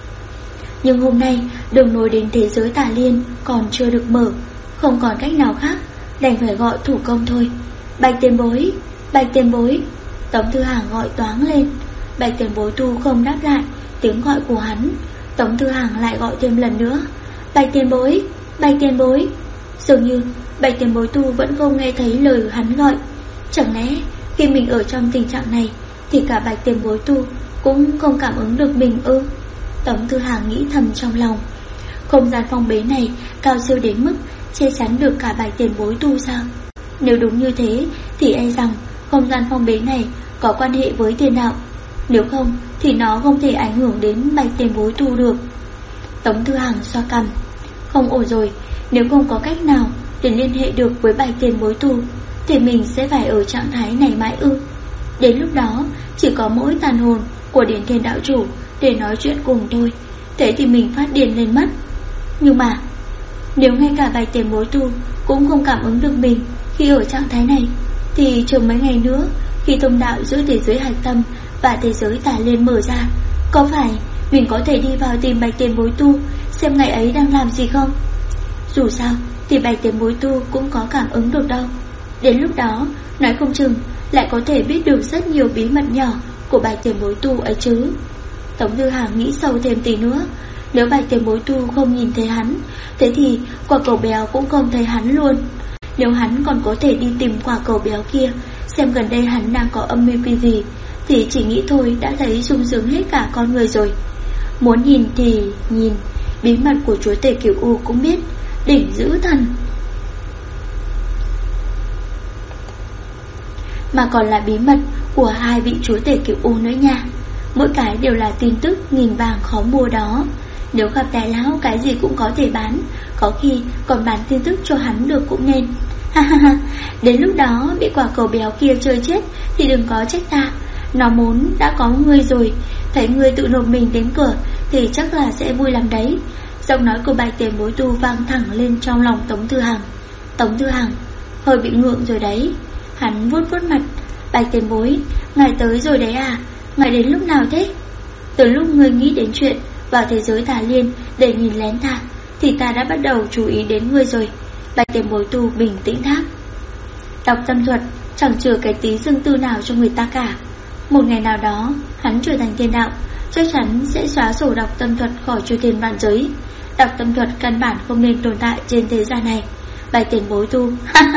nhưng hôm nay đường nối đến thế giới tà liên còn chưa được mở. Không còn cách nào khác, đành phải gọi thủ công thôi. Bạch Tiền Bối, Bạch Tiền Bối. Tống Thư Hàng gọi toáng lên. Bạch Tiền Bối Tu không đáp lại tiếng gọi của hắn. Tống Thư Hàng lại gọi thêm lần nữa. Bạch Tiền Bối, Bạch Tiền Bối. Dường như Bạch Tiền Bối Tu vẫn không nghe thấy lời hắn gọi. Chẳng lẽ khi mình ở trong tình trạng này thì cả Bạch Tiền Bối Tu cũng không cảm ứng được mình ư? Tống Thư Hàng nghĩ thầm trong lòng. Không gian phong bế này cao siêu đến mức che chắn được cả Bạch Tiền Bối Tu sao? Nếu đúng như thế thì e rằng không gian phong bế này có quan hệ với thiên đạo. Nếu không thì nó không thể ảnh hưởng đến Bạch Tiền Bối Tu được. Tống Thư Hàng xoa cằm. Không ổn rồi, nếu không có cách nào để liên hệ được với Bạch Tiền Bối Tu thì mình sẽ phải ở trạng thái này mãi ư? Đến lúc đó chỉ có mỗi tàn hồn của Điền Thiên đạo chủ để nói chuyện cùng thôi. Thế thì mình phát điên lên mất. Nhưng mà nếu ngay cả Bạch Tiền Bối Tu cũng không cảm ứng được mình khi ở trạng thái này thì chờ mấy ngày nữa, khi thông đạo giữa thế giới hạch tâm và thế giới tà liên mở ra, có phải mình có thể đi vào tìm Bạch Tiền Bối Tu xem ngày ấy đang làm gì không? Dù sao thì Bạch Tiền Bối Tu cũng có cảm ứng được đâu. Đến lúc đó nói không chừng lại có thể biết được rất nhiều bí mật nhỏ của Bạch Tiền Bối Tu ấy chứ. Tống Thư Hàng nghĩ sâu thêm tí nữa. Nếu Bạch Tiền Bối Tu không nhìn thấy hắn, thế thì quả cầu béo cũng không thấy hắn luôn. Nếu hắn còn có thể đi tìm quả cầu béo kia, xem gần đây hắn đang có âm mưu gì, thì chỉ nghĩ thôi đã thấy sung sướng hết cả con người rồi. Muốn nhìn thì nhìn, bí mật của chúa tể Cửu U cũng biết, đỉnh dữ thần. Mà còn là bí mật của hai vị chúa tể Cửu U nữa nha. Mỗi cái đều là tin tức nghìn vàng khó mua đó. Nếu gặp đại lão cái gì cũng có thể bán, có khi còn bán tin tức cho hắn được cũng nên. Đến lúc đó bị quả cầu béo kia chơi chết thì đừng có trách ta. Nó muốn đã có ngươi rồi, thấy ngươi tự nộp mình đến cửa thì chắc là sẽ vui lắm đấy. Giọng nói của Bạch Tiền Bối Tu vang thẳng lên trong lòng Tống Thư Hàng. Tống Thư Hàng hơi bị ngượng rồi đấy. Hắn vuốt vuốt mặt. Bạch Tiền Bối, ngài tới rồi đấy à? Ngài đến lúc nào thế? Từ lúc ngươi nghĩ đến chuyện vào thế giới tà liên để nhìn lén ta thì ta đã bắt đầu chú ý đến ngươi rồi. Bạch Tiền Bối Tu bình tĩnh đáp. Đọc tâm thuật chẳng chừa cái tí riêng tư nào cho người ta cả. Một ngày nào đó hắn trở thành thiên đạo, chắc chắn sẽ xóa sổ đọc tâm thuật khỏi chư thiên vạn giới. Đọc tâm thuật căn bản không nên tồn tại trên thế gian này. Bạch Tiền Bối Tu.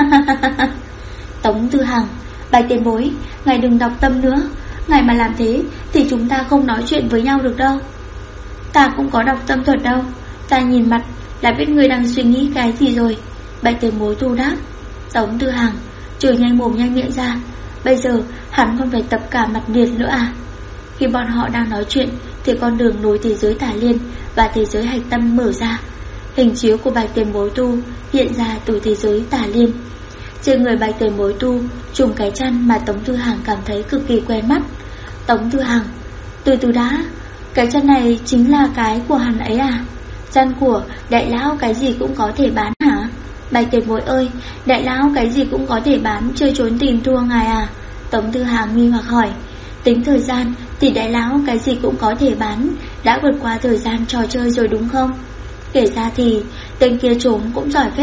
Tống Thư Hàng, Bạch Tiền Bối, ngài đừng đọc tâm nữa. Ngài mà làm thế thì chúng ta không nói chuyện với nhau được đâu. Ta cũng có đọc tâm thuật đâu. Ta nhìn mặt là biết người đang suy nghĩ cái gì rồi. Bạch Tiền Bối Tu đáp. Tống Thư Hàng chửi nhanh mồm nhanh miệng ra. Bây giờ hắn còn phải tập cả mặt liệt nữa à? Khi bọn họ đang nói chuyện thì con đường nối thế giới tà liên và thế giới hạch tâm mở ra. Hình chiếu của Bạch Tiền Bối Tu hiện ra từ thế giới tà liên. Trên người Bạch Tiền Bối Tu trùm cái chăn mà Tống Thư Hàng cảm thấy cực kỳ quen mắt. Tống Thư Hàng, từ từ đã, cái chăn này chính là cái của hắn ấy à? Chăn của đại lão cái gì cũng có thể bán hả? Bạch Tiền Bối ơi, đại lão cái gì cũng có thể bán, chơi trốn tìm thua ngài à? Tống Thư Hàng nghi hoặc hỏi. Tính thời gian thì đại lão cái gì cũng có thể bán đã vượt qua thời gian trò chơi rồi đúng không? Kể ra thì tên kia trốn cũng giỏi phết.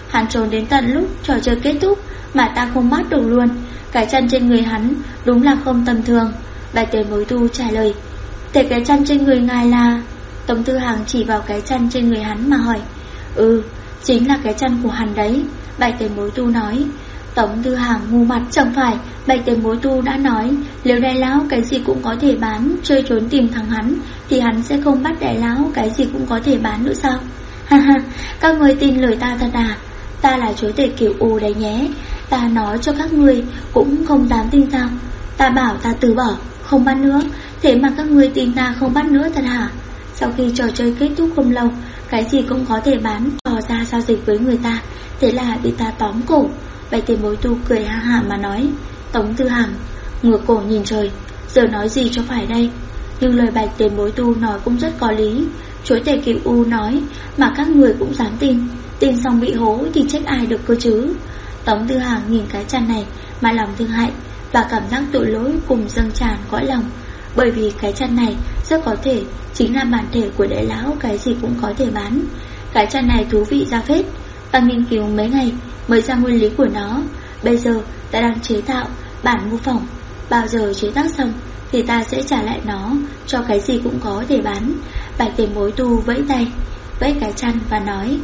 Hắn trốn đến tận lúc trò chơi kết thúc mà ta không bắt được luôn. Cái chân trên người hắn đúng là không tầm thường. Bạch Tiền Bối Tu trả lời. Thế cái chân trên người ngài là? Tống Tư Hằng chỉ vào cái chân trên người hắn mà hỏi. Chính là cái chân của hắn đấy, Bạch Tiền Bối Tu nói. Tống Tư Hằng ngu mặt, chẳng phải Bạch Tiền Bối Tu đã nói nếu Đại Lão cái gì cũng có thể bán, chơi trốn tìm thằng hắn thì hắn sẽ không bắt Đại Lão cái gì cũng có thể bán nữa sao? Ha ha, các người tin lời ta thật à? Ta là chúa tể Cửu U đấy nhé. Ta nói cho các người cũng không dám tin sao? Ta bảo ta từ bỏ, không bắt nữa, thế mà các người tin ta không bắt nữa thật hả? Sau khi trò chơi kết thúc không lâu, cái gì cũng có thể bán trò ra giao dịch với người ta, thế là bị ta tóm cổ. Bạch Tiền Bối Tu cười ha hả mà nói. Tống Tư Hằng ngửa cổ nhìn trời, giờ nói gì cho phải đây? Nhưng lời Bạch Tiền Bối Tu nói cũng rất có lý. Chúa tể Cửu U nói mà các người cũng dám tin, tin xong bị hố thì trách ai được cơ chứ? Tống Tư Hằng nhìn cái chân này mà lòng thương hại và cảm giác tội lỗi cùng dâng tràn cõi lòng. Bởi vì cái chân này rất có thể chính là bản thể của Đại Lão cái gì cũng có thể bán. Cái chân này thú vị ra phết. Ta nghiên cứu mấy ngày mới ra nguyên lý của nó. Bây giờ ta đang chế tạo bản mô phỏng. Bao giờ chế tác xong thì ta sẽ trả lại nó cho cái gì cũng có thể bán. Bạch Tiền Bối Tu vẫy tay, vẫy cái chân và nói.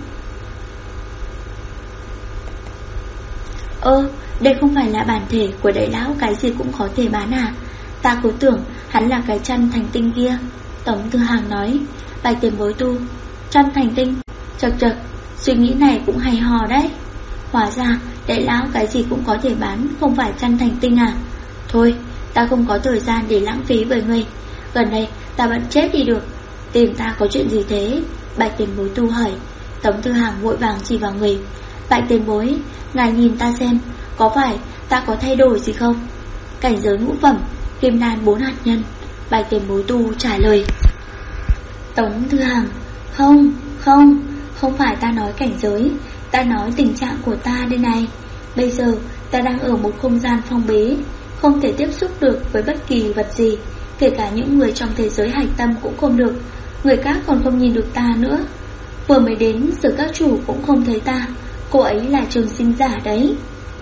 Đây không phải là bản thể của Đại Lão cái gì cũng có thể bán à? Ta cứ tưởng hắn là cái chân thành tinh kia. Tống Tư Hằng nói. Bạch Tiền Bối Tu, chân thành tinh? Chật, suy nghĩ này cũng hay hò đấy. Hóa ra Đại Lão cái gì cũng có thể bán, không phải chân thành tinh à? Thôi, ta không có thời gian để lãng phí với ngươi. Gần đây ta bận chết đi được. Tìm ta có chuyện gì thế? Bạch Tiền Bối Tu hỏi. Tống Tư Hằng vội vàng chỉ vào người. Bạch Tiền Bối, ngài nhìn ta xem, có phải ta có thay đổi gì không? Cảnh giới ngũ phẩm, kim đan 4 hạt nhân. Bạch Tiền Bối Tu trả lời. Tống Tư Hằng, không phải ta nói cảnh giới, ta nói tình trạng của ta đây này. Bây giờ ta đang ở một không gian phong bế, không thể tiếp xúc được với bất kỳ vật gì, kể cả những người trong thế giới hạch tâm cũng không được. Người khác còn không nhìn được ta nữa. Vừa mới đến giờ các chủ cũng không thấy ta. Cô ấy là trường sinh giả đấy.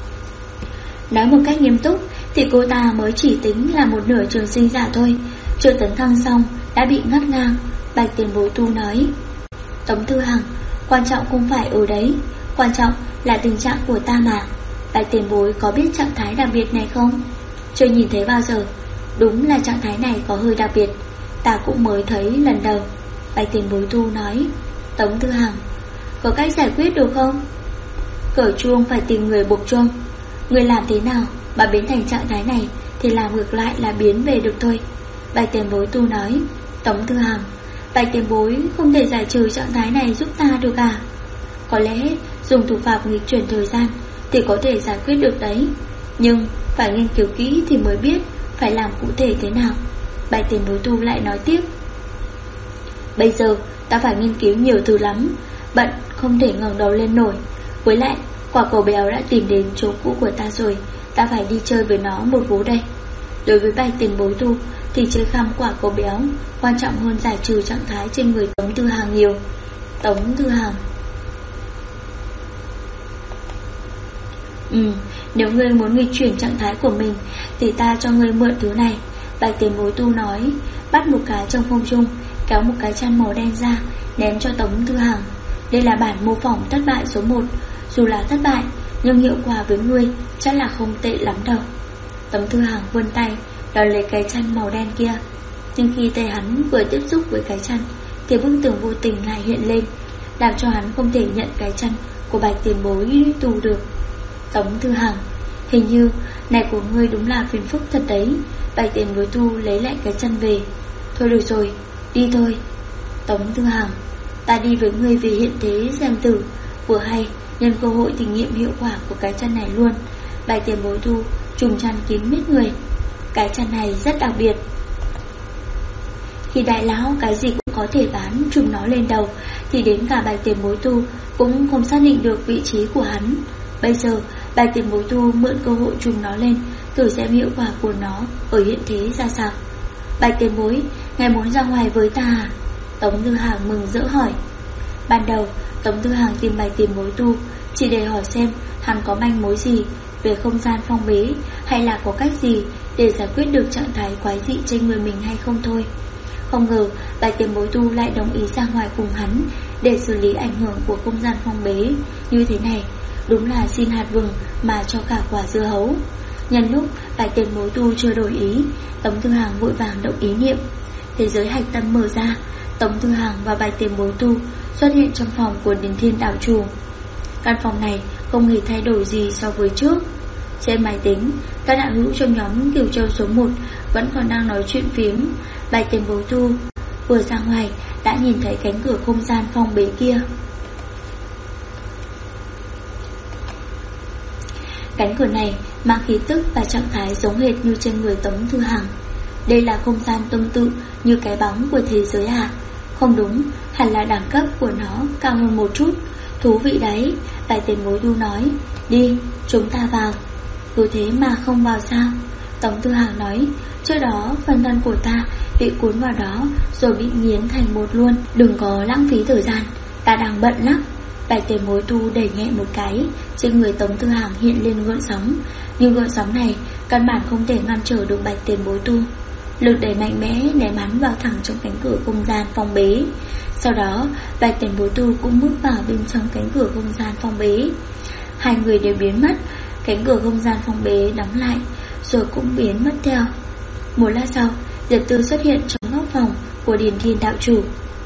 Nói một cách nghiêm túc thì cô ta mới chỉ tính là một nửa trường sinh giả thôi, chưa tấn thăng xong đã bị ngắt ngang. Bạch Tiền Bối Tu nói. Tống Tư Hằng, quan trọng không phải ở đấy, quan trọng là tình trạng của ta mà. Bạch Tiền Bối có biết trạng thái đặc biệt này không? Chưa nhìn thấy bao giờ. Đúng là trạng thái này có hơi đặc biệt, ta cũng mới thấy lần đầu. Bạch Tiền Bối Tu nói. Tống Tư Hằng, có cách giải quyết được không? Cởi chuông phải tìm người buộc chuông. Người làm thế nào mà biến thành trạng thái này thì làm ngược lại là biến về được thôi. Bạch Tiền Bối Tu nói. Tống Tư Hằng, Bạch Tiền Bối không thể giải trừ trạng thái này giúp ta được à? Có lẽ dùng thủ pháp nghịch chuyển thời gian thì có thể giải quyết được đấy, nhưng phải nghiên cứu kỹ thì mới biết phải làm cụ thể thế nào. Bạch Tiền Bối Tu lại nói tiếp. Bây giờ ta phải nghiên cứu nhiều thứ lắm, bận không thể ngẩng đầu lên nổi. Với lại quả cầu béo đã tìm đến chỗ cũ của ta rồi, ta phải đi chơi với nó một vố đây. Đối với Bạch Tiền Bối Tu thì chơi khăm quả cầu béo quan trọng hơn giải trừ trạng thái trên người Tống Tư Hằng nhiều. Tống Tư Hằng, nếu ngươi muốn nghịch chuyển trạng thái của mình thì ta cho ngươi mượn thứ này. Bạch Tiền Bối Tu nói, bắt một cái trong không trung, kéo một cái chăn màu đen ra, ném cho Tống Tư Hằng. Đây là bản mô phỏng thất bại số 1. Dù là thất bại nhưng hiệu quả với ngươi chắc là không tệ lắm đâu. Tống Tư Hằng vươn tay đòi lấy cái chăn màu đen kia, nhưng khi tay hắn vừa tiếp xúc với cái chăn thì bức tường vô tình lại hiện lên, làm cho hắn không thể nhận cái chăn của Bạch Tiền Bối Tu được. Tống Tư Hằng, hình như này của ngươi đúng là phiền phức thật đấy. Bạch Tiền Bối Tu lấy lại cái chăn về. Thôi được rồi, đi thôi. Tống Tư Hằng, ta đi với ngươi về hiện thế xem thử, vừa hay nhân cơ hội thử nghiệm hiệu quả của cái chăn này luôn. Bạch Tiền Bối Tu trùm chăn kín mít người. Cái chăn này rất đặc biệt. Khi Đại Lão cái gì cũng có thể bán trùm nó lên đầu thì đến cả Bạch Tiền Bối Tu cũng không xác định được vị trí của hắn. Bây giờ Bạch Tiền Bối Tu mượn cơ hội trùm nó lên, thử xem hiệu quả của nó ở hiện thế ra sao. Bạch Tiền Bối, ngài muốn ra ngoài với ta à? Tống Tư Hằng mừng rỡ hỏi. Ban đầu Tống Tư Hằng tìm Bạch Tiền Bối Tu chỉ để hỏi xem hắn có manh mối gì về không gian phong bế, hay là có cách gì để giải quyết được trạng thái quái dị trên người mình hay không thôi. Không ngờ Bạch Tiền Bối Tu lại đồng ý ra ngoài cùng hắn để xử lý ảnh hưởng của không gian phong bế. Như thế này đúng là xin hạt vừng mà cho cả quả dưa hấu. Nhân lúc Bạch Tiền Bối Tu chưa đổi ý, Tống Thư Hàng vội vàng động ý niệm. Thế giới hạch tâm mở ra, Tống Thư Hàng và Bạch Tiền Bối Tu xuất hiện trong phòng của Điền Thiên đạo chủ. Căn phòng này không hề thay đổi gì so với trước. Trên máy tính, các đạo hữu trong nhóm Kiều Châu số 1 vẫn còn đang nói chuyện phiếm. Bạch Tiền Bối Tu vừa ra ngoài đã nhìn thấy cánh cửa không gian phong bế kia. Cánh cửa này mang khí tức và trạng thái giống hệt như trên người Tống Thư Hàng. Đây là không gian tương tự như cái bóng của thế giới à? Không đúng, hẳn là đẳng cấp của nó cao hơn một chút. Thú vị đấy, Bạch Tiền Bối Tu nói. Đi, chúng ta vào. Cứ thế mà không vào sao? Tống Thư Hàng nói. Trước đó phần thân của ta bị cuốn vào đó rồi bị nghiến thành bột luôn. Đừng có lãng phí thời gian, ta đang bận lắm. Bạch Tiền Bối Tu đẩy nhẹ một cái, trên người Tống Thư Hàng hiện lên gợn sóng. Nhưng gợn sóng này căn bản không thể ngăn trở được Bạch Tiền Bối Tu. Lực đẩy mạnh mẽ ném hắn vào thẳng trong cánh cửa không gian phong bế. Sau đó Bạch Tiền Bối Tu cũng bước vào bên trong cánh cửa không gian phong bế. Hai người đều biến mất. Cánh cửa không gian phong bế đóng lại rồi cũng biến mất theo. Một lát sau, Diệp Tư xuất hiện trong góc phòng của Điền Thiên đạo chủ.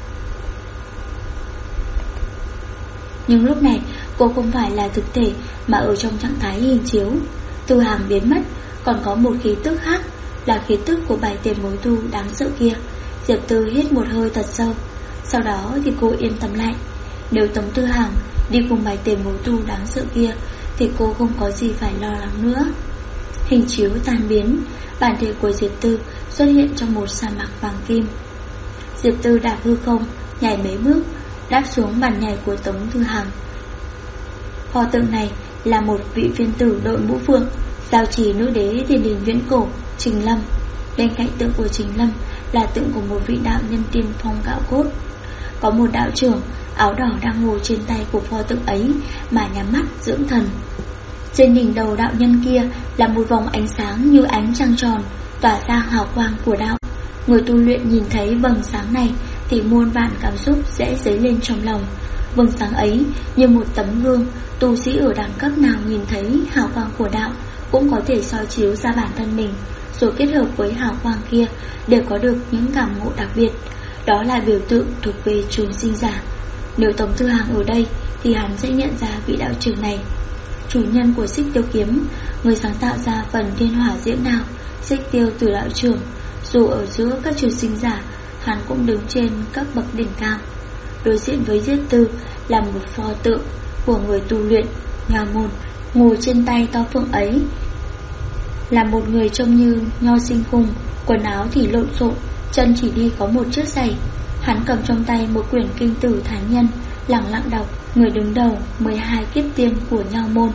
Nhưng lúc này cô không phải là thực thể mà ở trong trạng thái hình chiếu. Thư Hàng biến mất, còn có một khí tức khác, là khí tức của Bạch Tiền Bối Tu đáng sợ kia. Diệp Tư hít một hơi thật sâu. Sau đó thì cô yên tâm lại. Nếu Tống Thư Hàng đi cùng Bạch Tiền Bối Tu đáng sợ kia thì cô không có gì phải lo lắng nữa. Hình chiếu tan biến, bản thể của Diệp Tư xuất hiện trong một sa mạc vàng kim. Diệp Tư đạp hư không, nhảy mấy bước, đáp xuống bàn nhảy của Tống Thư Hàng. Pho tượng này là một vị viên tử đội mũ phượng, giao trì nữ đế Thiên Đình viễn cổ Trình Lâm. Bên cạnh tượng của Trình Lâm là tượng của một vị đạo nhân tiên phong gạo cốt. Có một đạo trưởng áo đỏ đang ngồi trên tay của pho tượng ấy mà nhắm mắt dưỡng thần. Trên đỉnh đầu đạo nhân kia là một vòng ánh sáng như ánh trăng tròn, tỏa ra hào quang của đạo. Người tu luyện nhìn thấy vầng sáng này thì muôn vàn cảm xúc sẽ dấy lên trong lòng. Vầng sáng ấy như một tấm gương, tu sĩ ở đẳng cấp nào nhìn thấy hào quang của đạo cũng có thể soi chiếu ra bản thân mình, rồi kết hợp với hào quang kia đều có được những cảm ngộ đặc biệt. Đó là biểu tượng thuộc về trường sinh giả. Nếu Tống Thư Hàng ở đây thì hắn sẽ nhận ra vị đạo trưởng này. Chủ nhân của Xích Tiêu kiếm, người sáng tạo ra phần thiên hỏa diễm nào, Xích Tiêu Tử đạo trưởng. Dù ở giữa các trường sinh giả, hắn cũng đứng trên các bậc đỉnh cao. Đối diện với Diệp Tư là một pho tượng của người tu luyện Nho Môn. Ngồi trên tay to phượng ấy là một người trông như nho sinh khung, quần áo thì lộn xộn, chân chỉ đi có một chiếc giày. Hắn cầm trong tay một quyển kinh tử thánh nhân, lặng lặng đọc. Người đứng đầu 12 kiếp tiên của Nho Môn.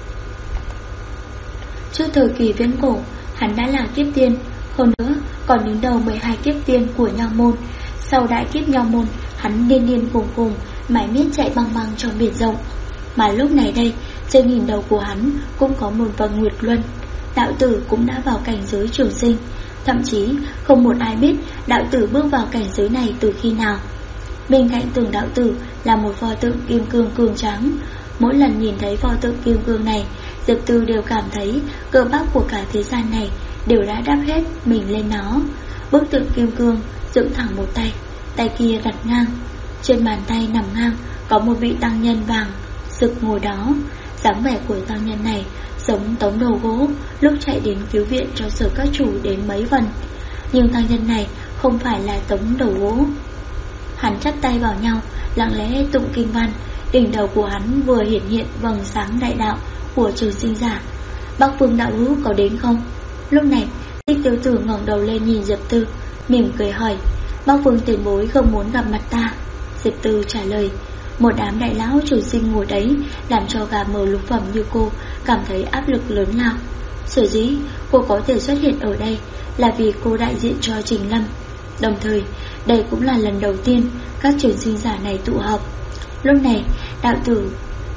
Trước thời kỳ viễn cổ, hắn đã là kiếp tiên, hơn nữa còn đứng đầu 12 kiếp tiên của Nho Môn. Sau đại kiếp Nho Môn, hắn điên điên cùng mãi miết chạy băng băng trong biển rộng. Mà lúc này đây, trên đỉnh đầu của hắn cũng có một vầng nguyệt luân. Đạo tử cũng đã vào cảnh giới trường sinh. Thậm chí không một ai biết đạo tử bước vào cảnh giới này từ khi nào. Bên cạnh tượng đạo tử là một pho tượng kim cương cường tráng. Mỗi lần nhìn thấy pho tượng kim cương này, Diệp Tư đều cảm thấy cơ bắp của cả thế gian này đều đã đắp hết mình lên nó. Bức tượng kim cương dựng thẳng một tay, tay kia đặt ngang. Trên bàn tay nằm ngang có một vị tăng nhân vàng sực ngồi đó. Dáng vẻ của tăng nhân này giống Tống Đầu Gỗ lúc chạy đến cứu viện cho Sở Các Chủ đến mấy phần. Nhưng tăng nhân này không phải là Tống Đầu Gỗ. Hắn chắp tay vào nhau, lặng lẽ tụng kinh văn. Đỉnh đầu của hắn vừa hiện vầng sáng đại đạo của trường sinh giả. Bắc Vương đạo hữu có đến không? Lúc này Xích Tiêu Tử ngẩng đầu lên nhìn Diệp Tư, mỉm cười hỏi. Bắc Vương tiền bối không muốn gặp mặt ta. Diệp Tư trả lời. Một đám đại lão trường sinh ngồi đấy làm cho gà mờ lục phẩm như cô cảm thấy áp lực lớn lao. Sở dĩ cô có thể xuất hiện ở đây là vì cô đại diện cho Trình Lâm. Đồng thời đây cũng là lần đầu tiên các trường sinh giả này tụ họp. Lúc này đạo tử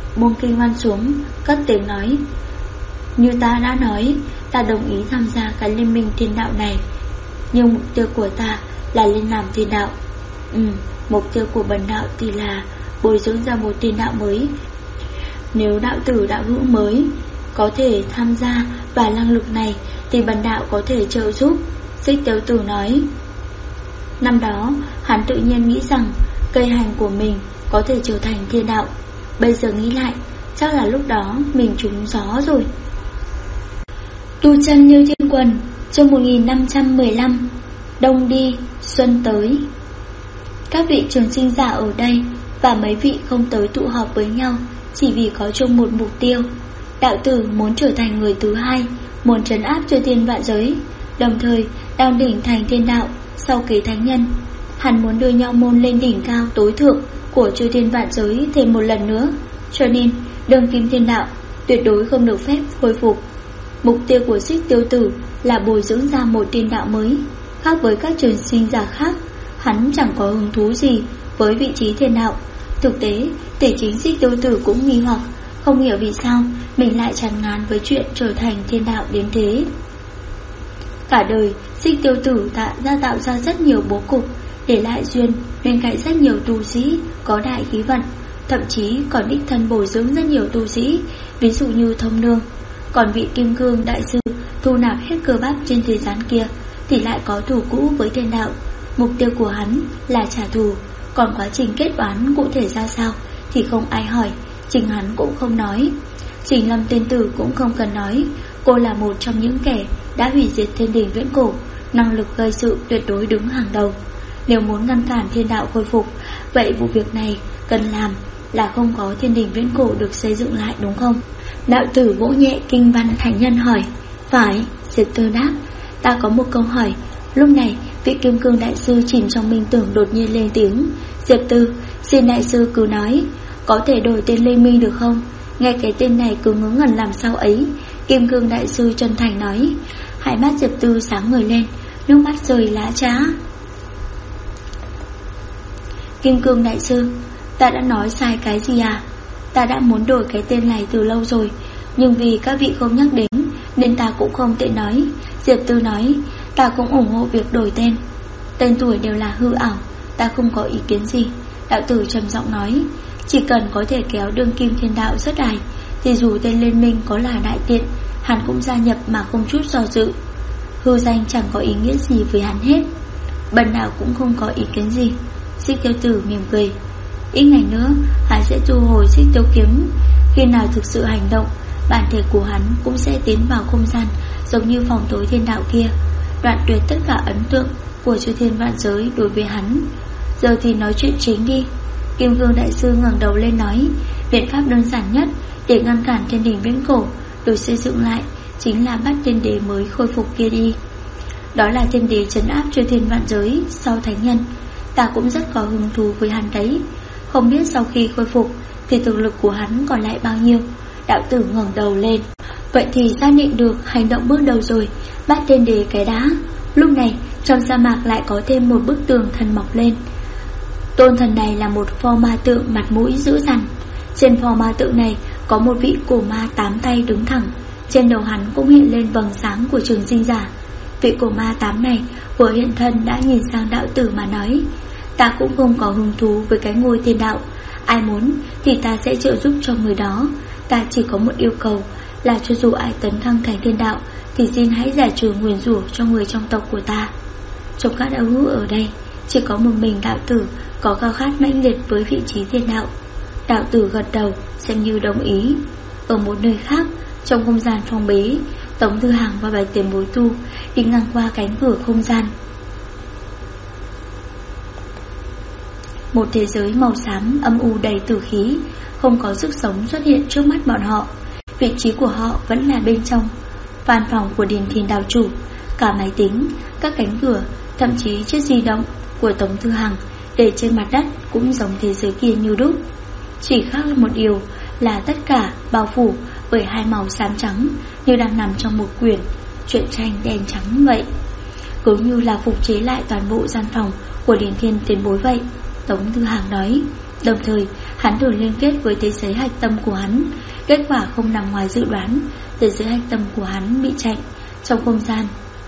buông kinh văn xuống, cất tiếng nói: như ta đã nói, ta đồng ý tham gia cái liên minh thiên đạo này, nhưng mục tiêu của ta là lên làm thiên đạo. Mục tiêu của bần đạo thì là bồi dưỡng ra một thiên đạo mới. Nếu đạo tử đạo hữu mới có thể tham gia vào năng lực này thì bần đạo có thể trợ giúp. Xích Tiêu Tử nói. Năm đó hắn tự nhiên nghĩ rằng cây hành của mình có thể trở thành thiên đạo. Bây giờ nghĩ lại, chắc là lúc đó mình trúng gió rồi. Tu chân Liêu Thiên Quần, chương 1515. Đông đi, xuân tới. Các vị trường sinh giả ở đây và mấy vị không tới tụ họp với nhau chỉ vì có chung một mục tiêu. Đạo tử muốn trở thành người thứ hai, muốn trấn áp chư thiên vạn giới, đồng thời đang đỉnh thành thiên đạo sau kế thánh nhân. Hắn muốn đưa Nho môn lên đỉnh cao tối thượng của chư thiên vạn giới thêm một lần nữa. Cho nên đương kim thiên đạo tuyệt đối không được phép khôi phục. Mục tiêu của Xích Tiêu Tử là bồi dưỡng ra một thiên đạo mới. Khác với các trường sinh giả khác, hắn chẳng có hứng thú gì với vị trí thiên đạo. Thực tế thì chính Xích Tiêu Tử cũng nghi hoặc, không hiểu vì sao mình lại chán ngán với chuyện trở thành thiên đạo đến thế. Cả đời Xích Tiêu Tử đã tạo ra rất nhiều bố cục, để lại duyên bên cạnh rất nhiều tu sĩ có đại khí vận, thậm chí còn đích thân bồi dưỡng rất nhiều tu sĩ, ví dụ như Thông Nương. Còn vị Kim Cương đại sư thu nạp hết cơ bắp trên thế gian kia thì lại có thù cũ với thiên đạo. Mục tiêu của hắn là trả thù, còn quá trình kết oán cụ thể ra sao thì không ai hỏi, chính hắn cũng không nói. Trình Lâm tiên tử cũng không cần nói, cô là một trong những kẻ đã hủy diệt thiên đình viễn cổ, năng lực gây sự tuyệt đối đứng hàng đầu. Nếu muốn ngăn cản thiên đạo khôi phục, vậy vụ việc này cần làm là không có thiên đình viễn cổ được xây dựng lại, đúng không? Đạo tử vỗ nhẹ kinh văn thánh nhân hỏi. Phải. Diệp Tư đáp. Ta có một câu hỏi. Lúc này vị Kim Cương đại sư chìm trong minh tưởng đột nhiên lên tiếng. Diệp Tư, xin đại sư cứ nói, có thể đổi tên Lê Minh được không? Nghe cái tên này cứ ngớ ngẩn làm sao ấy. Kim Cương đại sư chân thành nói. Hai mắt Diệp Tư sáng ngời lên, nước mắt rơi lã trá. Kim Cương đại sư, ta đã nói sai cái gì à? Ta đã muốn đổi cái tên này từ lâu rồi, nhưng vì các vị không nhắc đến nên ta cũng không tiện nói. Diệp Tư nói. Ta cũng ủng hộ việc đổi tên. Tên tuổi đều là hư ảo, ta không có ý kiến gì. Đạo tử trầm giọng nói. Chỉ cần có thể kéo đương kim thiên đạo rất đài thì dù tên liên minh có là đại tiện, hắn cũng gia nhập mà không chút do dự. Hư danh chẳng có ý nghĩa gì với hắn hết. Bần đạo cũng không có ý kiến gì. Xích Tiêu Tử mỉm cười. Ít ngày nữa hắn sẽ thu hồi Xích Tiêu kiếm. Khi nào thực sự hành động, bản thể của hắn cũng sẽ tiến vào không gian giống như phòng tối thiên đạo kia, đoạn tuyệt tất cả ấn tượng của chư thiên vạn giới đối với hắn. Giờ thì nói chuyện chính đi. Kim Cương đại sư ngẩng đầu lên nói. Biện pháp đơn giản nhất để ngăn cản thiên đình viễn cổ được xây dựng lại chính là bắt thiên đế mới khôi phục kia đi. Đó là thiên đế trấn áp chư thiên vạn giới sau thánh nhân. Ta cũng rất có hứng thú với hắn đấy. Không biết sau khi khôi phục thì thực lực của hắn còn lại bao nhiêu. Đạo tử ngẩng đầu lên. Vậy thì xác định được hành động bước đầu rồi. Bắt thiên đế cái đá. Lúc này trong sa mạc lại có thêm một bức tường thần mọc lên. Tôn thần này là một pho ma tượng mặt mũi dữ dằn. Trên pho ma tượng này có một vị cổ ma 8 tay đứng thẳng. Trên đầu hắn cũng hiện lên vầng sáng của trường sinh giả. Vị cổ ma 8 này vừa hiện thân đã nhìn sang đạo tử mà nói. Ta cũng không có hứng thú với cái ngôi thiên đạo. Ai muốn thì ta sẽ trợ giúp cho người đó. Ta chỉ có một yêu cầu là cho dù ai tấn thăng thành thiên đạo thì xin hãy giải trừ nguyền rủa cho người trong tộc của ta. Trong các đạo hữu ở đây, chỉ có một mình đạo tử có khao khát mãnh liệt với vị trí thiên đạo. Đạo tử gật đầu xem như đồng ý. Ở một nơi khác, trong không gian phong bế, Tống Thư Hàng và 7 tiền bối tu đi ngang qua cánh cửa không gian. Một thế giới màu xám âm u đầy tử khí, không có sức sống xuất hiện trước mắt bọn họ. Vị trí của họ vẫn là bên trong văn phòng của Điền Thiên đạo chủ. Cả máy tính, các cánh cửa, thậm chí chiếc di động của Tống Thư Hằng để trên mặt đất cũng giống thế giới kia như đúc. Chỉ khác một điều là tất cả bao phủ bởi hai màu xám trắng, như đang nằm trong một quyển truyện tranh đen trắng vậy, cứ như là phục chế lại toàn bộ gian phòng của Điền Thiên tiền bối vậy. Tống Thư Hằng nói. Đồng thời Hắn thử liên kết với thế giới hạch tâm của hắn. Kết quả không nằm ngoài dự đoán. Thế giới hạch tâm của hắn bị chặn trong không gian.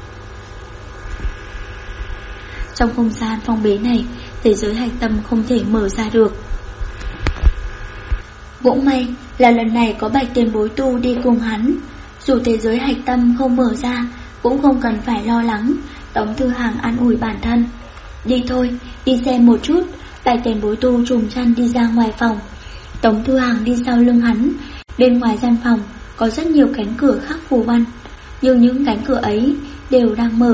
Trong không gian phong bế này, thế giới hạch tâm không thể mở ra được. Cũng may là lần này có Bạch Tiền Bối tu đi cùng hắn. Dù thế giới hạch tâm không mở ra, cũng không cần phải lo lắng. Tống Thư Hàng an ủi bản thân. Đi thôi, đi xem một chút. Bạch Tiền Bối tu trùm chăn đi ra ngoài phòng. Tống Thư Hàng đi sau lưng hắn. Bên ngoài gian phòng có rất nhiều cánh cửa khắc phù văn, nhưng những cánh cửa ấy đều đang mở.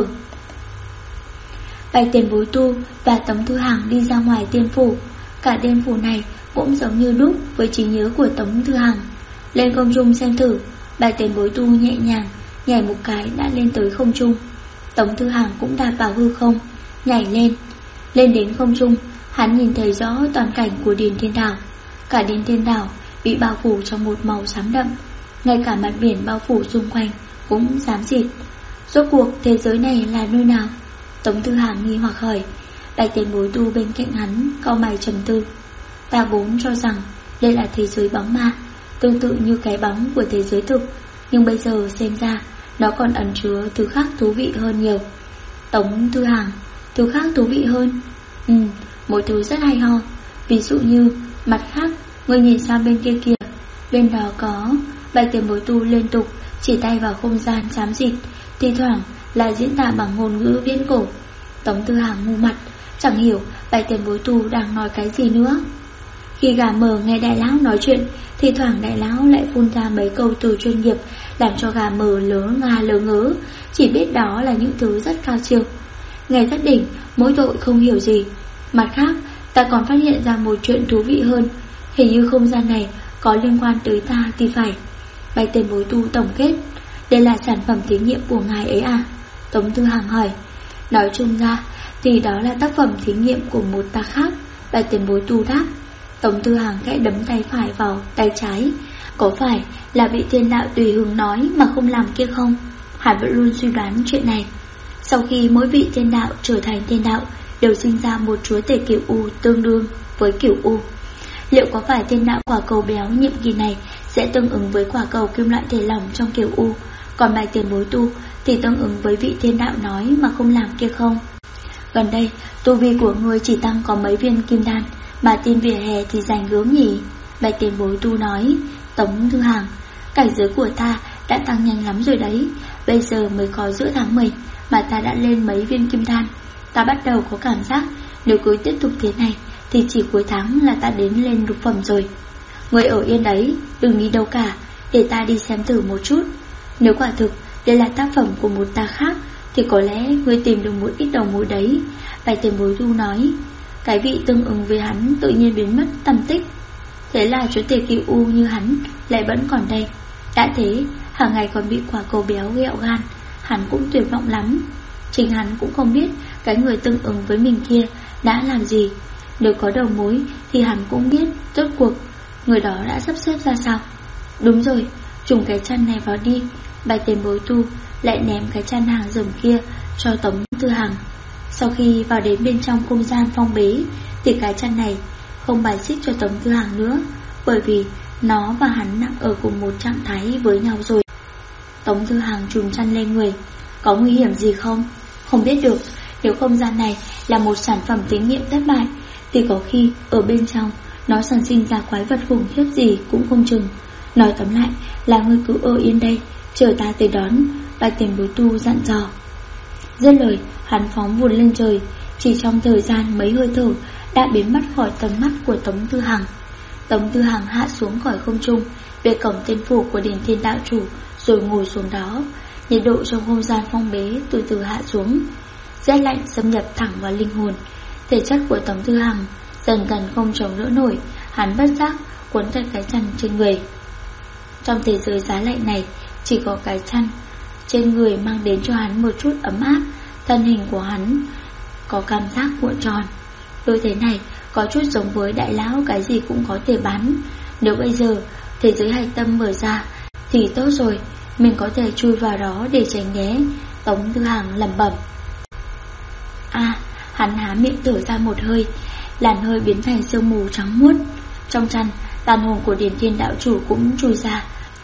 Bạch Tiền Bối tu và Tống Thư Hàng đi ra ngoài tiên phủ. Cả tiên phủ này cũng giống như đúc với trí nhớ của Tống Thư Hàng. Lên không trung xem thử. Bạch Tiền Bối tu nhẹ nhàng nhảy một cái đã lên tới không trung. Tống Thư Hàng cũng đạp vào hư không, nhảy lên. Lên đến không trung, hắn nhìn thấy rõ toàn cảnh của Điền Thiên Đảo. Cả Điền Thiên Đảo bị bao phủ trong một màu xám đậm. Ngay cả mặt biển bao phủ xung quanh cũng xám xịt. Rốt cuộc thế giới này là nơi nào? Tống Thư Hàng nghi hoặc hỏi. Bạch Tiền Bối tu bên cạnh hắn cau mày trầm tư. Ta vốn cho rằng đây là thế giới bóng ma, tương tự như cái bóng của thế giới thực, nhưng bây giờ xem ra nó còn ẩn chứa thứ khác thú vị hơn nhiều. Tống Thư Hàng, thứ khác thú vị hơn? Một thứ rất hay ho. Ví dụ như, mặt khác, ngươi nhìn sang bên kia kìa. Bên đó có... Bạch Tiền Bối tu liên tục chỉ tay vào không gian xám xịt, thi thoảng lại diễn tả bằng ngôn ngữ viễn cổ. Tống Thư Hàng ngu mặt, chẳng hiểu Bạch Tiền Bối tu đang nói cái gì nữa. Khi gà mờ nghe đại lão nói chuyện, thì thoảng đại lão lại phun ra mấy câu từ chuyên nghiệp, làm cho gà mờ lớ ngớ, chỉ biết đó là những thứ rất cao siêu. Nghe rất đỉnh, mỗi tội không hiểu gì. Mặt khác, ta còn phát hiện ra một chuyện thú vị hơn. Hình như không gian này có liên quan tới ta thì phải. Bạch Tiền Bối tu tổng kết. Đây là sản phẩm thí nghiệm của ngài ấy à? Tống Thư Hàng hỏi. Nói chung ra thì đó là tác phẩm thí nghiệm của một ta khác. Bạch Tiền Bối tu đáp. Tống Thư Hàng khẽ đấm tay phải vào tay trái. Có phải là vị thiên đạo tùy hứng nói mà không làm kia không? Hắn vẫn luôn suy đoán chuyện này. Sau khi mỗi vị thiên đạo trở thành thiên đạo, đều sinh ra một chúa tể kiểu U tương đương với kiểu U. Liệu có phải thiên đạo quả cầu béo nhiệm kỳ này sẽ tương ứng với quả cầu kim loại thể lỏng trong kiểu U, còn Bạch Tiền Bối tu thì tương ứng với vị thiên đạo nói mà không làm kia không? Gần đây tu vi của ngươi chỉ tăng có mấy viên kim đan, mà tin vỉa hè thì giành gớm nhỉ? Bạch Tiền Bối tu nói. Tống Thư Hàng, cảnh giới của ta đã tăng nhanh lắm rồi đấy. Bây giờ mới có giữa tháng 10 mà ta đã lên mấy viên kim đan. Ta bắt đầu có cảm giác nếu cứ tiếp tục thế này thì chỉ cuối tháng là ta đến lên lục phẩm rồi. Ngươi ở yên đấy, đừng đi đâu cả, để ta đi xem thử một chút. Nếu quả thực đây là tác phẩm của một ta khác thì có lẽ ngươi tìm được một ít đầu mối đấy. Bạch Tiền Bối tu nói. Cái vị tương ứng với hắn tự nhiên biến mất tăm tích. Thế là chúa tể cựu U như hắn lại vẫn còn đây. Đã thế, hàng ngày còn bị quả cầu béo ghẹo gan. Hắn cũng tuyệt vọng lắm. Chính hắn cũng không biết cái người tương ứng với mình kia đã làm gì. Nếu có đầu mối thì hắn cũng biết rốt cuộc người đó đã sắp xếp ra sao. Đúng rồi, trùng cái chăn này vào đi. Bạch Tiền Bối tu lại ném cái chăn hàng rầm kia cho Tống Thư Hàng. Sau khi vào đến bên trong không gian phong bế thì cái chăn này không bài xích cho Tống Thư Hàng nữa, bởi vì nó và hắn đang ở cùng một trạng thái với nhau rồi. Tống Thư Hàng trùm chăn lên người. Có nguy hiểm gì không? Không biết được. Nếu không gian này là một sản phẩm thí nghiệm thất bại thì có khi ở bên trong nó sản sinh ra quái vật khủng khiếp gì cũng không chừng. Nói tóm lại là ngươi cứ ở yên đây, chờ ta tới đón. Bạch Tiền Bối tu dặn dò. Dứt lời, hắn phóng vụt lên trời. Chỉ trong thời gian mấy hơi thở đã biến mất khỏi tầm mắt của Tống Thư Hàng. Tống Thư Hàng hạ xuống khỏi không trung, về cổng tiên phủ của Điền Thiên Đạo Chủ, rồi ngồi xuống đó. Nhiệt độ trong không gian phong bế từ từ hạ xuống. Rét lạnh xâm nhập thẳng vào linh hồn. Thể chất của Tống Thư Hàng dần dần không chống đỡ nổi. Hắn bất giác cuốn chặt cái chăn trên người. Trong thế giới giá lạnh này, chỉ có cái chăn trên người mang đến cho hắn một chút ấm áp. Thân hình của hắn có cảm giác cuộn tròn. Đôi thế này có chút giống với đại lão cái gì cũng có thể bắn. Nếu bây giờ thế giới hạch tâm mở ra thì tốt rồi, mình có thể chui vào đó để tránh né. Tống Thư Hàng lẩm bẩm. Hắn há miệng thở ra một hơi. Làn hơi biến thành sương mù trắng muốt. Trong chăn, tàn hồn của Điền Thiên đạo chủ cũng chui ra.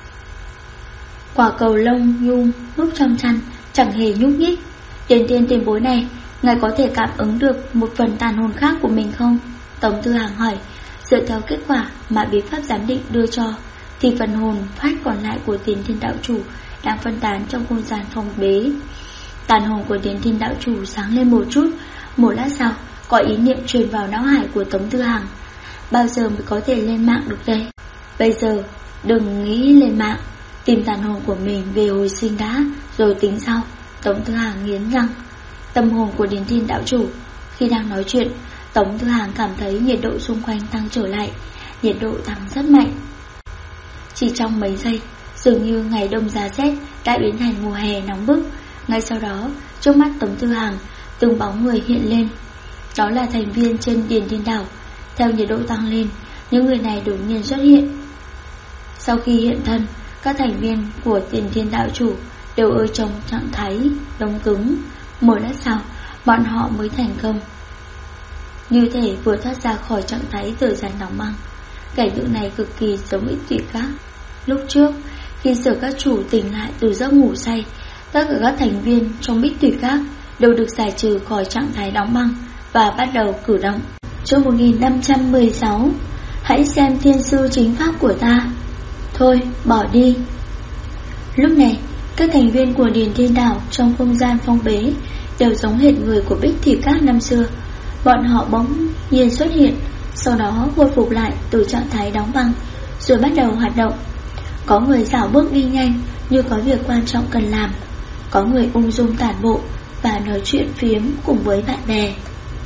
Quả cầu lông nhung núp trong chăn chẳng hề nhúc nhích. Điền Thiên tiền bối này, ngài có thể cảm ứng được một phần tàn hồn khác của mình không? Tống Tư Hằng hỏi. Dựa theo kết quả mà bí pháp giám định đưa cho, thì phần hồn phách còn lại của Điền Thiên đạo chủ đang phân tán trong không gian phong bế. Tàn hồn của Điền Thiên đạo chủ sáng lên một chút. Một lát sau, có ý niệm truyền vào não hải của Tống Tư Hằng. Bao giờ mới có thể lên mạng được đây? Bây giờ đừng nghĩ lên mạng, tìm tàn hồn của mình về hồi sinh đã, rồi tính sau. Tống Tư Hằng nghiến răng. Tâm hồn của Điền Thiên đạo chủ. Khi đang nói chuyện, Tống Tư Hằng cảm thấy nhiệt độ xung quanh tăng trở lại. Nhiệt độ tăng rất mạnh. Chỉ trong mấy giây, dường như ngày đông giá rét đã biến thành mùa hè nóng bức. Ngay sau đó, trước mắt Tống Tư Hằng, từng bóng người hiện lên. Đó là thành viên trên Điền Thiên đảo. Theo nhiệt độ tăng lên, những người này đột nhiên xuất hiện. Sau khi hiện thân, các thành viên của Điền Thiên đạo chủ đều ở trong trạng thái đông cứng. Một lát sau, bọn họ mới thành công, như thể vừa thoát ra khỏi trạng thái thời gian nóng băng. Cảnh tượng này cực kỳ giống Bích Thủy Các. Lúc trước, khi Sở các chủ tỉnh lại từ giấc ngủ say, tất cả các thành viên trong Bích Thủy Các đều được giải trừ khỏi trạng thái đóng băng và bắt đầu cử động. Chương 1516. Hãy xem thiên sư chính pháp của ta. Thôi, bỏ đi. Lúc này, các thành viên của Điền Thiên đảo trong không gian phong bế đều giống hệt người của Bích Thủy Các năm xưa. Bọn họ bỗng nhiên xuất hiện, sau đó khôi phục lại từ trạng thái đóng băng, rồi bắt đầu hoạt động. Có người dạo bước đi nhanh như có việc quan trọng cần làm. Có người ung dung tản bộ và nói chuyện phiếm cùng với bạn bè.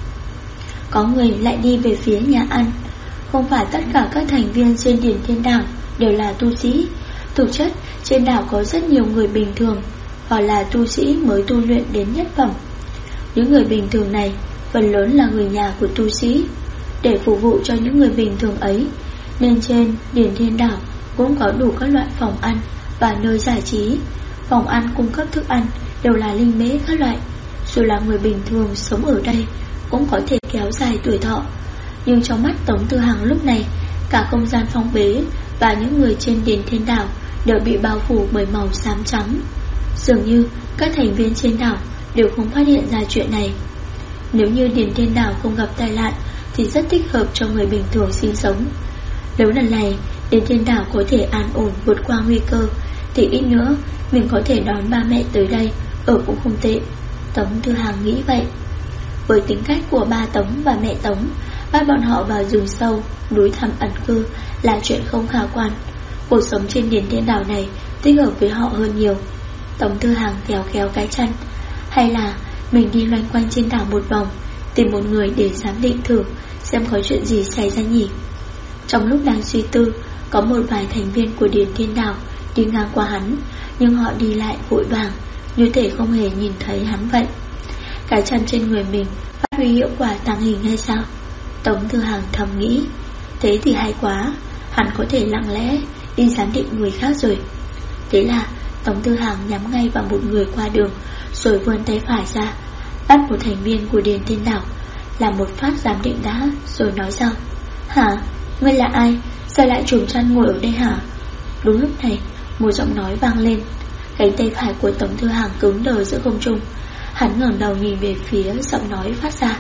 Có người lại đi về phía nhà ăn. Không phải tất cả các thành viên trên Điền Thiên đảo đều là tu sĩ. Thực chất trên đảo có rất nhiều người bình thường, hoặc là tu sĩ mới tu luyện đến nhất phẩm. Những người bình thường này phần lớn là người nhà của tu sĩ. Để phục vụ cho những người bình thường ấy, nên trên Điền Thiên đảo cũng có đủ các loại phòng ăn và nơi giải trí. Phòng ăn cung cấp thức ăn đều là linh mễ các loại. Dù là người bình thường sống ở đây cũng có thể kéo dài tuổi thọ. Nhưng trong mắt Tống Tư Hằng lúc này, cả không gian phong bế và những người trên Điền Thiên đảo đều bị bao phủ bởi màu xám trắng. Dường như các thành viên trên đảo đều không phát hiện ra chuyện này. Nếu như Điền Thiên đảo không gặp tai nạn thì rất thích hợp cho người bình thường sinh sống. Nếu lần này Điền Thiên đảo có thể an ổn vượt qua nguy cơ, thì ít nữa mình có thể đón ba mẹ tới đây ở cũng không tệ. Tống Tư Hằng nghĩ vậy. Với tính cách của ba Tống và mẹ Tống, bắt bọn họ vào rừng sâu, núi thẳm ẩn cư là chuyện không khả quan. Cuộc sống trên Điền Thiên đảo này thích hợp với họ hơn nhiều. Tống Tư Hằng kéo kéo cái chân. Hay là mình đi loanh quanh trên đảo một vòng, tìm một người để giám định thử xem có chuyện gì xảy ra nhỉ. Trong lúc đang suy tư, có một vài thành viên của Điền Thiên đảo đi ngang qua hắn, nhưng họ đi lại vội vàng, như thể không hề nhìn thấy hắn vậy. Cái chăn trên người mình phát huy hiệu quả tàng hình hay sao? Tống Tư Hằng thầm nghĩ. Thế thì hay quá, hắn có thể lặng lẽ đi giám định người khác rồi. Thế là Tống Tư Hằng nhắm ngay vào một người qua đường, rồi vươn tay phải ra, bắt một thành viên của Điền Thiên đảo, làm một phát giám định đã, rồi nói sau. Hả? Ngươi là ai? Sao lại trùm chăn ngồi ở đây hả? Đúng lúc này, một giọng nói vang lên. Cánh tay phải của Tống Tư Hằng cứng đờ giữa không trung. Hắn ngẩng đầu nhìn về phía giọng nói phát ra.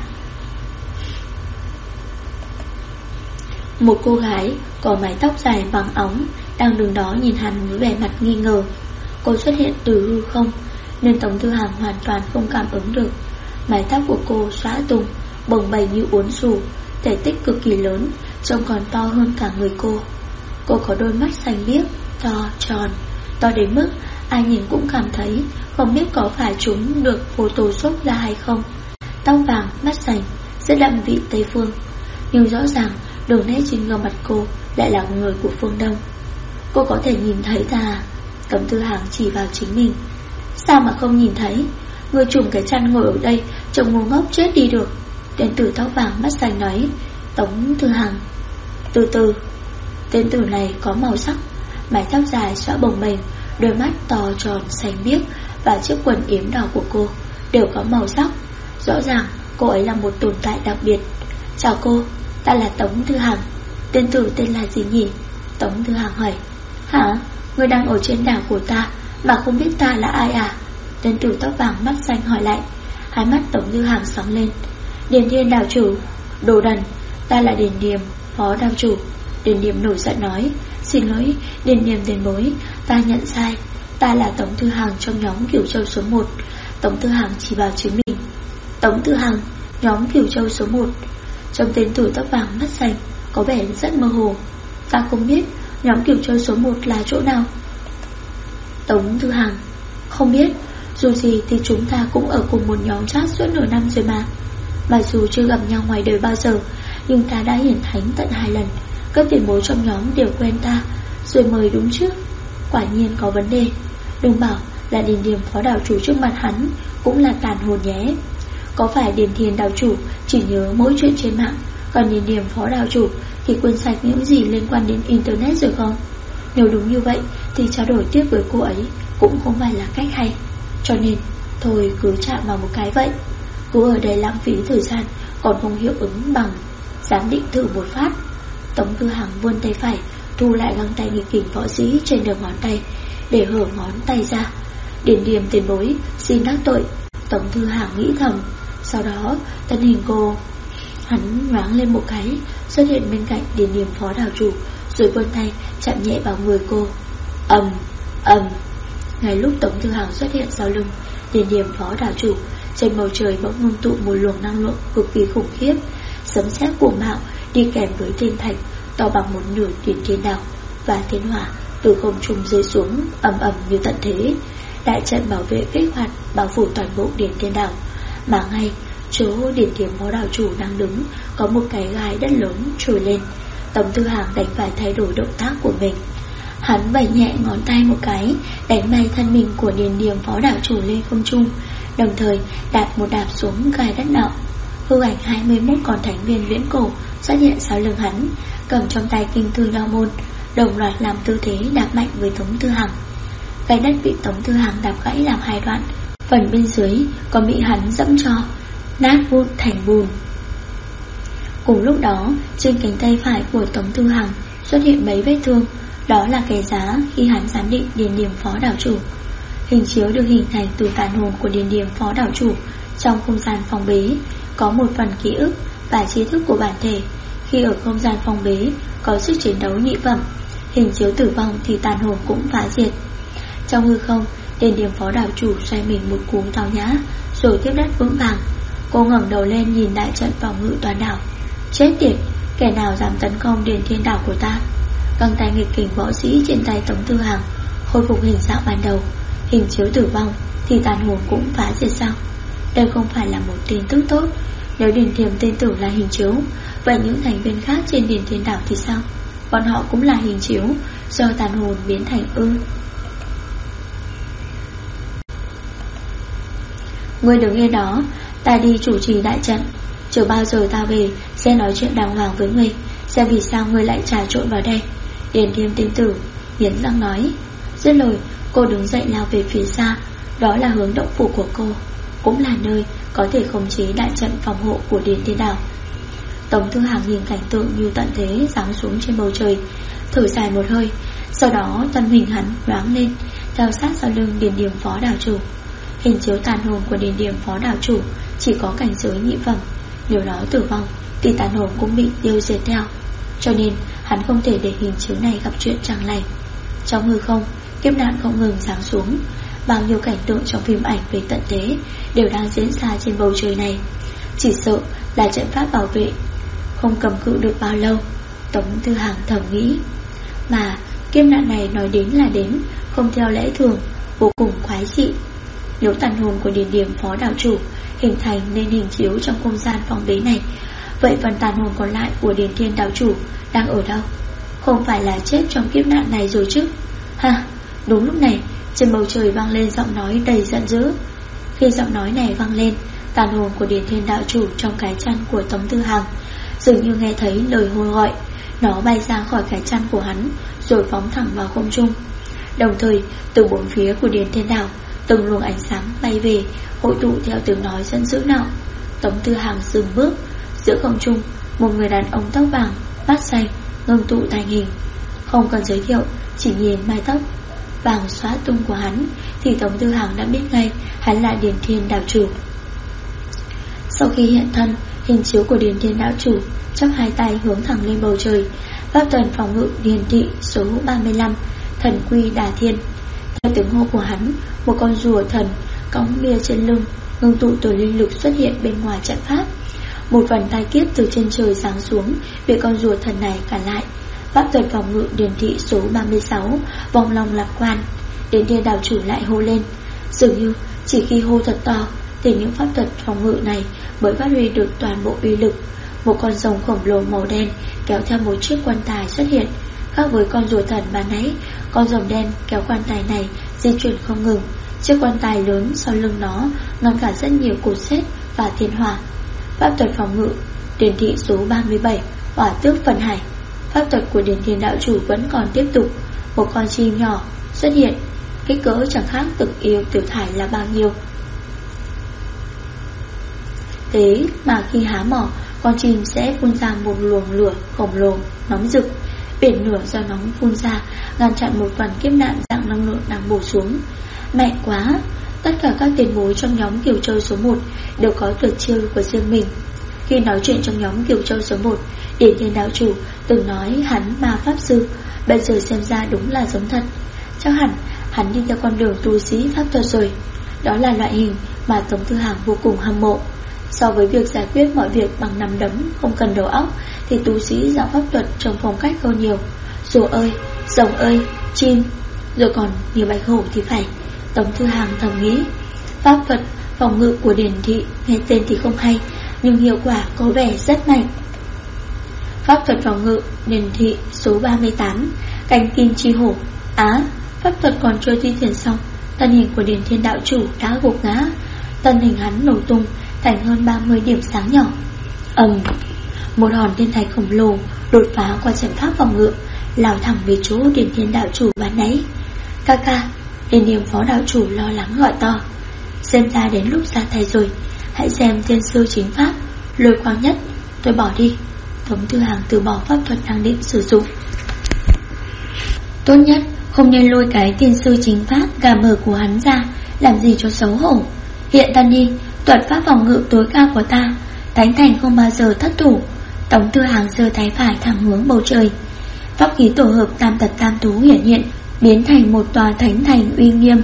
Một cô gái có mái tóc dài bằng óng đang đứng đó nhìn hắn với vẻ mặt nghi ngờ. Cô xuất hiện từ hư không, nên Tống Tư Hằng hoàn toàn không cảm ứng được. Mái tóc của cô xõa tung, bồng bềnh như uốn xù, thể tích cực kỳ lớn, trông còn to hơn cả người cô. Cô có đôi mắt xanh biếc, to, tròn, to đến mức ai nhìn cũng cảm thấy không biết có phải chúng được photoshop ra hay không. Tóc vàng, mắt xanh, rất đậm vị Tây phương. Nhưng rõ ràng đường nét trên gương mặt cô lại là người của phương Đông. Cô có thể nhìn thấy ra. Tống Tư Hằng chỉ vào chính mình. Sao mà không nhìn thấy? Người trùm cái chăn ngồi ở đây trông ngu ngốc chết đi được. Tên tử tóc vàng mắt xanh nói. Tống Tư Hằng. Từ từ. Tên tử này có màu sắc, mái tóc dài xõa bồng bềnh, đôi mắt to tròn xanh biếc và chiếc quần yếm đỏ của cô đều có màu sắc. Rõ ràng cô ấy là một tồn tại đặc biệt. Chào cô, ta là Tống Tư Hằng. Tên tử tên là gì nhỉ? Tống Tư Hằng hỏi. Hả? Ngươi đang ở trên đảo của ta mà không biết ta là ai à? Tên tử tóc vàng mắt xanh hỏi lại. Hai mắt Tống Tư Hằng sáng lên. Điền Thiên đảo chủ. Đồ đần, ta là Điền Điềm, phó đảo chủ. Điền Điềm nổi giận nói. Xin lỗi Điền Điềm tiền bối, ta nhận sai. Ta là Tống Tư Hằng trong nhóm Cửu Châu số 1. Tống Tư Hằng chỉ vào chính mình. Tống Tư Hằng, nhóm Cửu Châu số 1. Trong tên tử tóc vàng mắt xanh có vẻ rất mơ hồ. Ta không biết nhóm Cửu Châu số 1 là chỗ nào. Tống Tư Hằng, không biết. Dù gì thì chúng ta cũng ở cùng một nhóm chat suốt nửa năm rồi mà. Mặc dù chưa gặp nhau ngoài đời bao giờ, nhưng ta đã hiển thánh tận 2 lần. Các tiền bối trong nhóm đều quen ta, rồi mời đúng trước. Quả nhiên có vấn đề. Đừng bảo là Điền Điềm phó đảo chủ trước mặt hắn cũng là tàn hồn nhé. Có phải Điền Thiền đảo chủ chỉ nhớ mỗi chuyện trên mạng, còn Điền Điềm phó đảo chủ thì quên sạch những gì liên quan đến internet rồi không? Nếu đúng như vậy thì trao đổi tiếp với cô ấy cũng không phải là cách hay. Cho nên thôi cứ chạm vào một cái vậy. Cứ ở đây lãng phí thời gian còn không hiệu ứng bằng giám định thử một phát. Tống Tư Hằng vươn tay phải thu lại găng tay nghịch kình võ sĩ trên đầu ngón tay, để hở ngón tay ra. Điền Điềm tiền bối xin đắc tội, Tống Tư Hằng nghĩ thầm. Sau đó thân hình cô hắn nhoáng lên một cái, xuất hiện bên cạnh Điền Điềm phó đảo chủ, rồi vươn tay chạm nhẹ vào người cô. Ầm ầm. Ngay lúc Tống Tư Hằng xuất hiện sau lưng Điền Điềm phó đảo chủ, trên bầu trời bỗng ngưng tụ một luồng năng lượng cực kỳ khủng khiếp, sấm sét cuồng bạo đi kèm với thiên thạch to bằng một nửa Điền Thiên đảo và thiên hỏa từ không trung rơi xuống ầm ầm như tận thế. Đại trận bảo vệ kích hoạt bao phủ toàn bộ Điền Thiên đảo, mà ngay chỗ Điền Thiểm phó đảo chủ đang đứng có một cái gai đất lớn trồi lên. Tống Tư Hằng đành phải thay đổi động tác của mình. Hắn vẩy nhẹ ngón tay một cái, đánh bay thân mình của Điền Điềm phó đảo chủ lên không trung, đồng thời đạp một đạp xuống gai đất nọ. Hư ảnh 21 con thánh viên viễn cổ xuất hiện sau lưng hắn, cầm trong tay kinh thư nho môn, đồng loạt làm tư thế đạp mạnh với Tống Tư Hằng. Gai đất bị Tống Tư Hằng đạp gãy làm 2 đoạn, phần bên dưới còn bị hắn dẫm cho nát vụn thành bùn. Cùng lúc đó, trên cánh tay phải của Tống Tư Hằng xuất hiện mấy vết thương. Đó là cái giá khi hắn giám định Điền Điềm phó đảo chủ. Hình chiếu được hình thành từ tàn hồn của Điền Điềm phó đảo chủ. Trong không gian phong bế có một phần ký ức và trí thức của bản thể. Khi ở không gian phong bế có sức chiến đấu nhị phẩm, hình chiếu tử vong thì tàn hồn cũng phá diệt. Trong hư không, Điền Điềm phó đảo chủ xoay mình một cú tao nhã, rồi tiếp đất vững vàng. Cô ngẩng đầu lên nhìn đại trận phòng ngự toàn đảo. Chết tiệt, kẻ nào dám tấn công Điền Thiên đảo của ta? Găng tay nghịch kình võ sĩ trên tay Tống Tư Hằng khôi phục hình dạng ban đầu. Hình chiếu tử vong thì tàn hồn cũng phá diệt sao? Đây không phải là một tin tức tốt. Nếu Điền Thiểm tên tử là hình chiếu, vậy những thành viên khác trên Điền Thiên đảo thì sao? Bọn họ cũng là hình chiếu do tàn hồn biến thành ư? Ngươi đứng yên đó, ta đi chủ trì đại trận. Chờ bao giờ ta về sẽ nói chuyện đàng hoàng với ngươi, xem vì sao ngươi lại trà trộn vào đây. Điền Thiểm tên tử nghiến răng nói. Dứt lời, cô đứng dậy lao về phía xa. Đó là hướng động phủ của cô, cũng là nơi có thể khống chế đại trận phòng hộ của Điền Thiên đảo. Tống Tư Hằng nhìn cảnh tượng như tận thế giáng xuống trên bầu trời, thở dài một hơi. Sau đó thân hình hắn nhoáng lên, theo sát sau lưng Điền Điềm phó đảo chủ. Hình chiếu tàn hồn của Điền Điềm phó đảo chủ chỉ có cảnh giới nhị phẩm, nếu nó tử vong thì tàn hồn cũng bị tiêu diệt theo. Cho nên hắn không thể để hình chiếu này gặp chuyện chẳng lành. Trong hư không, kiếp nạn không ngừng giáng xuống. Bao nhiêu cảnh tượng trong phim ảnh về tận thế đều đang diễn ra trên bầu trời này. Chỉ sợ là trận pháp bảo vệ không cầm cự được bao lâu, Tống Tư Hằng thầm nghĩ. Mà kiếp nạn này nói đến là đến, không theo lẽ thường, vô cùng quái dị. Nếu tàn hồn của Điền Điềm phó đảo chủ hình thành nên hình chiếu trong không gian phong bế này, vậy phần tàn hồn còn lại của Điền Thiên đảo chủ đang ở đâu? Không phải là chết trong kiếp nạn này rồi chứ? Ha! Đúng lúc này, trên bầu trời vang lên giọng nói đầy giận dữ. Khi giọng nói này vang lên, tàn hồn của Điền Thiên đạo chủ trong cái chăn của Tống Tư Hằng dường như nghe thấy lời hô gọi. Nó bay ra khỏi cái chăn của hắn, rồi phóng thẳng vào không trung. Đồng thời, từ bốn phía của Điền Thiên đảo, từng luồng ánh sáng bay về, hội tụ theo tiếng nói giận dữ nọ. Tống Tư Hằng dừng bước. Giữa không trung, một người đàn ông tóc vàng, mắt xanh, ngưng tụ thành hình. Không cần giới thiệu, chỉ nhìn mái tóc vàng xóa tung của hắn thì Tống Tư Hằng đã biết ngay hắn là Điền Thiên đạo chủ. Sau khi hiện thân, hình chiếu của Điền Thiên đạo chủ chắp hai tay hướng thẳng lên bầu trời. Pháp tuần phòng ngự Điền thị số 35, thần quy Đà Thiên. Theo tiếng hô của hắn, một con rùa thần cõng bia trên lưng, ngưng tụ tổ linh lực xuất hiện bên ngoài trận pháp. Một vần tai kiếp từ trên trời giáng xuống, bị con rùa thần này cản lại. Pháp thuật phòng ngự Điền thị số 36, vòng lòng lạc quan. Điền Thiên đạo chủ lại hô lên. Dường như chỉ khi hô thật to thì những pháp thuật phòng ngự này mới phát huy được toàn bộ uy lực. Một con rồng khổng lồ màu đen kéo theo một chiếc quan tài xuất hiện. Khác với con rùa thần ban nãy, con rồng đen kéo quan tài này di chuyển không ngừng. Chiếc quan tài lớn sau lưng nó ngăn cản rất nhiều cột sét và thiên hỏa. Pháp thuật phòng ngự Điền thị số 37, hỏa tước phần hải. Pháp thuật của Điền Thiên đạo chủ vẫn còn tiếp tục. Một con chim nhỏ xuất hiện, kích cỡ chẳng khác Cực Yêu Tiểu Thải là bao nhiêu. Thế mà khi há mỏ, con chim sẽ phun ra một luồng lửa khổng lồ nóng rực. Biển lửa do nóng phun ra ngăn chặn một phần kiếp nạn dạng năng lượng đang bổ xuống. Mạnh quá! Tất cả các tiền bối trong nhóm Kiều Châu số 1 đều có tuyệt chiêu của riêng mình. Khi nói chuyện trong nhóm Kiều Châu số 1, Điền Thiên đạo chủ từng nói hắn ma pháp sư, bây giờ xem ra đúng là giống thật. Chắc hẳn hắn đi theo con đường tu sĩ pháp thuật rồi. Đó là loại hình mà Tống Tư Hằng vô cùng hâm mộ. So với việc giải quyết mọi việc bằng nắm đấm không cần đầu óc thì tu sĩ giảng pháp thuật trông phong cách hơn nhiều. Rùa ơi, rồng ơi, chim, rồi còn nhiều bạch hổ thì phải. Tống Tư Hằng thầm nghĩ. Pháp thuật phòng ngự của Điền thị nghe tên thì không hay, nhưng hiệu quả có vẻ rất mạnh. Pháp thuật phòng ngự Điền thị số 38, cánh kim chi hổ. Pháp thuật còn chưa thi triển xong, thân hình của Điền Thiên đạo chủ đã gục ngã. Thân hình hắn nổ tung thành hơn 30 điểm sáng nhỏ. Một hòn thiên thạch khổng lồ đột phá qua trận pháp phòng ngự, lao thẳng về chỗ Điền Thiên đạo chủ ban nãy. Ca, Điền Điềm phó đạo chủ lo lắng gọi to. Xem ra đến lúc ra tay rồi. Hãy xem tiên sư chính pháp lôi quang nhất, tôi bỏ đi. Tống Tư Hằng từ bỏ pháp thuật đang định sử dụng. Tốt nhất không nên lôi cái tiên sư chính pháp gà mờ của hắn ra, làm gì cho xấu hổ. Hiện thân đi, thuật pháp phòng ngự tối cao của ta, Thánh Thành không bao giờ thất thủ. Tống Tư Hằng giơ tay phải thẳng hướng bầu trời. Pháp khí tổ hợp tam tật tam thú hiển hiện, biến thành một tòa thánh thành uy nghiêm.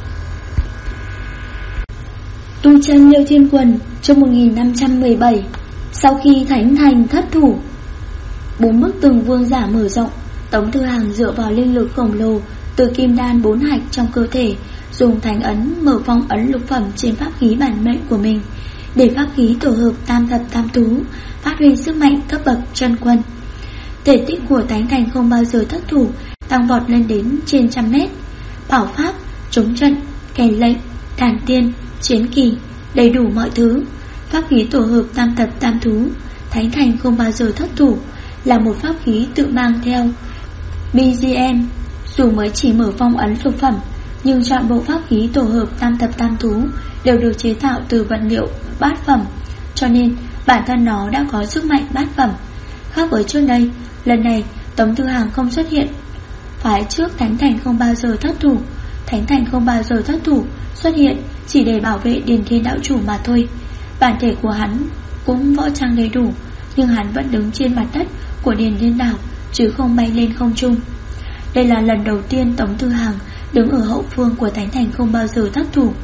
Tu chân Liêu Thiên Quần trong 1517. Sau khi thánh thành thất thủ, 4 bức tường vương giả mở rộng. Tống Tư Hằng dựa vào linh lực khổng lồ từ kim đan 4 hạch trong cơ thể, dùng thánh ấn mở phong ấn lục phẩm trên pháp khí bản mệnh của mình, để pháp khí tổ hợp tam thập tam thú phát huy sức mạnh cấp bậc chân quân. Thể tích của thánh thành không bao giờ thất thủ, tăng vọt lên đến trên 100 mét. Bảo pháp, chống trận, kèn lệnh, đàn tiên, chiến kỳ, đầy đủ mọi thứ. Pháp khí tổ hợp tam thập tam thú, thánh thành không bao giờ thất thủ, là một pháp khí tự mang theo BGM. Dù mới chỉ mở phong ấn lục phẩm, nhưng chọn bộ pháp khí tổ hợp tam thập tam thú đều được chế tạo từ vật liệu bát phẩm, cho nên bản thân nó đã có sức mạnh bát phẩm. Khác với trước đây, lần này Tống Tư Hằng không xuất hiện. Phái trước thánh thành không bao giờ thất thủ, thánh thành không bao giờ thất thủ xuất hiện chỉ để bảo vệ Điền Thiên đạo chủ mà thôi. Bản thể của hắn cũng võ trang đầy đủ, nhưng hắn vẫn đứng trên mặt đất của Điền Thiên đảo, chứ không bay lên không trung. Đây là lần đầu tiên Tống Tư Hằng đứng ở hậu phương của thánh thành không bao giờ thất thủ.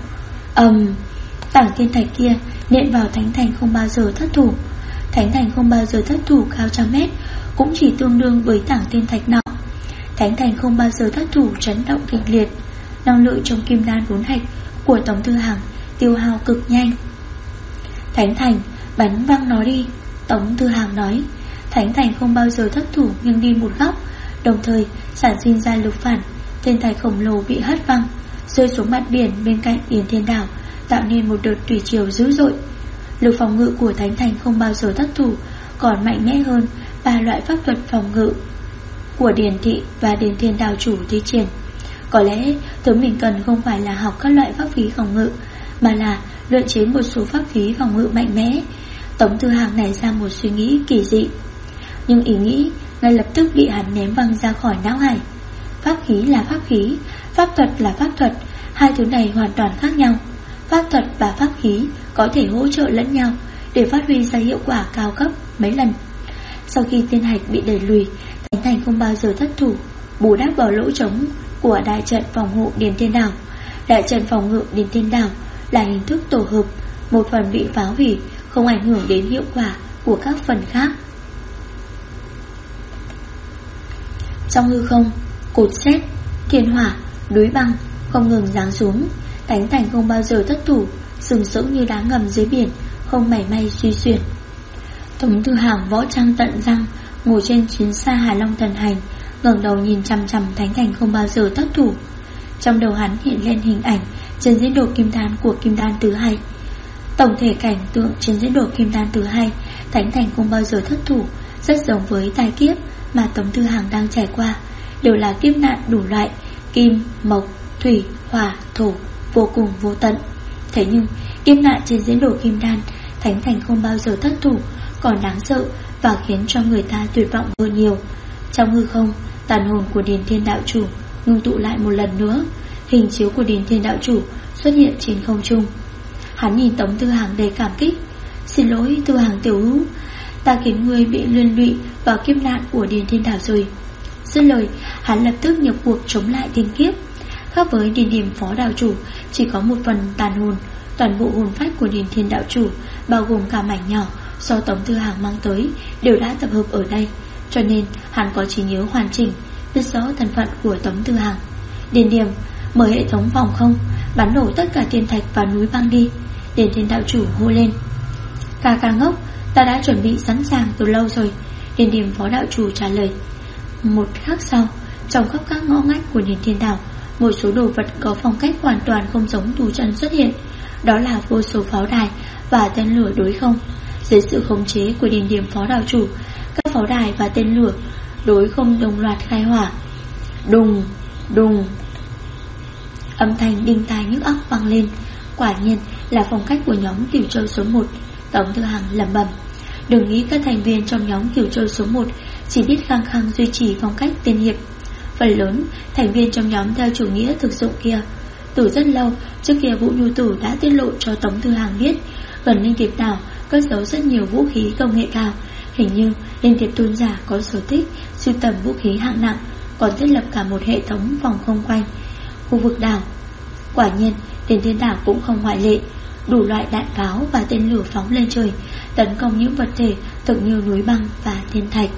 Tảng thiên thạch kia nện vào thánh thành không bao giờ thất thủ. Thánh thành không bao giờ thất thủ cao 100 mét, cũng chỉ tương đương với tảng thiên thạch nọ. Thánh thành không bao giờ thất thủ chấn động kịch liệt. Năng lượng trong kim đan 4 hạch của Tống Tư Hằng tiêu hao cực nhanh. Thánh thành, bắn văng nó đi, Tống Tư Hằng nói. Thánh thành không bao giờ thất thủ nhưng đi một góc, đồng thời sản sinh ra lực phản. Thiên thạch khổng lồ bị hất văng, rơi xuống mặt biển bên cạnh Điền Thiên đảo, tạo nên một đợt thủy triều dữ dội. Lực phòng ngự của thánh thành không bao giờ thất thủ còn mạnh mẽ hơn 3 loại pháp thuật phòng ngự của Điền thị và Điền Thiên đạo chủ thi triển. Có lẽ thứ mình cần không phải là học các loại pháp khí phòng ngự, mà là luyện chế một số pháp khí phòng ngự mạnh mẽ. Tống Tư Hằng nảy ra một suy nghĩ kỳ dị, nhưng ý nghĩ ngay lập tức bị hắn ném văng ra khỏi não hải. Pháp khí là pháp khí, pháp thuật là pháp thuật, hai thứ này hoàn toàn khác nhau. Pháp thuật và pháp khí có thể hỗ trợ lẫn nhau để phát huy ra hiệu quả cao gấp mấy lần. Sau khi tiên hạch bị đẩy lùi, Thánh Thành không bao giờ thất thủ, bù đắp vào lỗ trống của đại trận phòng hộ Điền Thiên Đảo. Đại trận phòng ngự Điền Thiên Đảo là hình thức tổ hợp, một phần bị phá hủy không ảnh hưởng đến hiệu quả của các phần khác. Trong hư không, cột sét, thiên hỏa, núi băng không ngừng giáng xuống. Thánh Thành không bao giờ thất thủ, sừng sững như đá ngầm dưới biển, không mảy may suy xuyển. Tống Tư Hàng võ trang tận răng, ngồi trên chiến xa Hà Long thần hành, ngẩng đầu nhìn chằm chằm Thánh Thành không bao giờ thất thủ. Trong đầu hắn hiện lên hình ảnh trên diễn đồ kim đan của kim đan thứ hai. Tổng thể cảnh tượng trên diễn đồ kim đan thứ hai, Thánh Thành không bao giờ thất thủ, rất giống với tai kiếp mà Tống Tư Hàng đang trải qua, đều là kiếp nạn đủ loại, kim, mộc, thủy, hỏa, thổ, vô cùng vô tận. Thế nhưng kiếp nạn trên diễn đồ kim đan, Thánh Thành không bao giờ thất thủ còn đáng sợ và khiến cho người ta tuyệt vọng hơn nhiều. Trong hư không, tàn hồn của Điền Thiên Đạo Chủ ngưng tụ lại một lần nữa. Hình chiếu của Điền Thiên Đạo Chủ xuất hiện trên không trung. Hắn nhìn Tống Tư Hàng đầy cảm kích. Xin lỗi Tư Hàng tiểu hữu, ta khiến ngươi bị liên lụy vào kiếp nạn của Điền Thiên Đảo rồi. Dứt lời, hắn lập tức nhập cuộc chống lại thiên kiếp. Khác với Điền Điểm Phó Đạo Chủ chỉ có một phần tàn hồn, toàn bộ hồn phách của Điền Thiên Đạo Chủ, bao gồm cả mảnh nhỏ do Tống Tư Hàng mang tới, đều đã tập hợp ở đây, cho nên hắn có trí nhớ hoàn chỉnh, biết rõ thân phận của Tống Tư Hàng. Điền Điểm, mở hệ thống phòng không, bắn nổ tất cả thiên thạch và núi băng đi. Điền Thiên Đạo Chủ hô lên. Ca ngốc, ta đã chuẩn bị sẵn sàng từ lâu rồi, Điền Điểm Phó Đạo Chủ trả lời. Một khắc sau, trong khắp các ngõ ngách của Điền Thiên Đảo, một số đồ vật có phong cách hoàn toàn không giống tù trận xuất hiện. Đó là vô số pháo đài và tên lửa đối không. Dưới sự khống chế của Điền Điểm Phó Đạo Chủ, các pháo đài và tên lửa đối không đồng loạt khai hỏa. Đùng, đùng. Âm thanh đinh tai nhức óc vang lên. Quả nhiên là phong cách của nhóm Cửu Châu số 1. Tống Tư Hàng lẩm bẩm. Đừng nghĩ các thành viên trong nhóm Cửu Châu số 1 chỉ biết khăng khăng duy trì phong cách tiên hiệp. Phần lớn thành viên trong nhóm theo chủ nghĩa thực dụng kia. Từ rất lâu trước kia, Vũ Nhu Tử đã tiết lộ cho Tống Tư Hàng biết gần Linh Tiệp Đảo cất giấu rất nhiều vũ khí công nghệ cao. Hình như Linh Tiệp Tôn giả có sở thích sưu tầm vũ khí hạng nặng, còn thiết lập cả một hệ thống phòng không quanh khu vực đảo. Quả nhiên Điền Thiên Đảo cũng không ngoại lệ. Đủ loại đạn pháo và tên lửa phóng lên trời, tấn công những vật thể tưởng như núi băng và thiên thạch.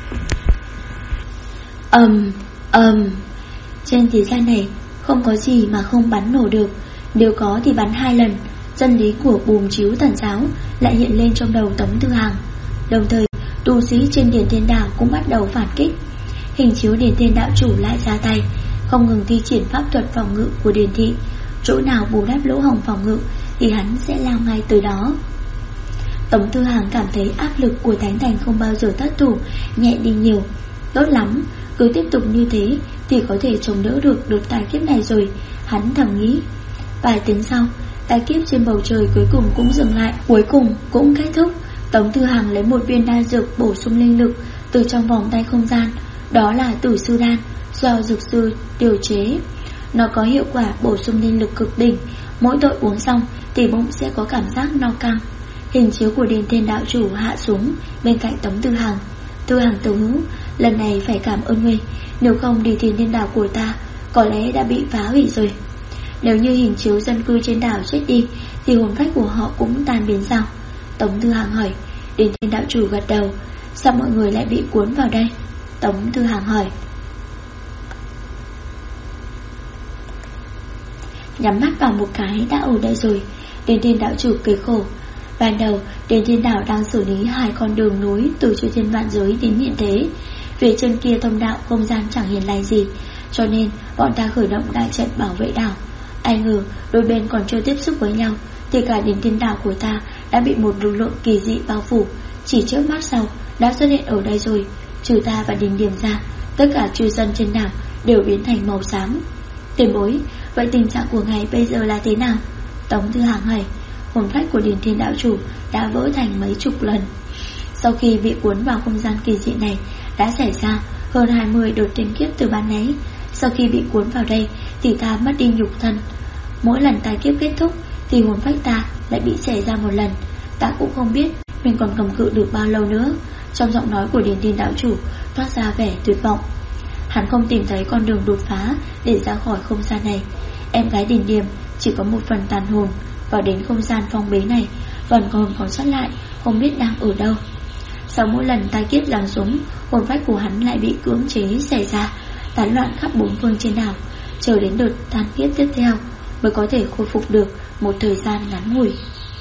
Trên thế gian này không có gì mà không bắn nổ được, nếu có thì bắn 2 lần. Chân lý của Bùm Chiếu Thần Giáo lại hiện lên trong đầu Tống Tư Hàng. Đồng thời tu sĩ trên Điền Thiên Đảo cũng bắt đầu phản kích. Hình chiếu Điền Thiên Đạo Chủ lại ra tay, không ngừng thi triển pháp thuật phòng ngự của Điền Thị. Chỗ nào bù đắp lỗ hổng phòng ngự thì hắn sẽ lao ngay từ đó. Tống Tư Hàng cảm thấy áp lực của Thánh Thành không bao giờ thất thủ nhẹ đi nhiều. Tốt lắm, cứ tiếp tục như thế thì có thể chống đỡ được đợt tai kiếp này rồi, hắn thầm nghĩ. Vài tiếng sau, tai kiếp trên bầu trời cuối cùng cũng dừng lại, cuối cùng cũng kết thúc. Tống Tư Hàng lấy một viên đan dược bổ sung linh lực từ trong vòng tay không gian. Đó là Tử Sư Đan do dược sư điều chế. Nó có hiệu quả bổ sung linh lực cực đỉnh. Mỗi tội uống xong thì bụng sẽ có cảm giác no căng. Hình chiếu của Điền Thiên Đạo Chủ hạ xuống bên cạnh Tống Tư Hàng. Tư Hàng tiểu hữu, lần này phải cảm ơn ngươi, nếu không Điền Thiên Đảo của ta có lẽ đã bị phá hủy rồi. Nếu như hình chiếu dân cư trên đảo chết đi thì hồn phách của họ cũng tan biến sao? Tống Tư Hàng hỏi. Điền Thiên Đạo Chủ gật đầu. Sao mọi người lại bị cuốn vào đây? Tống Tư Hàng hỏi. Nhắm mắt vào một cái đã ở đây rồi, Điền Thiên Đạo Chủ cười khổ. Ban đầu Điền Thiên Đảo đang xử lý 2 con đường nối từ chư thiên vạn giới đến hiện thế. Về chân kia thông đạo không gian chẳng hiền lành gì, cho nên bọn ta khởi động đại trận bảo vệ đảo. Ai ngờ đôi bên còn chưa tiếp xúc với nhau thì cả Điền Thiên Đảo của ta đã bị một lực lượng kỳ dị bao phủ. Chỉ trước mắt sau đã xuất hiện ở đây rồi. Trừ ta và Điền Điểm ra, tất cả cư dân trên đảo đều biến thành màu xám. Tiền bối, vậy tình trạng của ngài bây giờ là thế nào? Tống Tư Hàng hỏi. Hồn phách của Điền Thiên Đạo Chủ đã vỡ thành mấy chục lần. Sau khi bị cuốn vào không gian kỳ dị này, đã xảy ra hơn 20 đợt tiên kiếp từ ban nãy. Sau khi bị cuốn vào đây thì ta mất đi nhục thân. Mỗi lần tai kiếp kết thúc thì hồn phách ta lại bị xẻ ra một lần. Ta cũng không biết mình còn cầm cự được bao lâu nữa. Trong giọng nói của Điền Thiên đạo chủ toát ra vẻ tuyệt vọng. Hắn không tìm thấy con đường đột phá để ra khỏi không gian này. Em gái Điền Điềm chỉ có một phần tàn hồn vào đến không gian phong bế này, phần còn sót lại không biết đang ở đâu. Sau mỗi lần tai kiếp giáng xuống, hồn phách của hắn lại bị cưỡng chế xẻ ra, tán loạn khắp bốn phương trên đảo, chờ đến đợt tan kiếp tiếp theo mới có thể khôi phục được một thời gian ngắn ngủi.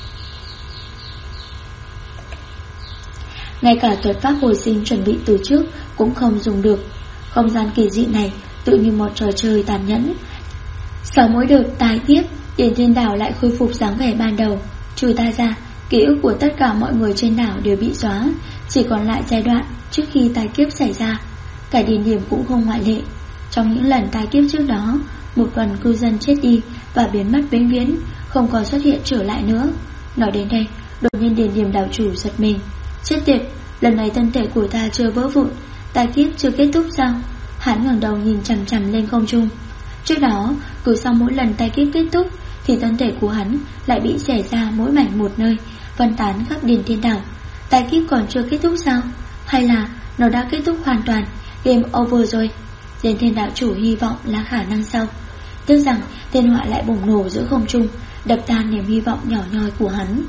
Ngay cả thuật pháp hồi sinh chuẩn bị từ trước cũng không dùng được. Không gian kỳ dị này tự như một trò chơi tàn nhẫn. Sau mỗi đợt tai kiếp, Điền Thiên Đảo lại khôi phục dáng vẻ ban đầu. Trừ ta ra, ký ức của tất cả mọi người trên đảo đều bị xóa, chỉ còn lại giai đoạn trước khi tai kiếp xảy ra. Cả Điền Điềm cũng không ngoại lệ. Trong những lần tai kiếp trước đó, một phần cư dân chết đi và biến mất vĩnh viễn, không còn xuất hiện trở lại nữa. Nói đến đây, đột nhiên Điền Điềm đảo chủ giật mình. Chết tiệt, lần này thân thể của ta chưa vỡ vụn, tai kiếp chưa kết thúc sao? Hắn ngẩng đầu nhìn chằm chằm lên không trung. Trước đó, cứ sau mỗi lần tai kiếp kết thúc thì thân thể của hắn lại bị xẻ ra mỗi mảnh một nơi, phân tán khắp Điền Thiên Đảo. Tai kiếp còn chưa kết thúc sao? Hay là nó đã kết thúc hoàn toàn, game over rồi? Điền Thiên đạo chủ hy vọng là khả năng sau. Tiếc rằng thiên họa lại bùng nổ giữa không trung, đập tan niềm hy vọng nhỏ nhoi của hắn.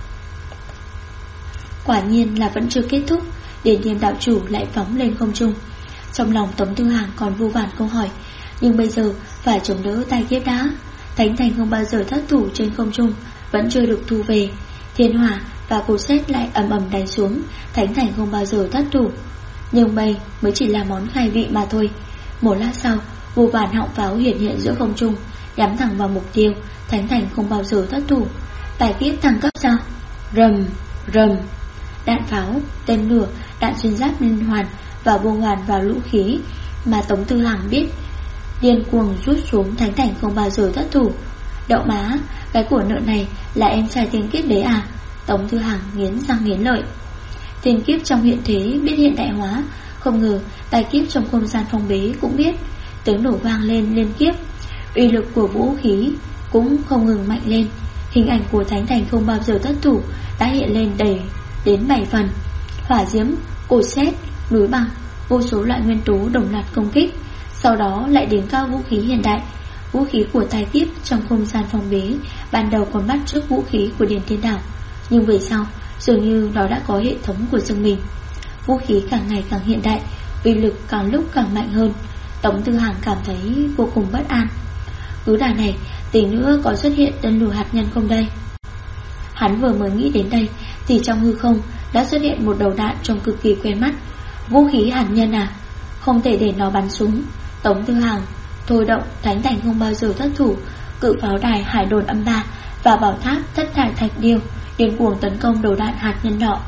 Quả nhiên là vẫn chưa kết thúc. Điền Thiên đạo chủ lại phóng lên không trung. Trong lòng Tống Tư Hàng còn vô vàn câu hỏi, nhưng bây giờ phải chống đỡ tai kiếp đã. Thánh thành không bao giờ thất thủ trên không trung vẫn chưa được thu về. Thiên hỏa và cột sét lại ầm ầm đánh xuống, thánh thành không bao giờ thất thủ. Nhưng đây mới chỉ là món khai vị mà thôi. Một lát sau, vô vàn họng pháo hiện hiện giữa không trung, nhắm thẳng vào mục tiêu. Thánh thành không bao giờ thất thủ. Tai kiếp thăng cấp sao? Rầm rầm. Đạn pháo, tên lửa, đạn xuyên giáp liên hoàn và vô hoàn vào lũ khí mà Tống Tư Hàng biết điên cuồng rút xuống. Thánh thành không bao giờ thất thủ. Đậu má, cái của nợ này là em trai thiên kiếp đấy à? Tống Tư Hàng nghiến răng nghiến lợi. Thiên kiếp trong hiện thế biết hiện đại hóa, không ngờ tai kiếp trong không gian phong bế cũng biết. Tiếng nổ vang lên liên kiếp, uy lực của vũ khí cũng không ngừng mạnh lên. Hình ảnh của thánh thành không bao giờ thất thủ đã hiện lên đầy đến 7 phần. Hỏa diễm, cột sét, núi băng, vô số loại nguyên tố đồng loạt công kích. Sau đó lại đến cao vũ khí hiện đại. Vũ khí của tai kiếp trong không gian phong bế ban đầu còn bắt chước vũ khí của Điền Thiên Đảo, nhưng về sau dường như nó đã có hệ thống của riêng mình. Vũ khí càng ngày càng hiện đại, uy lực càng lúc càng mạnh hơn. Tống Tư Hàng cảm thấy vô cùng bất an. Cứ đà này, tí nữa có xuất hiện tên lửa hạt nhân không đây? Hắn vừa mới nghĩ đến đây thì trong hư không đã xuất hiện một đầu đạn trông cực kỳ quen mắt. Vũ khí hạt nhân à? Không thể để nó bắn xuống. Tống Tư Hàng thôi động thánh thành không bao giờ thất thủ, cự pháo đài hải đồn âm ba và bảo tháp thất thải thạch điêu điên cuồng tấn công đầu đạn hạt nhân nọ.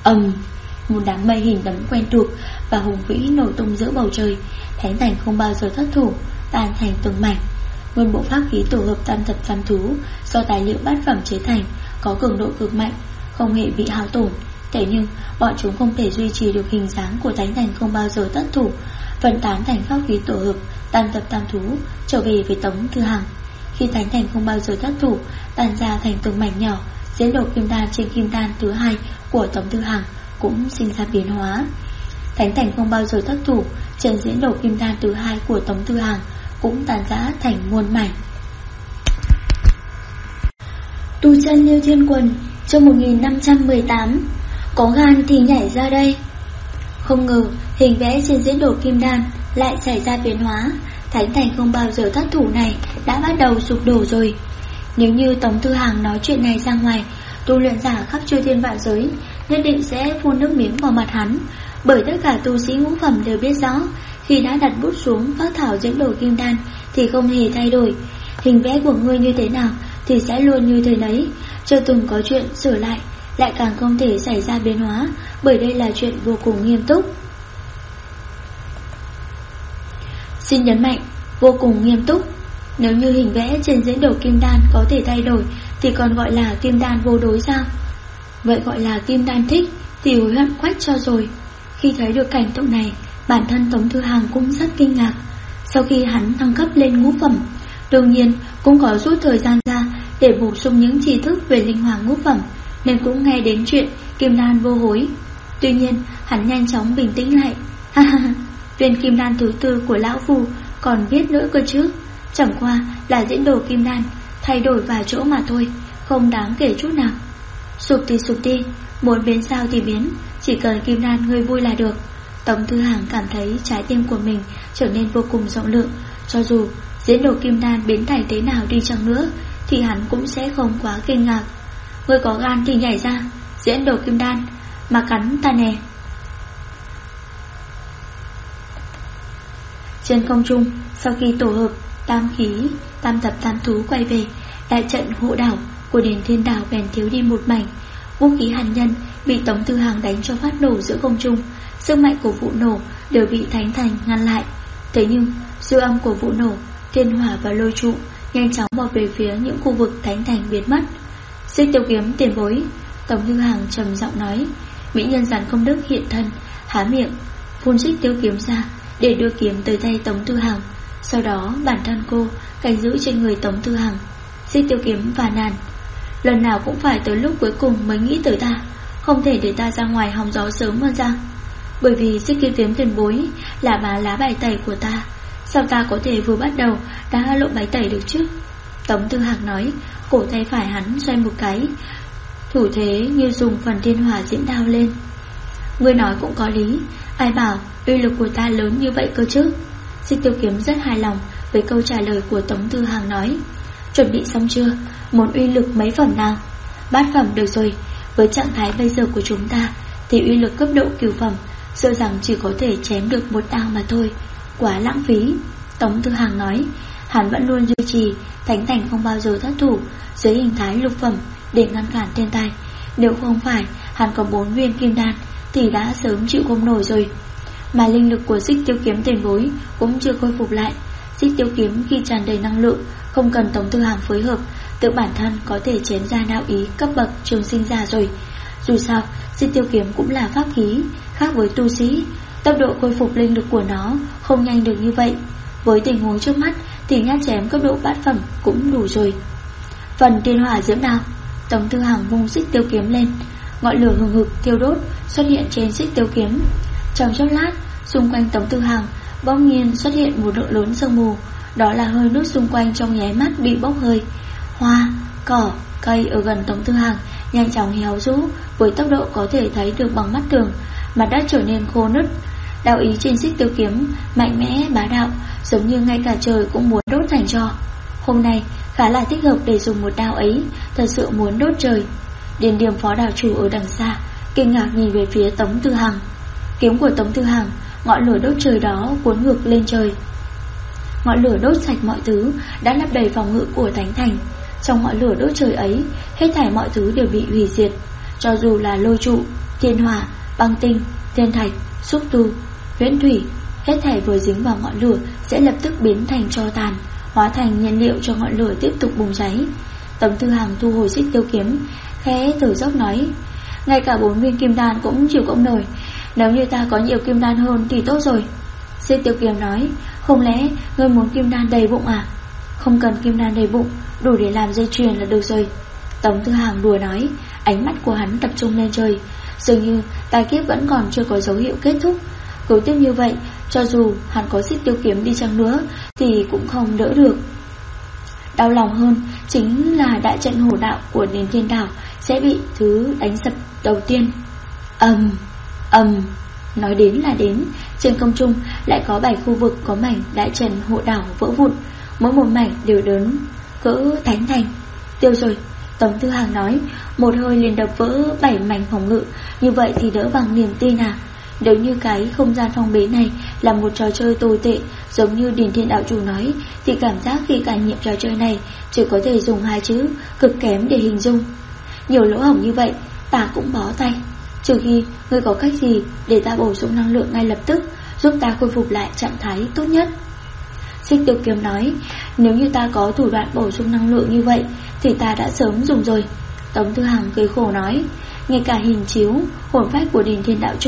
Một đám mây hình đấm quen thuộc và hùng vĩ nổ tung giữa bầu trời. Thánh thành không bao giờ thất thủ, tan thành từng mảnh. Nguyên bộ pháp khí tổ hợp tam thập tam thú do tài liệu bát phẩm chế thành, có cường độ cực mạnh, không hề bị hao tổn. Thế nhưng bọn chúng không thể duy trì được hình dáng của thánh thành không bao giờ thất thủ, phân tán thành pháp khí tổ hợp tam thập tam thú trở về với Tống Tư Hàng. Khi thánh thành không bao giờ thất thủ tan ra thành từng mảnh nhỏ, diễn đồ kim đan trên kim đan thứ hai của Tống Tư Hàng cũng sinh ra biến hóa. Thánh thành không bao giờ thất thủ trên diễn đồ kim đan thứ hai của Tống Tư Hàng cũng tàn rã thành muôn mảnh. Tu chân Liêu Thiên Quần chương 1518. Có gan thì nhảy ra đây. Không ngờ hình vẽ trên diễn đồ kim đan lại xảy ra biến hóa. Thánh thành không bao giờ thất thủ này đã bắt đầu sụp đổ rồi. Nếu như Tống Tư Hàng nói chuyện này ra ngoài, tu luyện giả khắp chư thiên vạn giới nhất định sẽ phun nước miếng vào mặt hắn. Bởi tất cả tu sĩ ngũ phẩm đều biết rõ, khi đã đặt bút xuống phác thảo diễn đồ kim đan thì không hề thay đổi. Hình vẽ của ngươi như thế nào thì sẽ luôn như thế đấy, chưa từng có chuyện sửa lại, lại càng không thể xảy ra biến hóa, bởi đây là chuyện vô cùng nghiêm túc. Xin nhấn mạnh, vô cùng nghiêm túc. Nếu như hình vẽ trên diễn đồ kim đan có thể thay đổi thì còn gọi là kim đan vô đối sao? Vậy gọi là kim đan thích thì hối hận quách cho rồi. Khi thấy được cảnh tượng này, bản thân Tống Thư Hàng cũng rất kinh ngạc. Sau khi hắn thăng cấp lên ngũ phẩm, đương nhiên cũng có rút thời gian ra để bổ sung những tri thức về linh hoàng ngũ phẩm, nên cũng nghe đến chuyện kim đan vô hối. Tuy nhiên hắn nhanh chóng bình tĩnh lại. Viên kim đan thứ 4 của lão phu còn biết nữa cơ chứ, chẳng qua là diễn đồ kim đan, thay đổi vài chỗ mà thôi, không đáng kể chút nào. Sụp đi, muốn biến sao thì biến, chỉ cần kim đan ngươi vui là được. Tống Thư Hàng cảm thấy trái tim của mình trở nên vô cùng rộng lượng. Cho dù diễn đồ kim đan biến thành thế nào đi chăng nữa thì hắn cũng sẽ không quá kinh ngạc. Ngươi có gan thì nhảy ra, diễn đồ kim đan mà cắn ta nè. Trên không trung, sau khi tổ hợp tam khí, tam tập tam thú quay về, đại trận hộ đảo của Điền Thiên Đảo bèn thiếu đi một mảnh. Vũ khí hàn nhân bị Tống Thư Hàng đánh cho phát nổ giữa không trung, sức mạnh của vụ nổ đều bị Thánh Thành ngăn lại. Thế nhưng dư âm của vụ nổ, thiên hỏa và lôi trụ nhanh chóng bỏ về phía những khu vực Thánh Thành biến mất. Xích Tiêu Kiếm tiền bối, Tống Thư Hàng trầm giọng nói. Mỹ nhân Giản Công Đức hiện thân, há miệng phun xích tiêu kiếm ra để đưa kiếm tới tay Tống Thư Hàng. Sau đó bản thân cô canh giữ trên người Tống Thư Hàng. Xích tiêu kiếm và nàn, lần nào cũng phải tới lúc cuối cùng mới nghĩ tới ta, không thể để ta ra ngoài hóng gió sớm hơn ra. Bởi vì xích tiêu kiếm tiền bối là lá bài tẩy của ta, sao ta có thể vừa bắt đầu đã lộ bài tẩy được chứ? Tống Thư Hàng nói, cổ tay phải hắn xoay một cái, thủ thế như dùng phần thiên hỏa diễm đao lên. Ngươi nói cũng có lý, ai bảo uy lực của ta lớn như vậy cơ chứ? Xích tiêu kiếm rất hài lòng với câu trả lời của Tống Thư Hàng nói. Chuẩn bị xong chưa? Muốn uy lực mấy phẩm nào? 8 phẩm được rồi. Với trạng thái bây giờ của chúng ta thì uy lực cấp độ cửu phẩm sợ rằng chỉ có thể chém được một đao mà thôi, quá lãng phí. Tống Thư Hàng nói. Hắn vẫn luôn duy trì Thánh Thành không bao giờ thất thủ dưới hình thái lục phẩm để ngăn cản thiên tai. Nếu không phải hắn có 4 viên kim đan thì đã sớm chịu không nổi rồi. Mà linh lực của xích tiêu kiếm tiền bối cũng chưa khôi phục lại. Xích tiêu kiếm khi tràn đầy năng lượng, không cần Tống Thư Hàng phối hợp, tự bản thân có thể chém ra đạo ý cấp bậc trường sinh giả rồi. Dù sao xích tiêu kiếm cũng là pháp khí, khác với tu sĩ, tốc độ khôi phục linh lực của nó không nhanh được như vậy. Với tình huống trước mắt thì nhát chém cấp độ 8 phẩm cũng đủ rồi. Phần thiên hỏa diễm đao, Tống Thư Hàng vung xích tiêu kiếm lên, ngọn lửa hừng hực thiêu đốt xuất hiện trên xích tiêu kiếm. Trong chốc lát, xung quanh Tống Thư Hàng bỗng nhiên xuất hiện một lượng lớn sương mù, đó là hơi nước xung quanh trong nháy mắt bị bốc hơi. Hoa, cỏ, cây ở gần Tống Thư Hàng nhanh chóng héo rũ với tốc độ có thể thấy được bằng mắt thường, mặt đất trở nên khô nứt. Đạo ý trên xích tiêu kiếm mạnh mẽ bá đạo, giống như ngay cả trời cũng muốn đốt thành tro. Hôm nay khá là thích hợp để dùng một đao ấy, thật sự muốn đốt trời. Điền Điềm phó đảo chủ ở đằng xa kinh ngạc nhìn về phía Tống Thư Hàng. Kiếm của Tống Thư Hàng, ngọn lửa đốt trời đó cuốn ngược lên trời. Ngọn lửa đốt sạch mọi thứ, đã lấp đầy phòng ngự của Thánh Thành. Trong ngọn lửa đốt trời ấy, hết thảy mọi thứ đều bị hủy diệt, cho dù là lôi trụ, thiên hỏa, băng tinh, thiên thạch, xúc tu, huyễn thủy, hết thảy vừa dính vào ngọn lửa sẽ lập tức biến thành tro tàn, hóa thành nhiên liệu cho ngọn lửa tiếp tục bùng cháy. Tống Thư Hàng thu hồi xích tiêu kiếm, khẽ thở dốc nói, ngay cả 4 viên kim đan cũng chịu không nổi, nếu như ta có nhiều kim đan hơn thì tốt rồi. Xích tiêu kiếm nói, không lẽ ngươi muốn kim đan đầy bụng à? Không cần kim đan đầy bụng, đủ để làm dây chuyền là được rồi. Tống Thư Hàng đùa nói, ánh mắt của hắn tập trung lên trời, dường như tai kiếp vẫn còn chưa có dấu hiệu kết thúc. Cứ tiếp như vậy, cho dù hắn có xích tiêu kiếm đi chăng nữa thì cũng không đỡ được. Đau lòng hơn chính là đại trận hổ đạo của Điền Thiên Đảo sẽ bị thứ đánh sập đầu tiên. Nói đến là đến, trên không trung lại có 7 khu vực có mảnh đại trận hộ đảo vỡ vụn, mỗi một mảnh đều lớn cỡ Thánh Thành. Tiêu rồi, Tống Thư Hàng nói, một hơi liền đập vỡ 7 mảnh phòng ngự, như vậy thì đỡ bằng niềm tin à? Nếu như cái không gian phong bế này là một trò chơi tồi tệ, giống như Điền Thiên Đạo chủ nói, thì cảm giác khi cải nghiệm trò chơi này chỉ có thể dùng 2 chữ cực kém để hình dung. Nhiều lỗ hổng như vậy, ta cũng bó tay. Trừ khi ngươi có cách gì để ta bổ sung năng lượng ngay lập tức, giúp ta khôi phục lại trạng thái tốt nhất. Xích tiêu kiếm nói, nếu như ta có thủ đoạn bổ sung năng lượng như vậy thì ta đã sớm dùng rồi. Tống Thư Hàng cười khổ nói, ngay cả hình chiếu hồn phách của Điền Thiên Đạo chủ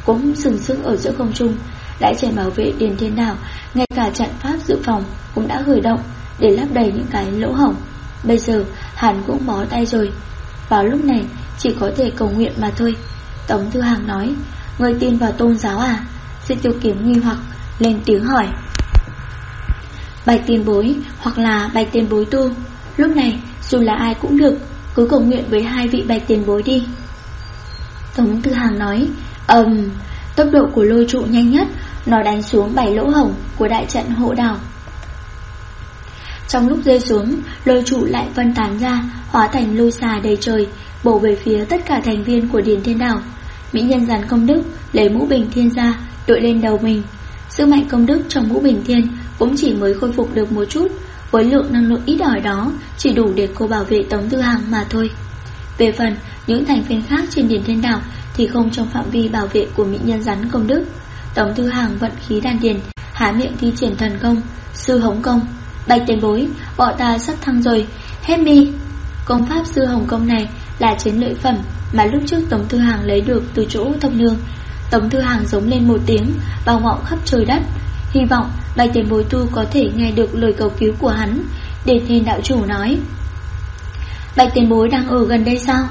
cũng sừng sững ở giữa không trung. Đại trận bảo vệ Điền Thiên Đảo, ngay cả trận pháp dự phòng cũng đã khởi động để lấp đầy những cái lỗ hổng. Bây giờ hắn cũng bó tay rồi. Vào lúc này chỉ có thể cầu nguyện mà thôi. Tống Thư Hàng nói: Ngươi tin vào tôn giáo à? Diệp Tiểu Kiếm nghi hoặc lên tiếng hỏi. Bạch tiền bối hoặc là Bạch tiền bối tu. Lúc này dù là ai cũng được, cứ cầu nguyện với hai vị Bạch tiền bối đi. Tống Thư Hàng nói: Tốc độ của lôi trụ nhanh nhất, nó đánh xuống 7 lỗ hổng của đại trận hộ đảo. Trong lúc rơi xuống, lôi trụ lại phân tán ra, hóa thành lôi xà đầy trời, bổ về phía tất cả thành viên của Điền Thiên Đảo. Mỹ nhân Giàn Công Đức lấy mũ bình thiên ra đội lên đầu mình. Sức mạnh công đức trong mũ bình thiên cũng chỉ mới khôi phục được một chút, với lượng năng lượng ít ỏi đó chỉ đủ để cô bảo vệ Tống Thư Hàng mà thôi. Về phần những thành viên khác trên Điền Thiên Đảo thì không trong phạm vi bảo vệ của mỹ nhân Rắn Công Đức. Tống Thư Hàng vận khí đan điền, há miệng thi triển thần công Sư Hống Công. Bạch tiền bối, bọn ta sắp thăng rồi, hết mi. Công pháp Sư Hồng Công này là chiến lợi phẩm mà lúc trước Tống Thư Hàng lấy được từ chỗ Thông Nương. Tống Thư Hàng giống lên một tiếng, bao ngọng khắp trời đất. Hy vọng Bạch tiền bối tu có thể nghe được lời cầu cứu của hắn. Để Thiên đạo chủ nói: Bạch tiền bối đang ở gần đây sao?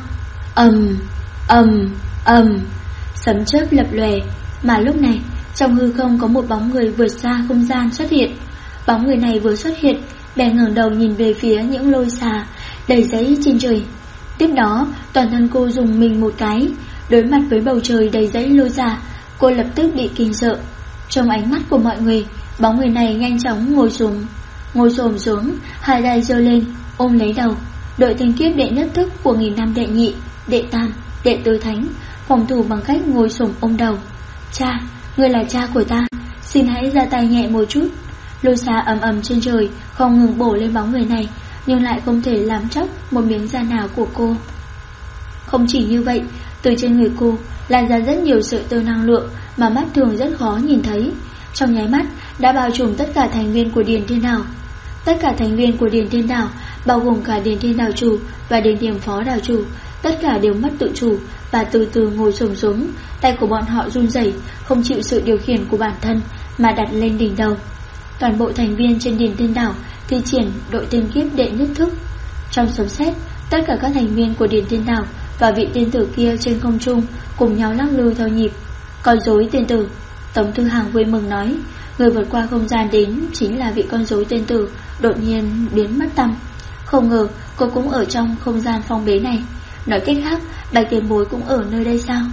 Sấm chớp lập lòe. Mà lúc này trong hư không có một bóng người vượt xa không gian xuất hiện. Bóng người này vừa xuất hiện, bèn ngẩng đầu nhìn về phía những lôi xà đầy giấy trên trời. Tiếp đó toàn thân cô dùng mình một cái. Đối mặt với bầu trời đầy giấy lôi xà, cô lập tức bị kinh sợ. Trong ánh mắt của mọi người, bóng người này nhanh chóng ngồi xổm xuống, hai tay giơ lên ôm lấy đầu. Đội thanh kiếp đệ nhất thức của 1000 năm đệ nhị, đệ tam, đệ tứ thánh phòng thủ bằng cách ngồi xổm ôm đầu. Cha, ngươi là cha của ta, xin hãy ra tay nhẹ một chút. Lôi xà ầm trên trời không ngừng bổ lên bóng người này, nhưng lại không thể làm chóc một miếng da nào của cô. Không chỉ như vậy, từ trên người cô lan ra rất nhiều sợi tơ năng lượng mà mắt thường rất khó nhìn thấy. Trong nháy mắt đã bao trùm tất cả thành viên của Điền Thiên Đảo. Tất cả thành viên của Điền Thiên Đảo, bao gồm cả Điền Thiên Đảo chủ và Điền Tiềm Phó Đảo chủ, tất cả đều mất tự chủ và từ từ ngồi xổm xuống. Tay của bọn họ run rẩy, không chịu sự điều khiển của bản thân mà đặt lên đỉnh đầu. Toàn bộ thành viên trên Điền Thiên Đảo thi triển đội tiên kiếp đệ nhất thức. Trong sấm sét, tất cả các thành viên của Điền Thiên Đảo và vị tiên tử kia trên không trung cùng nhau lắc lư theo nhịp. Con rối tiên tử, Tống Thư Hàng vui mừng nói. Người vượt qua không gian đến chính là vị con rối tiên tử đột nhiên biến mất tăm. Không ngờ cô cũng ở trong không gian phong bế này. Nói cách khác, Bạch tiền bối cũng ở nơi đây sao?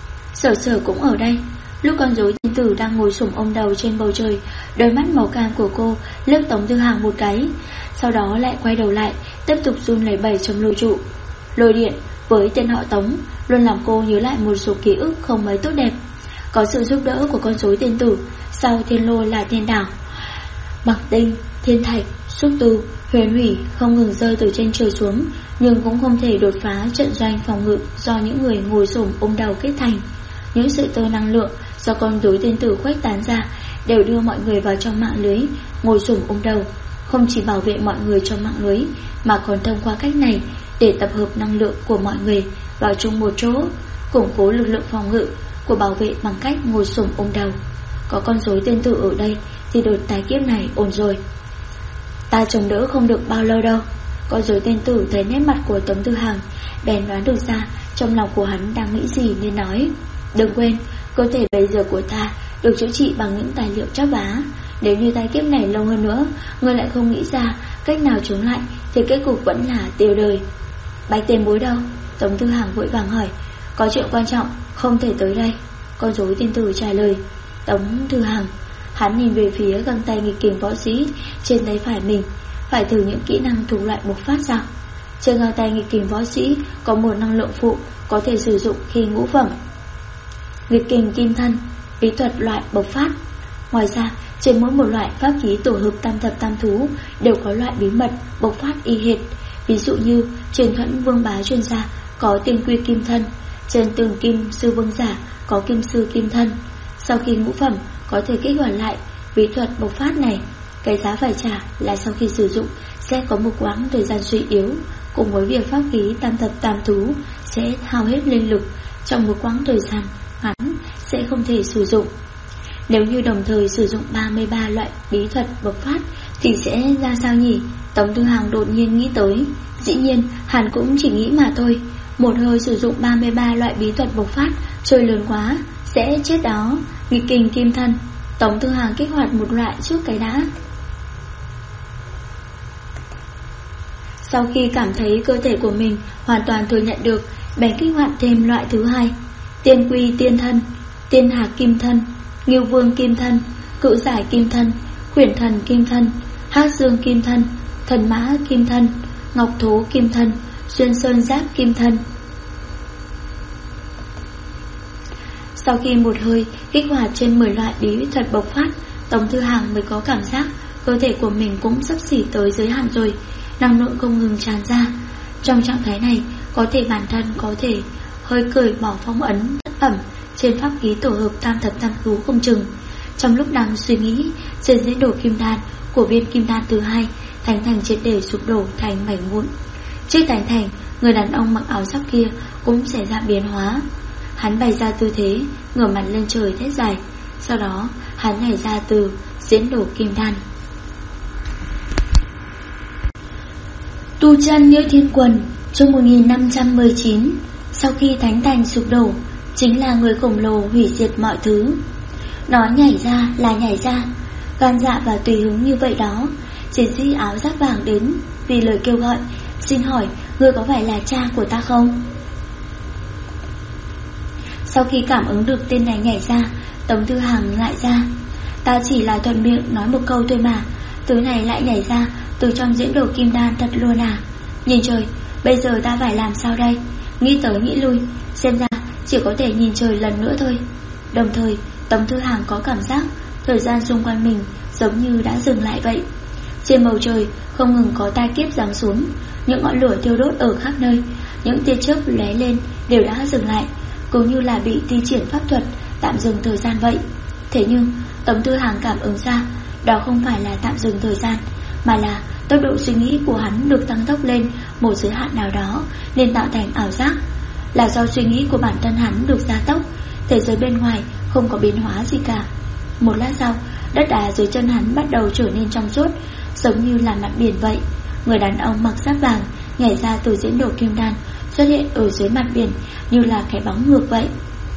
Sở cũng ở đây. Lúc con rối tiên tử đang ngồi xổm ôm đầu trên bầu trời, đôi mắt màu cam của cô liếc Tống Thư Hàng một cái, sau đó lại quay đầu lại, tiếp tục run lẩy bẩy trong lôi trụ. Lôi điện với tên họ Tống luôn làm cô nhớ lại một số ký ức không mấy tốt đẹp. Có sự giúp đỡ của con rối tiên tử, sau thiên lôi là thiên đảo. Bạc tinh, thiên thạch, xúc tu, huyền hủy không ngừng rơi từ trên trời xuống, nhưng cũng không thể đột phá trận doanh phòng ngự do những người ngồi xổm ôm đầu kết thành. Những sự tơ năng lượng do con rối tiên tử khuếch tán ra đều đưa mọi người vào trong mạng lưới ngồi xổm ôm đầu. Không chỉ bảo vệ mọi người trong mạng lưới, mà còn thông qua cách này để tập hợp năng lượng của mọi người vào chung một chỗ, củng cố lực lượng phòng ngự của bảo vệ bằng cách ngồi xổm ôm đầu. Có con rối tiên tử ở đây thì đợt tái kiếp này ổn rồi. Ta chống đỡ không được bao lâu đâu. Con rối tiên tử thấy nét mặt của Tống Thư Hàng, bèn đoán được ra trong lòng của hắn đang nghĩ gì nên nói: Đừng quên, cơ thể bây giờ của ta được chữa trị bằng những tài liệu chắp vá. Nếu như tái kiếp này lâu hơn nữa, ngươi lại không nghĩ ra cách nào chống lại thì kết cục vẫn là tiêu đời. Bạch tiền bối đâu? Tống Thư Hàng vội vàng hỏi. Có chuyện quan trọng, không thể tới đây. Con rối tiên tử trả lời. Tống Thư Hàng, hắn nhìn về phía găng tay nghịch kình võ sĩ trên tay phải mình. Phải thử những kỹ năng thủ loại bộc phát sao? Trên găng tay nghịch kình võ sĩ có một năng lượng phụ có thể sử dụng khi ngũ phẩm. Nghịch kình kim thân, bí thuật loại bộc phát. Ngoài ra, trên mỗi một loại pháp khí tổ hợp tam thập tam thú đều có loại bí mật bộc phát y hệt. Ví dụ như trên Thuẫn Vương Bá chuyên gia có tiên quy kim thân, trên Tường Kim Sư Vương giả có kim sư kim thân. Sau khi ngũ phẩm có thể kích hoạt lại bí thuật bộc phát này. Cái giá phải trả là sau khi sử dụng sẽ có một quãng thời gian suy yếu, cùng với việc pháp khí tam thập tam thú sẽ hao hết linh lực trong một quãng thời gian ngắn sẽ không thể sử dụng. Nếu như đồng thời sử dụng 33 loại bí thuật bộc phát thì sẽ ra sao nhỉ? Tống Tư Hằng đột nhiên nghĩ tới. Dĩ nhiên hắn cũng chỉ nghĩ mà thôi. Một hơi sử dụng 33 loại bí thuật bộc phát, chơi lớn quá, sẽ chết đó. Nghịch kình kim thân. Tống Tư Hằng kích hoạt một loại trước cái đã. Sau khi cảm thấy cơ thể của mình hoàn toàn thừa nhận được, bèn kích hoạt thêm loại thứ hai. Tiên quy tiên thân, tiên hạc kim thân, Ngưu vương kim thân, Cự giải kim thân, Khuyển thần kim thân, Hắc dương kim thân, Thần mã kim thân, Ngọc thố kim thân, Xuyên sơn giáp kim thân. Sau khi một hơi kích hoạt trên 10 loại bí thuật bộc phát, Tống Tư Hằng mới có cảm giác cơ thể của mình cũng sắp xỉ tới giới hạn rồi, năng lượng không ngừng tràn ra. Trong trạng thái này, có thể bản thân có thể hơi cởi bỏ phong ấn thất ẩm trên pháp khí tổ hợp tam thập tam thú không chừng. Trong lúc đang suy nghĩ, trên diễn đổ kim đan của viên kim đan thứ hai, Thánh Thành triệt để sụp đổ thành mảnh vụn. Trước Thánh Thành, người đàn ông mặc áo giáp kia cũng xảy ra biến hóa. Hắn bày ra tư thế ngửa mặt lên trời thét dài. Sau đó hắn nhảy ra từ diễn đổ kim đan. Tu chân Nhữ Thiên Quần, chương 1519. Sau khi Thánh Thành sụp đổ, chính là người khổng lồ hủy diệt mọi thứ. Nó nhảy ra là nhảy ra, gan dạ và tùy hứng như vậy đó. Chiến sĩ áo giáp vàng đến vì lời kêu gọi. Xin hỏi, ngươi có phải là cha của ta không? Sau khi cảm ứng được tên này nhảy ra, Tống Tư Hằng lại ra. Ta chỉ là thuận miệng nói một câu thôi mà, thứ này lại nhảy ra từ trong diễn đồ kim đan thật luôn à? Nhìn trời, bây giờ ta phải làm sao đây? Nghĩ tới nghĩ lui, xem ra chỉ có thể nhìn trời lần nữa thôi. Đồng thời, Tống Tư Hằng có cảm giác thời gian xung quanh mình giống như đã dừng lại vậy. Trên bầu trời không ngừng có tai kiếp giáng xuống, những ngọn lửa thiêu đốt ở khắp nơi, những tia chớp lóe lên đều đã dừng lại, cứ như là bị thi triển pháp thuật tạm dừng thời gian vậy. Thế nhưng Tống Tư Hằng cảm ứng ra, đó không phải là tạm dừng thời gian, mà là tốc độ suy nghĩ của hắn được tăng tốc lên một giới hạn nào đó nên tạo thành ảo giác. Là do suy nghĩ của bản thân hắn được gia tốc, thế giới bên ngoài không có biến hóa gì cả. Một lát sau, đất đá dưới chân hắn bắt đầu trở nên trong suốt, giống như là mặt biển vậy. Người đàn ông mặc giáp vàng nhảy ra từ diễn đồ kim đan, xuất hiện ở dưới mặt biển như là cái bóng ngược vậy.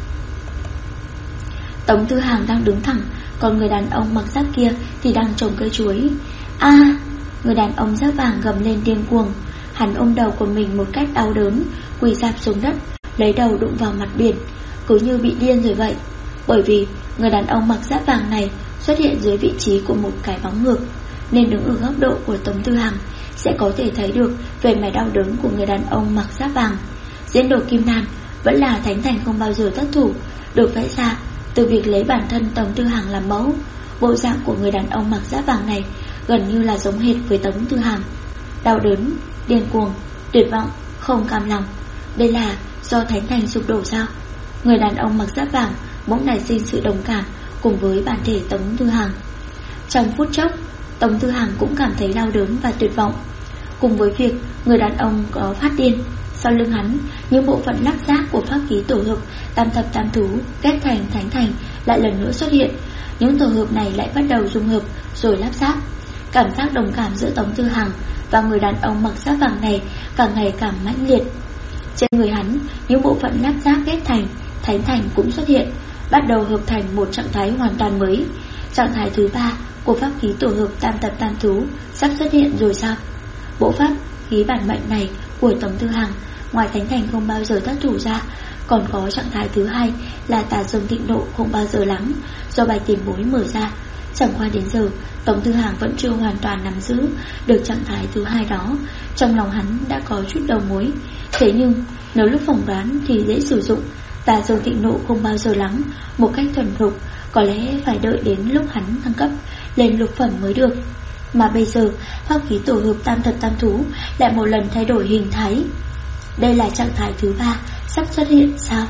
Tống Tư Hằng đang đứng thẳng, còn người đàn ông mặc giáp kia thì đang trồng cây chuối. A! Người đàn ông giáp vàng gầm lên điên cuồng. Hắn ôm đầu của mình một cách đau đớn, quỳ rạp xuống đất, lấy đầu đụng vào mặt biển, cứ như bị điên rồi vậy. Bởi vì người đàn ông mặc giáp vàng này xuất hiện dưới vị trí của một cái bóng ngược, nên đứng ở góc độ của Tống Tư Hằng sẽ có thể thấy được vẻ mặt đau đớn của người đàn ông mặc giáp vàng. Diễn đồ kim đan vẫn là Thánh Thành không bao giờ thất thủ, được vẽ ra từ việc lấy bản thân Tống Tư Hằng làm mẫu. Bộ dạng của người đàn ông mặc giáp vàng này gần như là giống hệt với Tống Tư Hằng. Đau đớn, điên cuồng, tuyệt vọng, không cam lòng. Đây là do Thánh Thành sụp đổ sao? Người đàn ông mặc giáp vàng bỗng nảy sinh sự đồng cảm cùng với bản thể Tống Tư Hằng. Trong phút chốc, Tống Tư Hằng cũng cảm thấy đau đớn và tuyệt vọng. Cùng với việc người đàn ông có phát điên, sau lưng hắn, những bộ phận lắp ráp của pháp khí tổ hợp tam thập tam thú ghép thành Thánh Thành lại lần nữa xuất hiện. Những tổ hợp này lại bắt đầu dung hợp rồi lắp ráp. Cảm giác đồng cảm giữa Tống Tư Hằng và người đàn ông mặc giáp vàng này càng ngày càng mãnh liệt. Trên người hắn, những bộ phận lắp ráp ghép thành Thánh Thành cũng xuất hiện, bắt đầu hợp thành một trạng thái hoàn toàn mới. Trạng thái thứ 3 của pháp khí tổ hợp tam thập tam thú sắp xuất hiện rồi sao? Bộ pháp khí bản mệnh này của Tống Tư Hằng, ngoài Thánh Thành không bao giờ thất thủ ra, còn có trạng thái thứ 2 là Tà Dương Thịnh Nộ không bao giờ lắng, do bài tiền bối mở ra. Chẳng qua đến giờ, Tống Tư Hằng vẫn chưa hoàn toàn nắm giữ được trạng thái thứ 2 đó. Trong lòng hắn đã có chút đầu mối. Thế nhưng nếu lúc phỏng đoán thì dễ sử dụng Tà Dương Thịnh Nộ không bao giờ lắng một cách thuần thục, có lẽ phải đợi đến lúc hắn thăng cấp lên lục phẩm mới được. Mà bây giờ pháp khí tổ hợp tam thập tam thú lại một lần thay đổi hình thái. Đây là trạng thái thứ 3 sắp xuất hiện sao?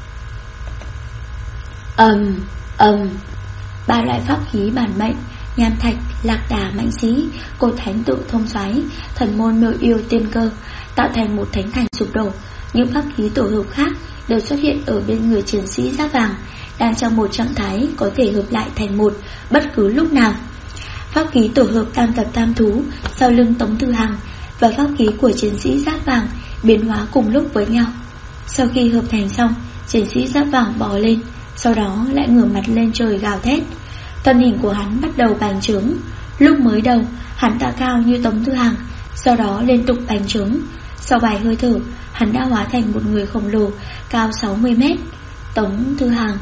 Ba loại pháp khí bản mệnh: nham thạch, lạc đà mãnh sĩ, cột thánh tự thông xoáy, thần môn nội yêu tiên cơ, tạo thành một Thánh Thành sụp đổ. Những pháp khí tổ hợp khác đều xuất hiện ở bên người chiến sĩ giáp vàng. đang trong một trạng thái có thể hợp lại thành một bất cứ lúc nào. Pháp khí tổ hợp tam thập tam thú sau lưng Tống Tư Hằng và pháp khí của chiến sĩ giáp vàng biến hóa cùng lúc với nhau. Sau khi hợp thành xong, chiến sĩ giáp vàng bò lên, sau đó lại ngửa mặt lên trời gào thét. Thân hình của hắn bắt đầu bành trướng. Lúc mới đầu, hắn đã cao như Tống Tư Hằng, sau đó liên tục bành trướng. Sau vài hơi thở, hắn đã hóa thành một người khổng lồ cao 60 mét. Tống Tư Hằng: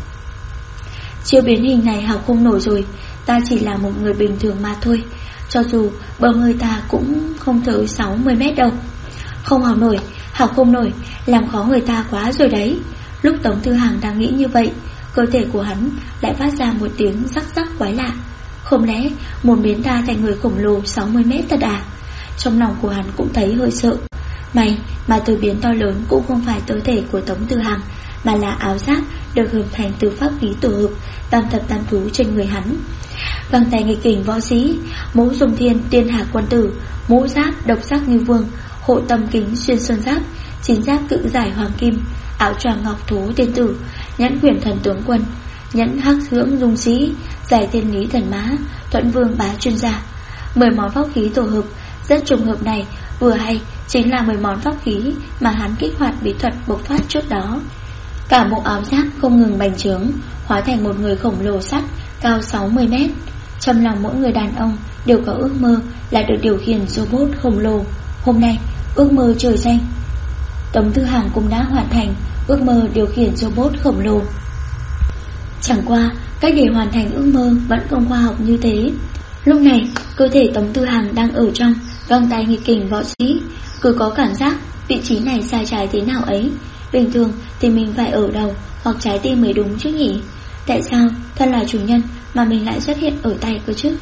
chiêu biến hình này học không nổi rồi, ta chỉ là một người bình thường mà thôi. Cho dù bơm hơi ta cũng không tới 60 mét đâu. Không học không nổi, làm khó người ta quá rồi đấy. Lúc Tống Tư Hằng đang nghĩ như vậy, cơ thể của hắn lại phát ra một tiếng rắc rắc quái lạ. Không lẽ muốn biến ta thành người khổng lồ 60 mét thật à? Trong lòng của hắn cũng thấy hơi sợ. May mà từ biến to lớn cũng không phải cơ thể của Tống Tư Hằng, mà là áo giáp được hợp thành từ pháp khí tổ hợp tam thập tam thú trên người hắn. Găng tay nghịch kình võ sĩ, mũ dùng thiên tiên hạ quân tử, mũ giáp độc giác như vương, hộ tâm kính xuyên sơn giáp, chiến giáp cự giải hoàng kim, áo choàng ngọc thú tiên tử, nhẫn quyển thần tướng quân, nhẫn hắc dưỡng dung sĩ, giải thiên lý thần mã, thuận vương bá chuyên gia. 10 món pháp khí tổ hợp rất trùng hợp này vừa hay chính là 10 món pháp khí mà hắn kích hoạt bí thuật bộc phát trước đó. Cả bộ áo giáp không ngừng bành trướng, hóa thành một người khổng lồ sắt cao 60 mét. Trong lòng mỗi người đàn ông đều có ước mơ là được điều khiển robot khổng lồ. Hôm nay, ước mơ trời xanh, Tống Tư Hằng cũng đã hoàn thành ước mơ điều khiển robot khổng lồ. Chẳng qua, cách để hoàn thành ước mơ vẫn không khoa học như thế. Lúc này, cơ thể Tống Tư Hằng đang ở trong găng tay nghịch kình võ sĩ, cứ có cảm giác vị trí này sai trái thế nào ấy. Bình thường thì mình phải ở đầu hoặc trái tim mới đúng chứ nhỉ? Tại sao thân là chủ nhân mà mình lại xuất hiện ở tay cơ chứ?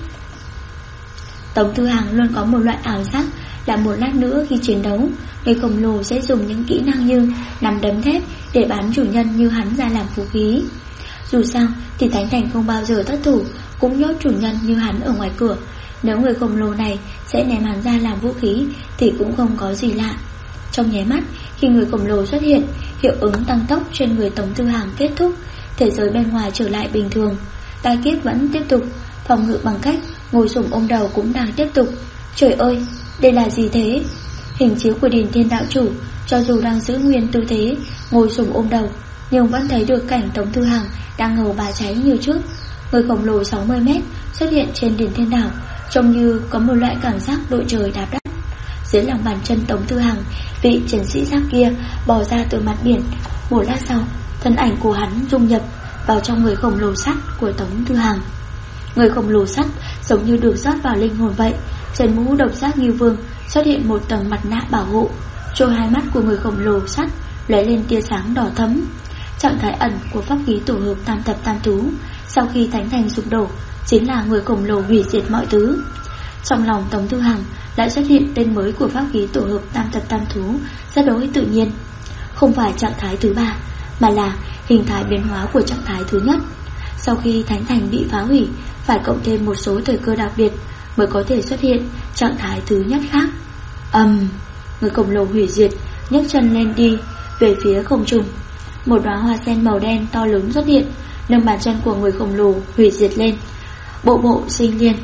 Tống Tư Hằng luôn có một loại ảo giác là một lát nữa khi chiến đấu, người khổng lồ sẽ dùng những kỹ năng như nắm đấm thép để bán chủ nhân như hắn ra làm vũ khí. Dù sao thì Thánh Thành không bao giờ thất thủ, cũng nhốt chủ nhân như hắn ở ngoài cửa. Nếu người khổng lồ này sẽ ném hắn ra làm vũ khí thì cũng không có gì lạ. Trong nháy mắt khi người khổng lồ xuất hiện, hiệu ứng tăng tốc trên người Tống Tư Hằng kết thúc, thế giới bên ngoài trở lại bình thường. Tai kiếp vẫn tiếp tục, phòng ngự bằng cách ngồi xổm ôm đầu cũng đang tiếp tục. Trời ơi, đây là gì thế? Hình chiếu của Điền Thiên đạo chủ, cho dù đang giữ nguyên tư thế ngồi xổm ôm đầu, nhưng vẫn thấy được cảnh Tống Tư Hằng đang ngầu bà cháy như trước. Người khổng lồ 60 mét xuất hiện trên Điền Thiên đảo, trông như có một loại cảm giác đội trời đạp đất. Dưới lòng bàn chân Tống Tư Hằng, vị chiến sĩ giáp kia bò ra từ mặt biển. Một lát sau, thân ảnh của hắn dung nhập vào trong người khổng lồ sắt của Tống Tư Hằng. Người khổng lồ sắt giống như được rót vào linh hồn vậy. Trên mũ độc giác như vương xuất hiện một tầng mặt nạ bảo hộ. Chỗ hai mắt của người khổng lồ sắt lóe lên tia sáng đỏ thẫm. Trạng thái ẩn của pháp khí tổ hợp tam thập tam thú sau khi Thánh Thành sụp đổ chính là người khổng lồ hủy diệt mọi thứ. Trong lòng Tống Tư Hằng lại xuất hiện tên mới của pháp khí tổ hợp tam thập tam thú rất đối tự nhiên. Không phải trạng thái thứ 3, mà là hình thái biến hóa của trạng thái thứ nhất. Sau khi Thánh Thành bị phá hủy, phải cộng thêm một số thời cơ đặc biệt mới có thể xuất hiện trạng thái thứ nhất khác. Người khổng lồ hủy diệt nhấc chân lên đi về phía không trung. Một đóa hoa sen màu đen to lớn xuất hiện, nâng bàn chân của người khổng lồ hủy diệt lên. Bộ sinh liên.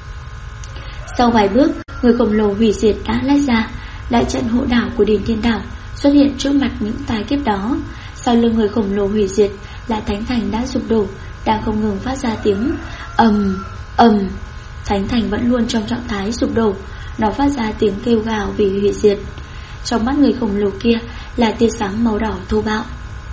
Sau vài bước, người khổng lồ hủy diệt đã lách ra. Đại trận hộ đảo của Điền Thiên đảo xuất hiện trước mặt những tai kiếp đó. Sau lưng người khổng lồ hủy diệt là Thánh Thành đã sụp đổ, đang không ngừng phát ra tiếng ầm. Thánh Thành vẫn luôn trong trạng thái sụp đổ, nó phát ra tiếng kêu gào vì hủy diệt. Trong mắt người khổng lồ kia là tia sáng màu đỏ thô bạo.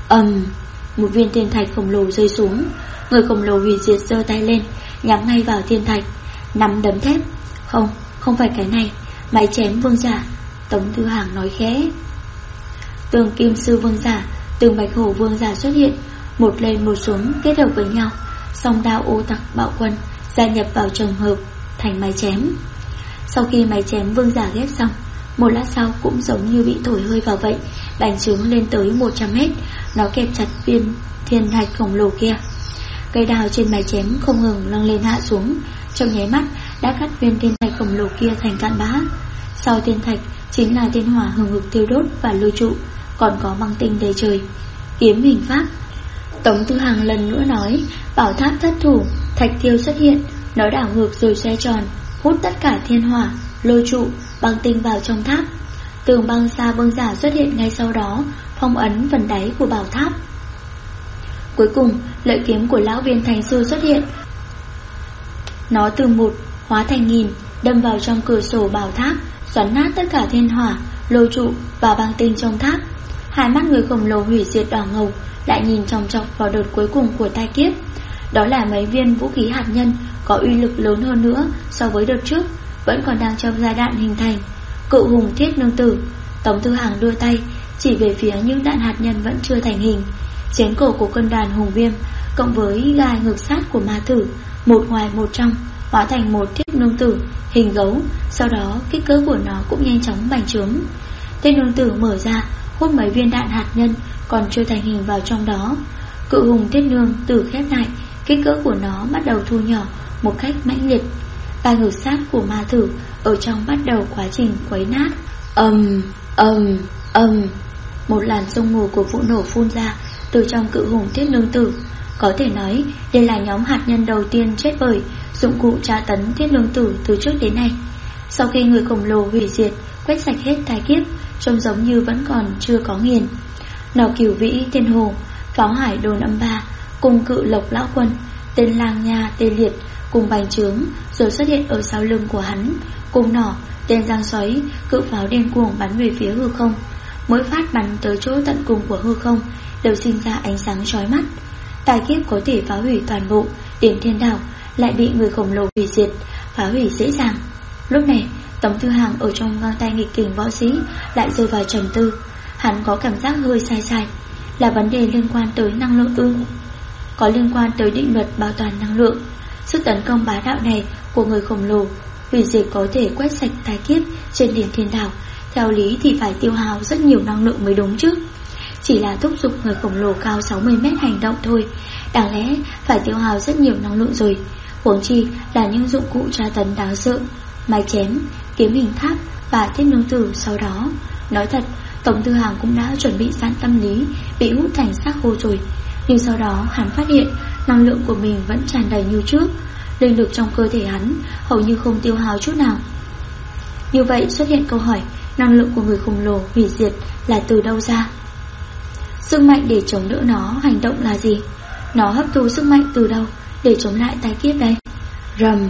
Một viên thiên thạch khổng lồ rơi xuống. Người khổng lồ hủy diệt giơ tay lên, nhắm ngay vào thiên thạch, nắm đấm thép. Không phải cái này, máy chém vương giả. Tống Tư Hằng nói khẽ. Tường kim sư vương giả, tường bạch hổ vương giả xuất hiện, một lên một xuống kết hợp với nhau. Song đao ô tặc bạo quân gia nhập vào chồng hợp thành máy chém. Sau khi máy chém vương giả ghép xong, một lát sau cũng giống như bị thổi hơi vào vậy, bành trướng lên tới 100 mét. Nó kẹp chặt viên thiên thạch khổng lồ kia. Cây đào trên máy chém không ngừng nâng lên hạ xuống, trong nháy mắt đã cắt viên thiên thạch khổng lồ kia thành cạn bã. Sau thiên thạch chính là thiên hỏa hừng hực thiêu đốt và lưu trụ, còn có băng tinh đầy trời. Kiếm hình pháp. Tống Tư Hằng lần nữa nói, bảo tháp thất thủ, thạch tiêu xuất hiện, nó đảo ngược rồi xoay tròn, hút tất cả thiên hỏa, lôi trụ, băng tinh vào trong tháp. Tường băng xa vương giả xuất hiện ngay sau đó, phong ấn phần đáy của bảo tháp. Cuối cùng, lợi kiếm của lão viên thành sư xuất hiện. Nó từ một hóa thành nghìn, đâm vào trong cửa sổ bảo tháp, xoắn nát tất cả thiên hỏa, lôi trụ và băng tinh trong tháp. Hai mắt người khổng lồ hủy diệt đỏ ngầu lại nhìn chòng chọc vào đợt cuối cùng của tai kiếp. Đó là mấy viên vũ khí hạt nhân có uy lực lớn hơn nữa so với đợt trước, vẫn còn đang trong giai đoạn hình thành. Cự hùng thiết nương tử. Tống Tư Hằng đưa tay chỉ về phía những đạn hạt nhân vẫn chưa thành hình. Trên cổ của cân đoàn hùng viêm cộng với gai ngược sát của ma thử, một ngoài một trong, hóa thành một thiết nương tử hình gấu. Sau đó kích cỡ của nó cũng nhanh chóng bành trướng. Thiết nương tử mở ra, hút mấy viên đạn hạt nhân còn chưa thành hình vào trong đó. Cự hùng thiết nương tử khép lại, kích cỡ của nó bắt đầu thu nhỏ một cách mãnh liệt. Gai ngược sát của ma thử ở trong bắt đầu quá trình quấy nát. Một làn sương mù của vụ nổ phun ra từ trong cự hùng thiết nương tử. Có thể nói đây là nhóm hạt nhân đầu tiên chết bởi dụng cụ tra tấn thiết nương tử từ trước đến nay. Sau khi người khổng lồ hủy diệt, quét sạch hết tai kiếp, trông giống như vẫn còn chưa có nghiền. Nỏ Cửu Vĩ Thiên Hồ, Pháo Hải Đồn Âm Ba cùng cự lộc lão quân, tên Lang Nha tê liệt cùng bành trướng rồi xuất hiện ở sau lưng của hắn. Cùng nỏ, tên Giang Xoáy, cự pháo điên cuồng bắn về phía hư không. Mỗi phát bắn tới chỗ tận cùng của hư không đều sinh ra ánh sáng chói mắt. Tai kiếp có thể phá hủy toàn bộ Điển Thiên Đảo lại bị người khổng lồ hủy diệt, phá hủy dễ dàng. Lúc này Tống Tư Hằng ở trong găng tay nghịch kình võ sĩ lại rơi vào trầm tư. Hắn có cảm giác hơi sai. Là vấn đề liên quan tới năng lượng ư? Có liên quan tới định luật bảo toàn năng lượng. Sức tấn công bá đạo này của người khổng lồ hủy diệt có thể quét sạch tai kiếp trên Điển Thiên Đảo. Theo lý thì phải tiêu hao rất nhiều năng lượng mới đúng chứ. Chỉ là thúc giục người khổng lồ cao 60 mét hành động thôi, đáng lẽ phải tiêu hao rất nhiều năng lượng rồi. Huống chi là những dụng cụ tra tấn đáng sợ, mái chém, kiếm hình tháp và thiết nương tử sau đó. Nói thật, Tống Tư Hằng cũng đã chuẩn bị sẵn tâm lý bị hút thành xác khô rồi. Nhưng sau đó hắn phát hiện năng lượng của mình vẫn tràn đầy như trước. Linh lực trong cơ thể hắn hầu như không tiêu hao chút nào. Như vậy xuất hiện câu hỏi, năng lượng của người khổng lồ hủy diệt là từ đâu ra? Sức mạnh để chống đỡ nó hành động là gì? Nó hấp thu sức mạnh từ đâu để chống lại tai kiếp đây? Rầm.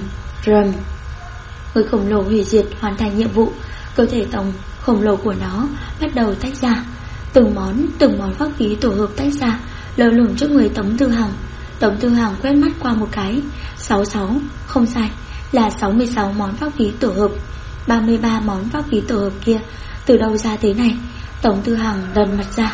Người khổng lồ hủy diệt hoàn thành nhiệm vụ. Cơ thể tổng khổng lồ của nó bắt đầu tách ra. Từng món pháp khí tổ hợp tách ra, lơ lửng trước người Tống Tư Hằng. Tống Tư Hằng quét mắt qua một cái. 66, không sai, là 66 món pháp khí tổ hợp. 33 món pháp khí tổ hợp kia từ đâu ra thế này? Tống Tư Hằng đần mặt ra.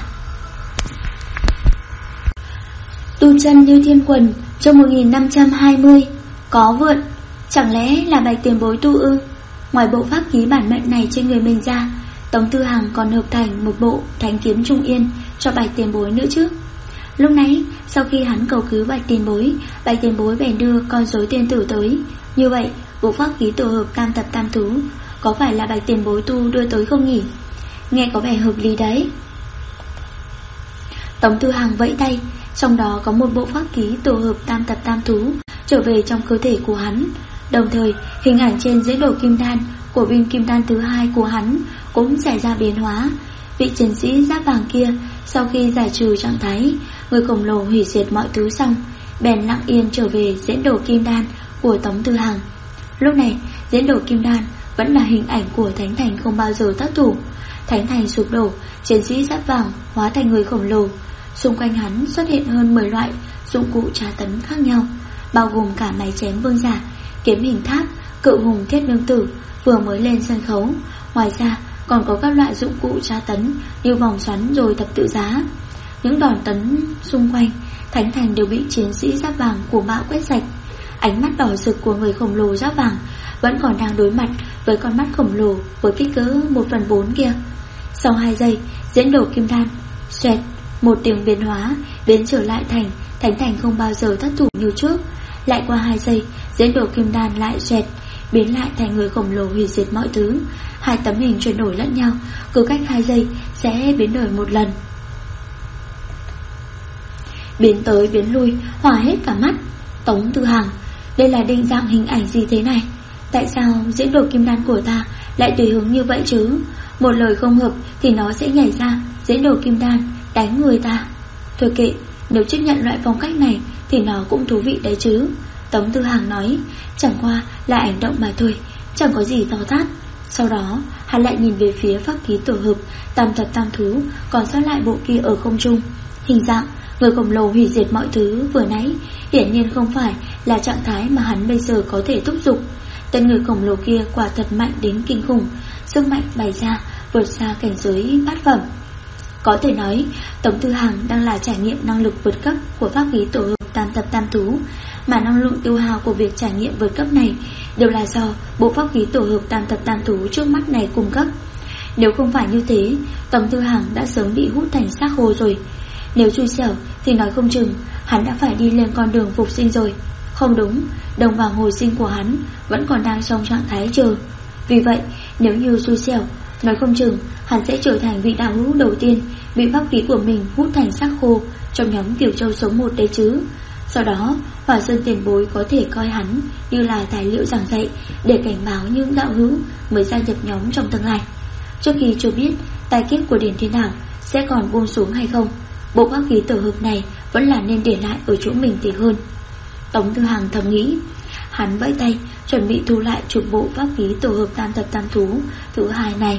Tu chân như thiên quần, trong 1520, có vượn. Chẳng lẽ là Bạch tiền bối tu ư? Ngoài bộ pháp khí bản mệnh này trên người mình ra, Tống Tư Hằng còn hợp thành một bộ thánh kiếm trung yên cho Bạch tiền bối nữa chứ. Lúc nãy sau khi hắn cầu cứu Bạch tiền bối bèn đưa con rối tiên tử tới. Như vậy bộ pháp khí tổ hợp tam tập tam thú có phải là Bạch tiền bối tu đưa tới không nhỉ? Nghe có vẻ hợp lý đấy. Tống Tư Hằng vẫy tay, trong đó có một bộ pháp khí tổ hợp tam tập tam thú trở về trong cơ thể của hắn. Đồng thời hình ảnh trên diễn đồ kim đan của viên kim đan thứ hai của hắn cũng xảy ra biến hóa. Vị chiến sĩ giáp vàng kia sau khi giải trừ trạng thái người khổng lồ hủy diệt mọi thứ xong, bèn lặng yên trở về diễn đồ kim đan của Tống Tư Hằng. Lúc này diễn đồ kim đan vẫn là hình ảnh của Thánh Thành không bao giờ tác thủ. Thánh Thành sụp đổ, chiến sĩ giáp vàng hóa thành người khổng lồ. Xung quanh hắn xuất hiện hơn 10 loại dụng cụ tra tấn khác nhau, bao gồm cả máy chém vương giả, kiếm hình tháp, cự hùng thiết nương tử vừa mới lên sân khấu. Ngoài ra còn có các loại dụng cụ tra tấn như vòng xoắn rồi thập tự giá. Những đòn tấn xung quanh Thánh Thành đều bị chiến sĩ giáp vàng của bạo quét sạch. Ánh mắt đỏ rực của người khổng lồ giáp vàng vẫn còn đang đối mặt với con mắt khổng lồ với kích cỡ 1/4 kia. Sau 2 giây, diễn đồ kim đan xoẹt, một tiếng biến hóa biến trở lại thành Thánh Thành không bao giờ thất thủ như trước. Lại qua 2 giây, diễn đồ kim đan lại xoẹt, biến lại thành người khổng lồ hủy diệt mọi thứ. Hai tấm hình chuyển đổi lẫn nhau, cứ cách 2 giây sẽ biến đổi một lần. biến tới biến lui, hòa hết cả mắt. Tống Tư Hằng, đây là định dạng hình ảnh gì thế này? Tại sao diễn đồ kim đan của ta lại tùy hứng như vậy chứ? Một lời không hợp thì nó sẽ nhảy ra diễn đồ kim đan đánh người ta. Thôi kệ, nếu chấp nhận loại phong cách này thì nó cũng thú vị đấy chứ. Tống Tư Hằng nói, chẳng qua là ảnh động mà thôi, chẳng có gì to tát. Sau đó hắn lại nhìn về phía pháp khí tổ hợp tam thập tam thú còn sót lại bộ kia ở không trung. Hình dạng người khổng lồ hủy diệt mọi thứ vừa nãy hiển nhiên không phải là trạng thái mà hắn bây giờ có thể thúc giục. Tên người khổng lồ kia quả thật mạnh đến kinh khủng, sức mạnh bày ra vượt xa cảnh giới bát phẩm. Có thể nói Tống Tư Hằng đang là trải nghiệm năng lực vượt cấp của pháp khí tổ hợp tam thập tam thú, mà năng lượng tiêu hao của việc trải nghiệm vượt cấp này đều là do bộ pháp khí tổ hợp tam thập tam thú trước mắt này cung cấp. Nếu không phải như thế, Tống Tư Hằng đã sớm bị hút thành xác khô rồi. Nếu xui xẻo thì nói không chừng hắn đã phải đi lên con đường phục sinh rồi. Không đúng, đồng vàng hồi sinh của hắn vẫn còn đang trong trạng thái chờ. Vì vậy, nếu như xui xẻo, nói không chừng hắn sẽ trở thành vị đạo hữu đầu tiên bị pháp khí của mình hút thành xác khô trong nhóm Kiều Châu số 1 đấy chứ. Sau đó, Hỏa Sơn tiền bối có thể coi hắn như là tài liệu giảng dạy để cảnh báo những đạo hữu mới gia nhập nhóm trong tương lai. Trước khi chưa biết tai kiếp của Điền Thiên Đảo sẽ còn buông xuống hay không, bộ pháp khí tổ hợp này vẫn là nên để lại ở chỗ mình thì hơn. Tống Tư Hằng thầm nghĩ. Hắn vẫy tay chuẩn bị thu lại chục bộ pháp khí tổ hợp tam thập tam thú thứ hai này.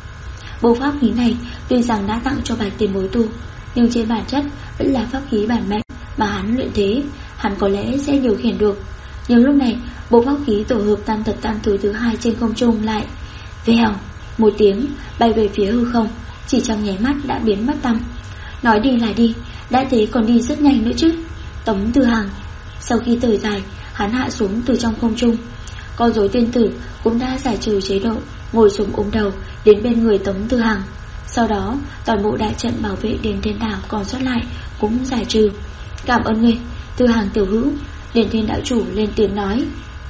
Bộ pháp khí này tuy rằng đã tặng cho Bạch tiền bối tu, nhưng trên bản chất vẫn là pháp khí bản mệnh mà hắn luyện thế, hắn có lẽ sẽ điều khiển được. Nhưng lúc này bộ pháp khí tổ hợp tam thập tam thú thứ hai trên không trung lại vèo một tiếng bay về phía hư không, chỉ trong nháy mắt đã biến mất tăm. Nói đi là đi, đã thế còn đi rất nhanh nữa chứ. Tống Tư Hằng sau khi thở dài, hắn hạ xuống từ trong không trung. Con rối tiên tử cũng đã giải trừ chế độ, ngồi xuống ôm đầu đến bên người Tống Tư Hằng. Sau đó toàn bộ đại trận bảo vệ Điền Thiên Đảo còn sót lại cũng giải trừ. Cảm ơn ngươi, Tư Hằng tiểu hữu. Điền Thiên đạo chủ lên tiếng nói.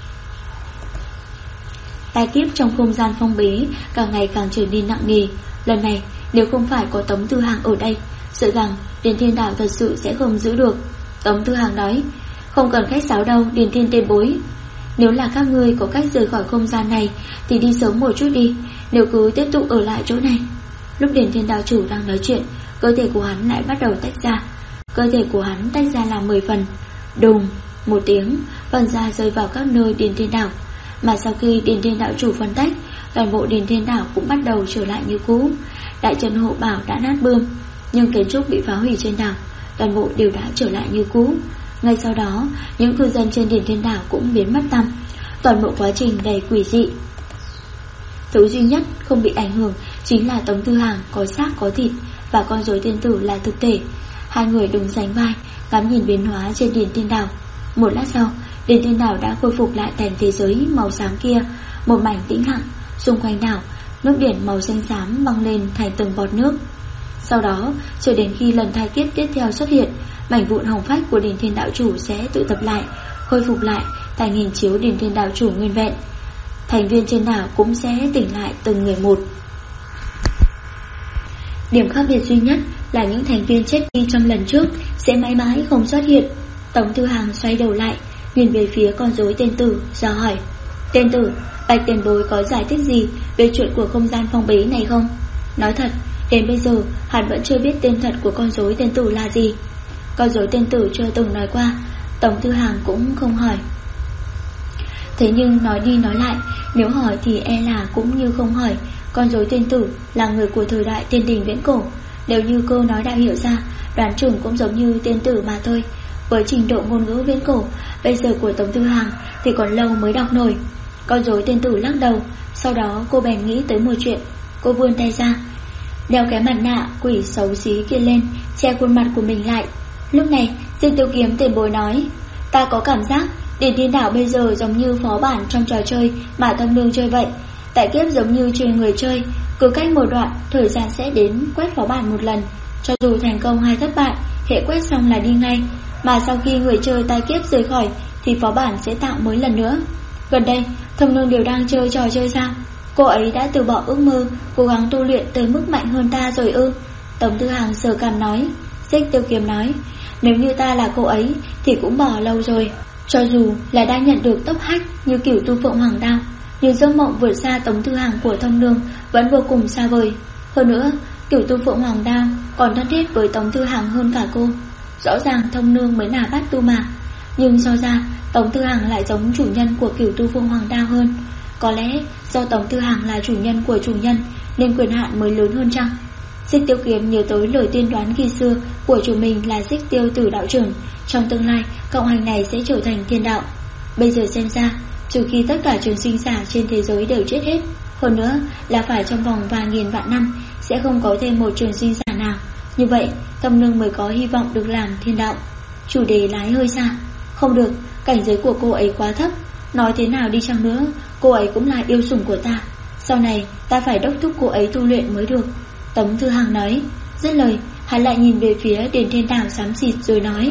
Tai kiếp trong không gian phong bế càng ngày càng trở nên nặng nề. Lần này nếu không phải có Tống Tư Hằng ở đây, sợ rằng Điền Thiên Đảo thật sự sẽ không giữ được. Tống Tư Hằng nói, không cần khách sáo đâu Điền Thiên tiền bối. Nếu là các ngươi có cách rời khỏi không gian này thì đi sớm một chút đi, nếu cứ tiếp tục ở lại chỗ này. Lúc Điền Thiên đạo chủ đang nói chuyện, cơ thể của hắn lại bắt đầu tách ra. Cơ thể của hắn tách ra làm 10 phần. Đùng một tiếng, phần da rơi vào các nơi Điền Thiên Đảo. Mà sau khi Điền Thiên đạo chủ phân tách, toàn bộ Điền Thiên Đảo cũng bắt đầu trở lại như cũ. Đại trận hộ bảo đã nát bươm, nhưng kiến trúc bị phá hủy trên đảo toàn bộ đều đã trở lại như cũ. Ngay sau đó, những cư dân trên Điền Thiên Đảo cũng biến mất tăm. Toàn bộ quá trình đầy quỷ dị. Thứ duy nhất không bị ảnh hưởng chính là Tống Tư Hằng có xác có thịt và con rối tiên tử là thực thể. Hai người đứng sánh vai, ngắm nhìn biến hóa trên Điền Thiên Đảo. Một lát sau, Điền Thiên Đảo đã khôi phục lại thành thế giới màu xám kia, một mảnh tĩnh lặng. Xung quanh đảo, nước biển màu xanh xám băng lên thành từng bọt nước. Sau đó, cho đến khi lần thai kiếp tiếp theo xuất hiện, mảnh vụn hồng phách của Điền Thiên đạo chủ sẽ tụ tập lại, khôi phục lại thành hình chiếu Điền Thiên đạo chủ nguyên vẹn. Thành viên trên đảo cũng sẽ tỉnh lại từng người một. Điểm khác biệt duy nhất là những thành viên chết đi trong lần trước sẽ mãi mãi không xuất hiện. Tống Tư Hằng xoay đầu lại, nhìn về phía con rối tên tử, do hỏi: Tên tử, Bạch tiền bối có giải thích gì về chuyện của không gian phong bế này không? Nói thật, đến bây giờ hắn vẫn chưa biết tên thật của con rối tên tử là gì. Con rối tên tử chưa từng nói qua, Tống Tư Hằng cũng không hỏi. Thế nhưng nói đi nói lại, nếu hỏi thì e là cũng như không hỏi. Con rối tên tử là người của thời đại Tiên Đình viễn cổ. Nếu như cô nói đã hiểu ra, đoán chừng cũng giống như tên tử mà thôi. Với trình độ ngôn ngữ viễn cổ bây giờ của Tống Tư Hằng thì còn lâu mới đọc nổi. Con rối tên tử lắc đầu. Sau đó cô bèn nghĩ tới một chuyện. Cô vươn tay ra, đeo cái mặt nạ quỷ xấu xí kia lên, che khuôn mặt của mình lại. Lúc này Diên Tiêu Kiếm tiền bối nói: Ta có cảm giác Điền Thiên Đảo bây giờ giống như phó bản trong trò chơi mà Thâm Nương chơi vậy. Tại kiếp giống như truyền người chơi, cứ cách một đoạn thời gian sẽ đến quét phó bản một lần. Cho dù thành công hay thất bại, hệ quét xong là đi ngay. Mà sau khi người chơi tai kiếp rời khỏi thì phó bản sẽ tạo mới lần nữa. Gần đây Thâm Nương đều đang chơi trò chơi sao? Cô ấy đã từ bỏ ước mơ, cố gắng tu luyện tới mức mạnh hơn ta rồi ư? Tống Tư Hằng sờ cằm nói. Xích Tiêu Kiếm nói: Nếu như ta là cô ấy thì cũng bỏ lâu rồi. Cho dù là đã nhận được tốc hách như Cửu Tu Phượng Hoàng Đao, nhưng giấc mộng vượt xa Tống Thư Hàng của Thông Nương vẫn vô cùng xa vời. Hơn nữa, Cửu Tu Phượng Hoàng Đao còn thân thiết với Tống Thư Hàng hơn cả cô. Rõ ràng Thông Nương mới là Bát Tu mà, nhưng so ra Tống Thư Hàng lại giống chủ nhân của Cửu Tu Phượng Hoàng Đao hơn. Có lẽ do Tống Thư Hàng là chủ nhân của chủ nhân nên quyền hạn mới lớn hơn chăng? Xích Tiêu Kiếm nhớ tới lời tiên đoán khi xưa của chủ mình là Xích Tiêu Tử đạo trưởng, trong tương lai cộng hành này sẽ trở thành thiên đạo. Bây giờ xem ra, trừ khi tất cả trường sinh giả trên thế giới đều chết hết, hơn nữa là phải trong vòng vài nghìn vạn năm sẽ không có thêm một trường sinh giả nào, như vậy Tâm Nương mới có hy vọng được làm thiên đạo. Chủ đề lái hơi xa. Không được, cảnh giới của cô ấy quá thấp. Nói thế nào đi chăng nữa, cô ấy cũng là yêu sủng của ta. Sau này ta phải đốc thúc cô ấy tu luyện mới được. Tống Thư Hàng nói. Dứt lời, hắn lại nhìn về phía Điền Thiên Đảo xám xịt rồi nói: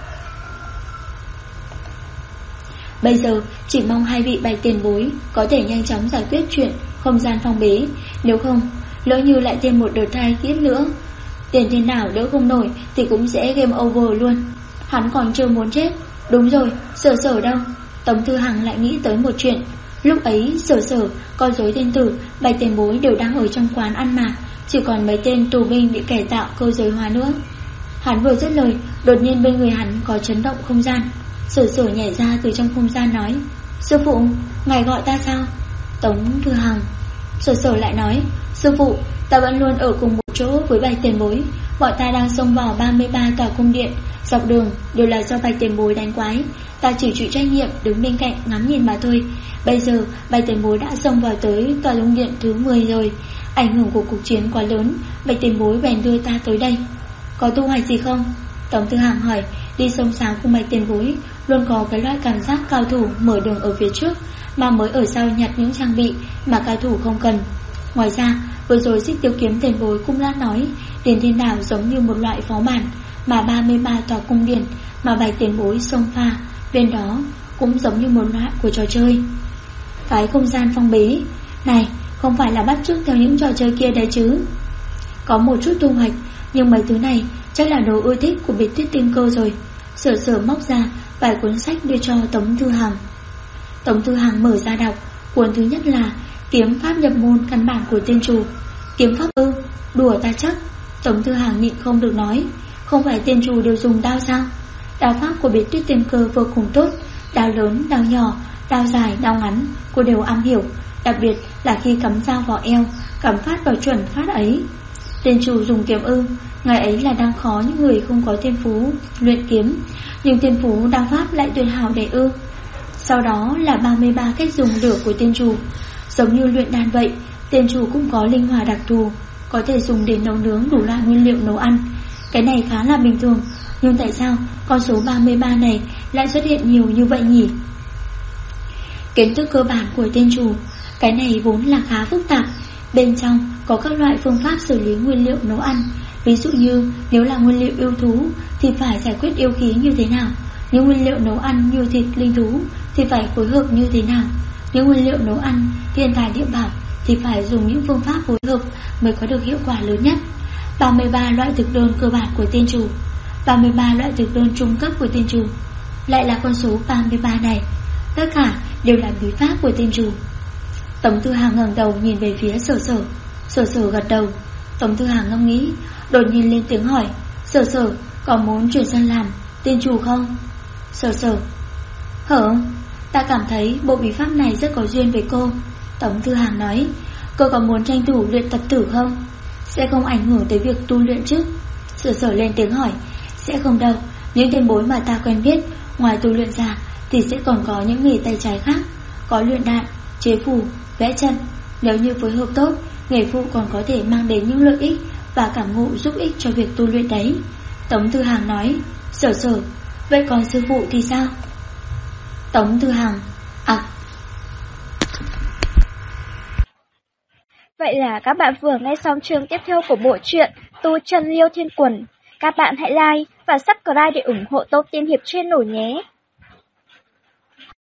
Bây giờ chỉ mong hai vị bạch tiền bối có thể nhanh chóng giải quyết chuyện không gian phong bế. Nếu không, lỡ như lại thêm một đợt thai kiếp nữa, Điền Thiên Đảo đỡ không nổi thì cũng sẽ game over luôn. Hắn còn chưa muốn chết. Đúng rồi, Sở Sở đâu? Tống Thư Hàng lại nghĩ tới một chuyện. Lúc ấy Sở Sở, con rối tiên tử, bạch tiền bối đều đang ở trong quán ăn mà, chỉ còn mấy tên tù binh bị cải tạo cơ giới hóa nữa. Hắn vừa dứt lời, đột nhiên bên người hắn có chấn động không gian. Sở Sở nhảy ra từ trong không gian nói: Sư phụ, ngài gọi ta sao? Tống Thư Hàng. Sở Sở lại nói: Sư phụ, ta vẫn luôn ở cùng một chỗ với bạch tiền bối. Bọn ta đang xông vào 33 tòa cung điện, dọc đường đều là do bạch tiền bối đánh quái. Ta chỉ chịu trách nhiệm đứng bên cạnh ngắm nhìn mà thôi. Bây giờ bạch tiền bối đã xông vào tới tòa cung điện thứ 10 rồi. Ảnh hưởng của cuộc chiến quá lớn, bạch tiền bối bèn đưa ta tới đây. Có thu hoạch gì không? Tống Thư Hàng hỏi. Đi sông sáo cùng bạch tiền bối luôn có cái loại cảm giác cao thủ mở đường ở phía trước, mà mới ở sau nhặt những trang bị mà cao thủ không cần. Ngoài ra, vừa rồi Xích Tiêu Kiếm tiền bối cũng đã nói Điền Thiên Đảo giống như một loại phó bản, mà 33 tòa cung điện mà bạch tiền bối xông pha bên đó cũng giống như một loại của trò chơi. Cái không gian phong bế này không phải là bắt chước theo những trò chơi kia đấy chứ? Có một chút thu hoạch, nhưng mấy thứ này chắc là đồ ưa thích của Biệt Tuyết Tiên Cơ rồi. Sở Sở móc ra vài cuốn sách đưa cho Tống Thư Hàng. Tống Thư Hàng mở ra đọc. Cuốn thứ nhất là Kiếm pháp nhập môn căn bản của tiên chủ. Kiếm pháp ư? Đùa ta chắc. Tống Thư Hàng nhịn không được nói: Không phải tiên chủ đều dùng đao sao? Đao pháp của Biệt Tuyết Tiên Cơ vô cùng tốt. Đao lớn, đao nhỏ, đao dài, đao ngắn cô đều am hiểu. Đặc biệt là khi cắm dao vào eo, cắm phát vào chuẩn phát ấy. Tiên chủ dùng kiếm ư? Ngày ấy là đang khó những người không có thiên phú luyện kiếm, nhưng thiên phú đao pháp lại tuyệt hảo để ư? Sau đó là 33 cách dùng lửa của tiên chủ. Giống như luyện đan vậy, tiên chủ cũng có linh hỏa đặc thù, có thể dùng để nấu nướng đủ loại nguyên liệu nấu ăn. Cái này khá là bình thường, nhưng tại sao con số 33 này lại xuất hiện nhiều như vậy nhỉ? Kiến thức cơ bản của tiên chủ, cái này vốn là khá phức tạp. Bên trong có các loại phương pháp xử lý nguyên liệu nấu ăn. Ví dụ như nếu là nguyên liệu yêu thú thì phải giải quyết yêu khí như thế nào, những nguyên liệu nấu ăn như thịt linh thú thì phải phối hợp như thế nào, những nguyên liệu nấu ăn thiên tài địa bảo thì phải dùng những phương pháp phối hợp mới có được hiệu quả lớn nhất. 33 loại thực đơn cơ bản của tiên chủ, 33 loại thực đơn trung cấp của tiên chủ, lại là con số 33 này, tất cả đều là bí pháp của tiên chủ. Tống Thư Hàng ngẩng đầu nhìn về phía Sở Sở. Sở Sở gật đầu. Tống Thư Hàng ngẫm nghĩ, đột nhiên lên tiếng hỏi: Sở Sở, có muốn chuyển sang làm tiên chủ không? Sở Sở: Hở? Ta cảm thấy bộ bí pháp này rất có duyên với cô. Tống Thư Hàng nói: Cô có muốn tranh thủ luyện tập tử không? Sẽ không ảnh hưởng tới việc tu luyện chứ? Sở Sở lên tiếng hỏi: Sẽ không đâu, những tiền bối mà ta quen biết, ngoài tu luyện ra thì sẽ còn có những nghề tay trái khác, có luyện đạn, chế phù, vẽ chân. Nếu như phối hợp tốt, nghề phụ còn có thể mang đến những lợi ích và cảm ngộ giúp ích cho việc tu luyện đấy. Tống Thư Hàng nói: Sở Sở, vậy còn sư phụ thì sao? Tống Thư Hàng: Vậy là các bạn vừa nghe xong chương tiếp theo của bộ truyện Tu Chân Liêu Thiên Quần. Các bạn hãy like và subscribe để ủng hộ Tô Tiên Hiệp Channel nhé.